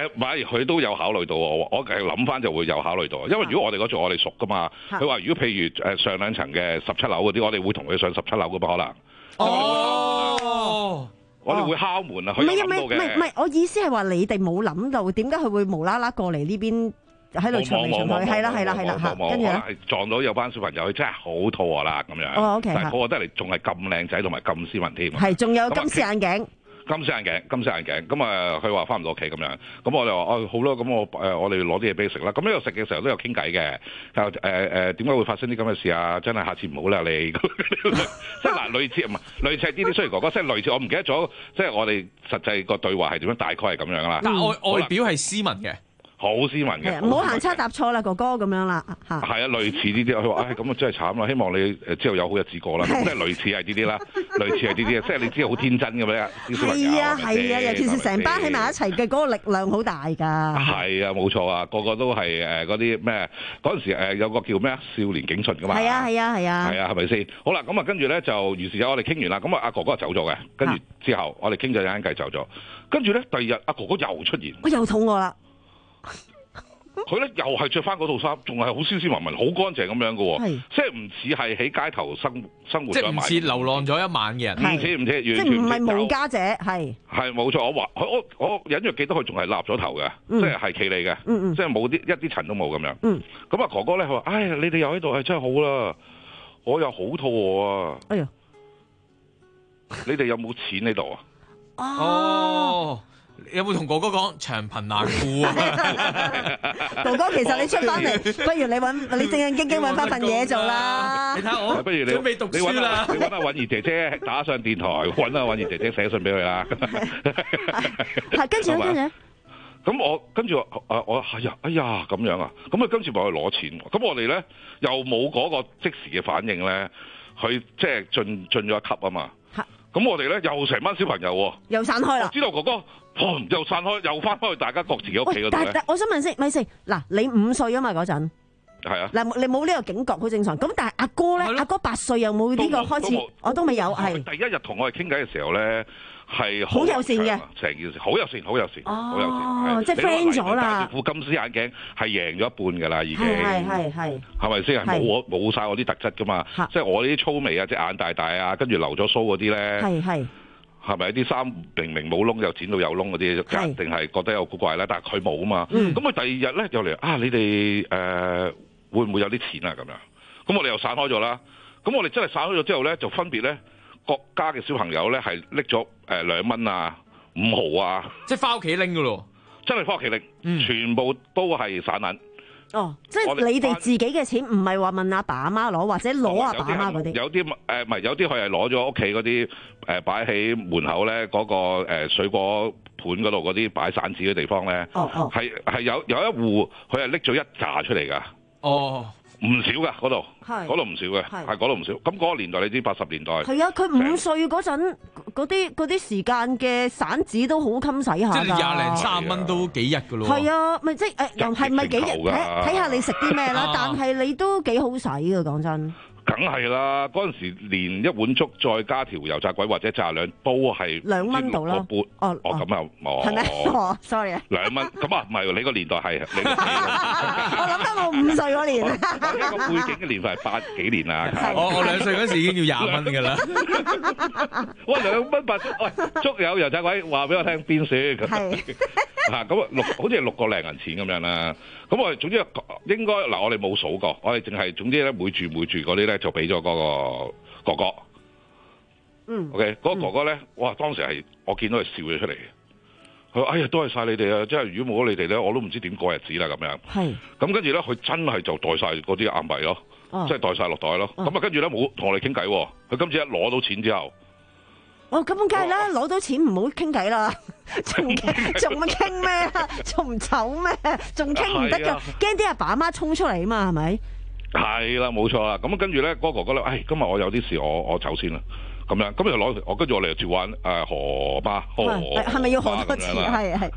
Speaker 13: 誒唔係，佢都有考慮到我，我誒諗翻就會有考慮到，因為如果我哋嗰座我哋熟噶嘛，佢話如果譬如誒上兩層嘅十七樓嗰啲，我哋會同佢上十七樓噶嘛可能。
Speaker 12: 哦，
Speaker 13: 我哋會敲門啊，佢
Speaker 6: 唔係唔係
Speaker 13: 有諗到嘅。
Speaker 6: 唔係唔係，我意思係話你哋冇諗到點解佢會無啦啦過嚟呢邊喺度巡嚟巡去？係啦係啦係啦嚇，跟住咧
Speaker 13: 撞到有班小朋友，佢真係好肚餓啦咁樣。
Speaker 6: 哦 OK，
Speaker 13: 但係我覺得你仲係咁靚仔同埋咁斯文添。
Speaker 6: 係，仲有金絲眼鏡。
Speaker 13: 金絲眼鏡，金絲眼鏡，咁啊，佢話翻唔到屋企咁樣，咁我哋話哦好啦，咁我誒我哋攞啲嘢俾佢食啦。咁呢度食嘅時候都有傾偈嘅，誒誒誒點解會發生啲咁嘅事啊？真係下次唔好啦你，即係嗱類似唔係類似係啲啲，雖然哥哥即係類似，我唔記得咗，即係我哋實際個對話係點樣，大概係咁樣啦。
Speaker 12: 但外外表係斯文嘅。
Speaker 13: 好斯文嘅，
Speaker 6: 唔好行差踏錯啦，哥哥咁樣啦嚇。
Speaker 13: 係啊，類似呢啲，佢話唉咁啊真係慘啦，希望你誒之後有好日子過啦，即係類似係呢啲啦，類似係呢啲，即係你知好天真嘅咩？
Speaker 6: 係啊係啊，尤其是成班喺埋一齊嘅嗰個力量好大㗎。
Speaker 13: 係啊，冇錯啊，個個都係誒嗰啲咩？嗰陣時誒有個叫咩啊？少年警巡㗎嘛。
Speaker 6: 係啊係啊係啊。
Speaker 13: 係啊，係咪先？好啦，咁啊跟住咧就於是有我哋傾完啦，咁啊阿哥哥就走咗嘅，跟住之後我哋傾咗一陣偈走咗，跟住咧第二日阿哥哥又出現。
Speaker 6: 我又肚餓啦。
Speaker 13: 佢咧又係着翻嗰套衫，仲係好斯斯文文、好乾淨咁樣嘅喎，即係唔似係喺街頭生生活咗一晚，
Speaker 12: 即係唔似流浪咗一晚嘅人，
Speaker 13: 唔似唔似，
Speaker 6: 即係唔係無家者，係
Speaker 13: 係冇錯。我話我我我隱約記得佢仲係立咗頭嘅，
Speaker 6: 嗯、
Speaker 13: 即係係企理嘅，
Speaker 6: 嗯嗯、
Speaker 13: 即係冇啲一啲塵都冇咁樣。咁、
Speaker 6: 嗯、
Speaker 13: 啊哥哥咧，佢話：唉，你哋又喺度係真係好啦，我又好肚餓啊！
Speaker 6: 哎呀，
Speaker 13: 你哋有冇錢喺度啊？
Speaker 12: 哦。有冇同哥哥講長貧難顧啊？
Speaker 6: 哥哥，其實你出翻嚟，不如你揾你正正經經揾翻份嘢做啦。
Speaker 12: 你睇我，
Speaker 13: 不如你
Speaker 12: 準備讀書啦。
Speaker 13: 你揾阿允兒姐姐打上電台，揾阿允兒姐姐寫信俾佢啦。
Speaker 6: 係跟住咧，跟住。
Speaker 13: 咁我跟住我我係呀，哎呀咁樣啊，咁啊跟住咪去攞錢。咁我哋咧又冇嗰個即時嘅反應咧，去即係進進咗一級啊嘛。咁我哋咧又成班小朋友喎，
Speaker 6: 又散開啦。
Speaker 13: 知道哥哥，又散開，又翻返去大家各自己屋企嗰度。
Speaker 6: 但但我想問先，咪先嗱，你五歲啊嘛嗰陣，
Speaker 13: 係啊，
Speaker 6: 嗱你冇呢個警覺好正常。咁但係阿哥咧，阿哥八歲又冇呢個開始，我都未有係。
Speaker 13: 第一日同我哋傾偈嘅時候咧，係
Speaker 6: 好友善嘅，
Speaker 13: 成件事好友善，好友善，好友善。
Speaker 6: 哦，即係 friend 咗啦。
Speaker 13: 副金絲眼鏡係贏咗一半㗎啦，已經。
Speaker 6: 係係係。
Speaker 13: 係咪先？係冇我冇曬我啲特質㗎嘛？即係我呢啲粗眉啊，隻眼大大啊，跟住留咗鬚嗰啲咧。係係。係咪啲衫明明冇窿又剪到有窿嗰啲，定係覺得有古怪咧？但係佢冇啊嘛。咁佢、嗯、第二日咧又嚟啊！你哋誒、呃、會唔會有啲錢啊？咁樣咁我哋又散開咗啦。咁我哋真係散開咗之後咧，就分別咧各家嘅小朋友咧係拎咗誒兩蚊啊、五毫啊，
Speaker 12: 即係翻屋企拎㗎咯。
Speaker 13: 真係翻屋企拎，嗯、全部都係散銀。
Speaker 6: 哦，即係你哋自己嘅錢，唔係話問阿爸阿媽攞，或者攞阿爸阿媽嗰啲。
Speaker 13: 有啲誒唔係，有啲佢係攞咗屋企嗰啲誒擺喺門口咧，嗰、嗰個、呃、水果盤嗰度嗰啲擺散紙嘅地方咧。哦哦。係係有有一戶佢係拎咗一紮出嚟㗎。哦。唔少㗎嗰度，嗰度唔少嘅，係嗰度唔少。咁嗰個年代你知八十年代。係啊，
Speaker 6: 佢五歲嗰陣嗰啲嗰啲時間嘅散紙都好襟使下㗎。
Speaker 12: 即係廿零三蚊都幾日㗎咯。
Speaker 6: 係啊，咪即係誒，又係咪幾日？睇睇下你食啲咩啦。但係你都幾好使㗎，講真。
Speaker 13: 梗係啦，嗰陣時連一碗粥再加條油炸鬼或者炸兩都係
Speaker 6: 兩蚊度啦。
Speaker 13: 哦哦咁啊，冇。
Speaker 6: 係咪？哦，sorry 啊。
Speaker 13: 兩蚊咁啊，唔係你個年代係。
Speaker 6: 我諗翻我五歲嗰年。
Speaker 13: 個背景嘅年份係八幾年啊。
Speaker 12: 我我兩歲嗰時已經要廿蚊㗎啦。
Speaker 13: 喂，兩蚊八粥，喂粥有油炸鬼，話俾我聽邊算？係。嚇咁啊六，好似係六個零銀錢咁樣啦。咁我哋總之應該嗱，我哋冇數過，我哋淨係總之咧每住每住嗰啲咧就俾咗嗰個哥哥。嗯。OK，嗰個哥哥咧，哇！當時係我見到佢笑咗出嚟嘅。佢話：哎呀，多謝曬你哋啊！即係如果冇咗你哋咧，我都唔知點過日子啦咁樣。係。咁跟住咧，佢真係就袋曬嗰啲硬幣咯，即係袋曬落袋咯。咁啊，跟住咧冇同我哋傾偈喎。佢今次一攞到錢之後。
Speaker 6: 哦，咁梗係啦，攞到錢唔好傾偈啦，仲仲乜傾咩啊？仲唔走咩？仲傾唔得㗎，驚啲阿爸阿媽衝出嚟啊嘛，係咪？
Speaker 13: 係啦，冇錯啦。咁跟住咧，嗰個哥哥咧，唉，今日我有啲事，我我走先啦。咁樣，咁就攞我跟住我哋就照玩誒河巴，河
Speaker 6: 係咪要河多次？係係。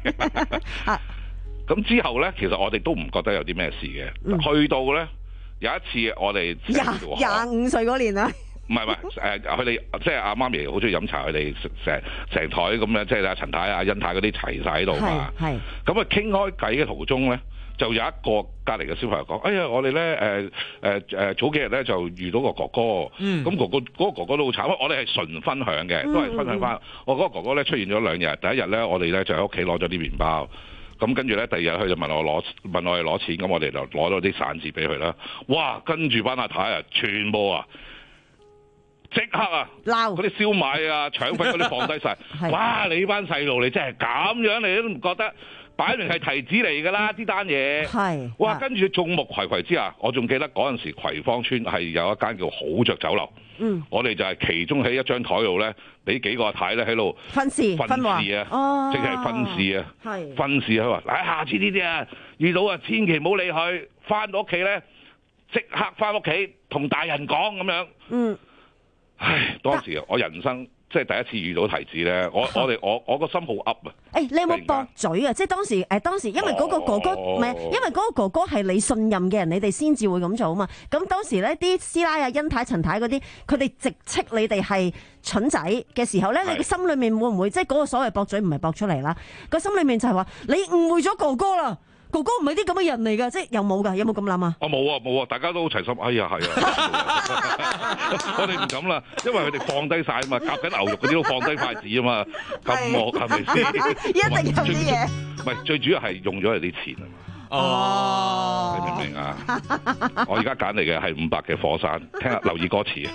Speaker 13: 咁之後咧，其實我哋都唔覺得有啲咩事嘅。去到咧有一次我哋
Speaker 6: 廿廿五歲嗰年啊。
Speaker 13: 唔係唔係誒，佢哋即係阿媽咪好中意飲茶，佢哋成成台咁樣，即係阿陳太、阿欣太嗰啲齊晒喺度嘛。係咁啊，傾開偈嘅途中咧，就有一個隔離嘅小朋友講：哎呀，我哋咧誒誒誒早幾日咧就遇到個哥哥，咁、嗯、哥哥嗰、嗰個哥哥都好慘。我哋係純分享嘅，都係分享翻。我嗰個哥哥咧出現咗兩日，第一日咧我哋咧就喺屋企攞咗啲麵包。咁跟住咧，第二日佢就問我攞問我哋攞錢，咁我哋就攞咗啲散紙俾佢啦。哇！跟住班阿太啊，全部啊，即刻啊，鬧嗰啲燒賣啊、腸粉嗰啲放低晒。哇！你班細路你真係咁樣，你都唔覺得擺明係提子嚟㗎啦？呢單嘢係哇！跟住眾目睽睽之下，我仲記得嗰陣時葵芳村係有一間叫好着酒樓。嗯，我哋就係其中喺一張台度咧，俾幾個阿太咧喺度分侍分侍啊，哦，即係分侍啊，係分侍佢話，嗱，下次呢啲啊遇到啊，千祈唔好理佢，翻到屋企咧即刻翻屋企同大人講咁樣。嗯，唉，當時我人生即係第一次遇到提子咧，我我哋我我個心好噏啊！
Speaker 6: 誒，你有冇駁嘴啊？即係當時誒，當時因為嗰個哥哥唔係，因為嗰個哥哥係你信任嘅人，你哋先至會咁做啊嘛。咁當時咧，啲師奶啊、欣太、陳太嗰啲，佢哋直斥你哋係蠢仔嘅時候咧，你嘅心裏面會唔會即係嗰個所謂駁嘴唔係駁出嚟啦？個心裏面就係話你誤會咗哥哥啦。哥哥唔係啲咁嘅人嚟㗎，即係有冇㗎？有冇咁諗啊？
Speaker 13: 我冇啊，冇啊，大家都好齊心。哎呀，係啊，我哋唔敢啦，因為佢哋放低晒啊嘛，夾緊牛肉嗰啲都放低筷子啊嘛，咁惡係咪先？一定有啲嘢。唔係，最主要係用咗佢啲錢啊嘛。哦，你明唔明啊？我而家揀嚟嘅係五百嘅火山，聽下留意歌詞。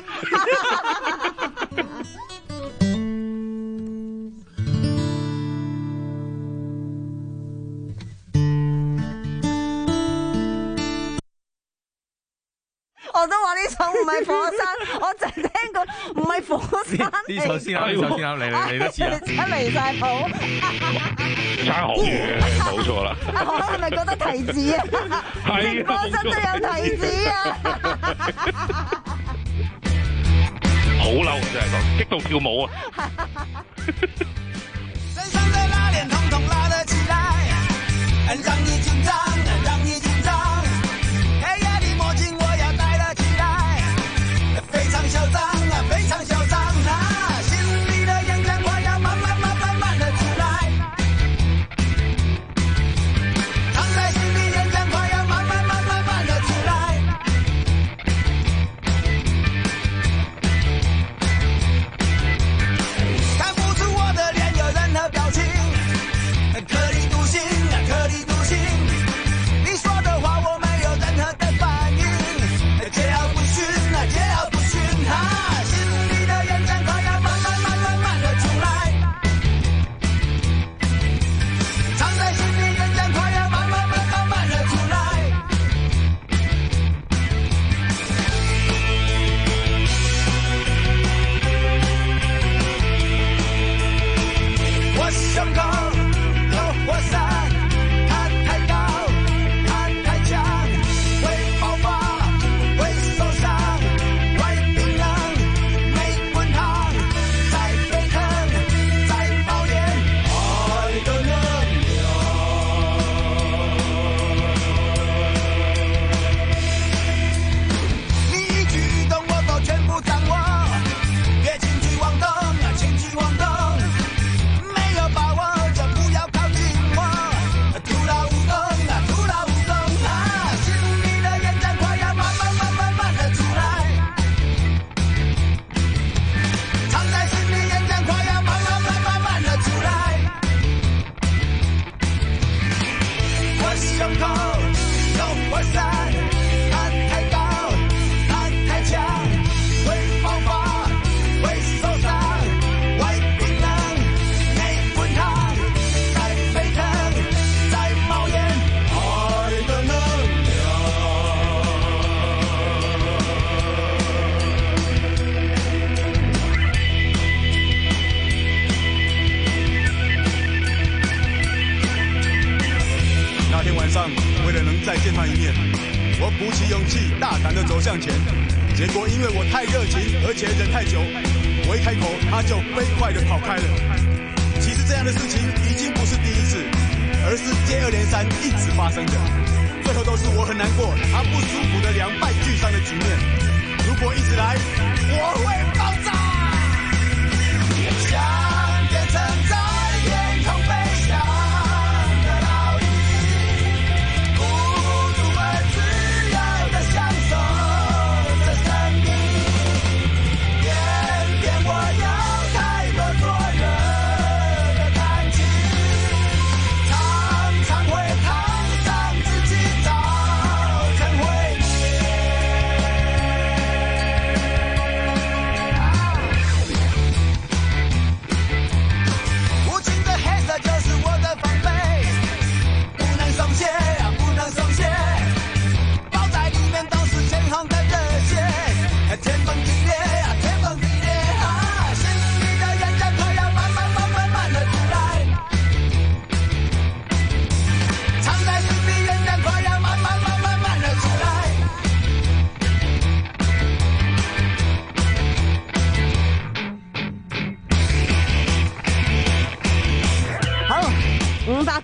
Speaker 6: 我都話呢首唔係火山，我淨係聽過唔係火山。
Speaker 12: 呢首先啱，呢首先啱，嚟嚟嚟多次啊！
Speaker 6: 一離晒譜，
Speaker 13: 差好遠，冇錯啦。
Speaker 6: 我係咪覺得提子啊？係火山都有提子啊！
Speaker 13: 好嬲，真係講激到跳舞啊！
Speaker 8: 身上的拉鏈統統拉了起來，讓你緊張，讓你緊張。黑夜的墨鏡我要戴了起來，非常囂張啊，非常囂張啊，心裡的演講話要慢慢慢慢慢的出來，藏在心裡演講話要慢慢慢慢慢的出來，看不出我的臉有任何表情，特立獨行啊，特立獨行，你說的話我沒有任何的反應，桀驁不馴啊，桀驁不馴啊，心裡的演講話要慢慢慢慢慢的出來，藏在心裡演講話要慢慢慢慢慢的出來，我胸口有火山，它太高，它太強，會爆發，會受傷，會冰冷，沒滾燙，在沸騰，在冒煙，愛的能量。你一舉一動我都全部掌握，別輕舉妄動啊，輕舉妄動。沒有把握就不要靠近我，徒勞無功啊，徒勞無功啊，心裡的演講話要慢慢慢慢慢的出來，藏在心裡演講話要慢慢慢慢慢的出來，我胸口有火山，它太高，它太強，會爆發，會受傷，會冰冷。沒滾燙，在沸騰，在冒煙，愛的能
Speaker 14: 那天晚上，為了能再見他一面，我鼓起勇氣，大膽地走向前。結果因為我太熱情，而且忍太久，我一開口，他就飛快地跑開了。其實這樣的事情已經不是第一次，而是接二連三一直發生的。最後都是我很難過，他不舒服的兩敗俱傷的局面。如果一直來，我會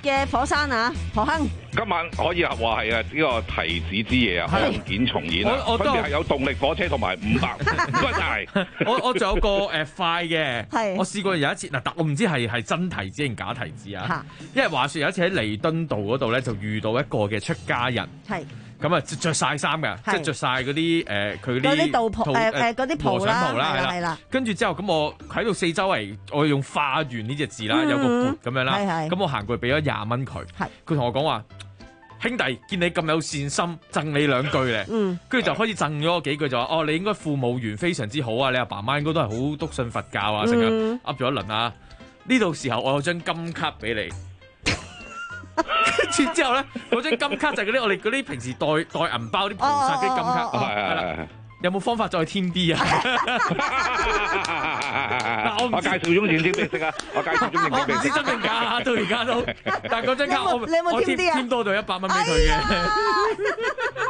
Speaker 6: 嘅火山啊，何亨。
Speaker 13: 今晚可以話係啊呢個提子之夜啊，看見重演啊，
Speaker 12: 我我
Speaker 13: 分別係有動力火車同埋五百，唔該晒。
Speaker 12: 我我仲有個誒快嘅，
Speaker 6: 係
Speaker 12: 我試過有一次嗱，但我唔知係係真提子定假提子啊，因為話説有一次喺彌敦道嗰度咧，就遇到一個嘅出家人。
Speaker 6: 係。
Speaker 12: 咁啊，着晒衫㗎，即係着晒嗰啲誒，佢
Speaker 6: 嗰啲道袍
Speaker 12: 袍
Speaker 6: 誒誒嗰啲袍啦，係啦係啦。
Speaker 12: 跟住之後，咁我喺度四周圍，我用化緣呢隻字啦，有個缽咁樣啦。咁我行過去俾咗廿蚊佢，佢同我講話：兄弟，見你咁有善心，贈你兩句咧。跟住就開始贈咗我幾句，就話：哦，你應該父母緣非常之好啊，你阿爸媽應該都係好篤信佛教啊，成日噏咗一輪啊。呢度時候我有張金卡俾你。跟住之後咧，嗰張金卡就係嗰啲我哋嗰啲平時袋袋銀包啲菩薩嗰啲金卡，係啦。有冇方法再添啲啊？
Speaker 13: 我我介紹中正正式啊！我介紹中正正式。
Speaker 12: 我唔知真定假，到而家都。但係嗰張卡我
Speaker 6: 你有冇添啲啊？
Speaker 12: 添多咗一百蚊俾佢嘅。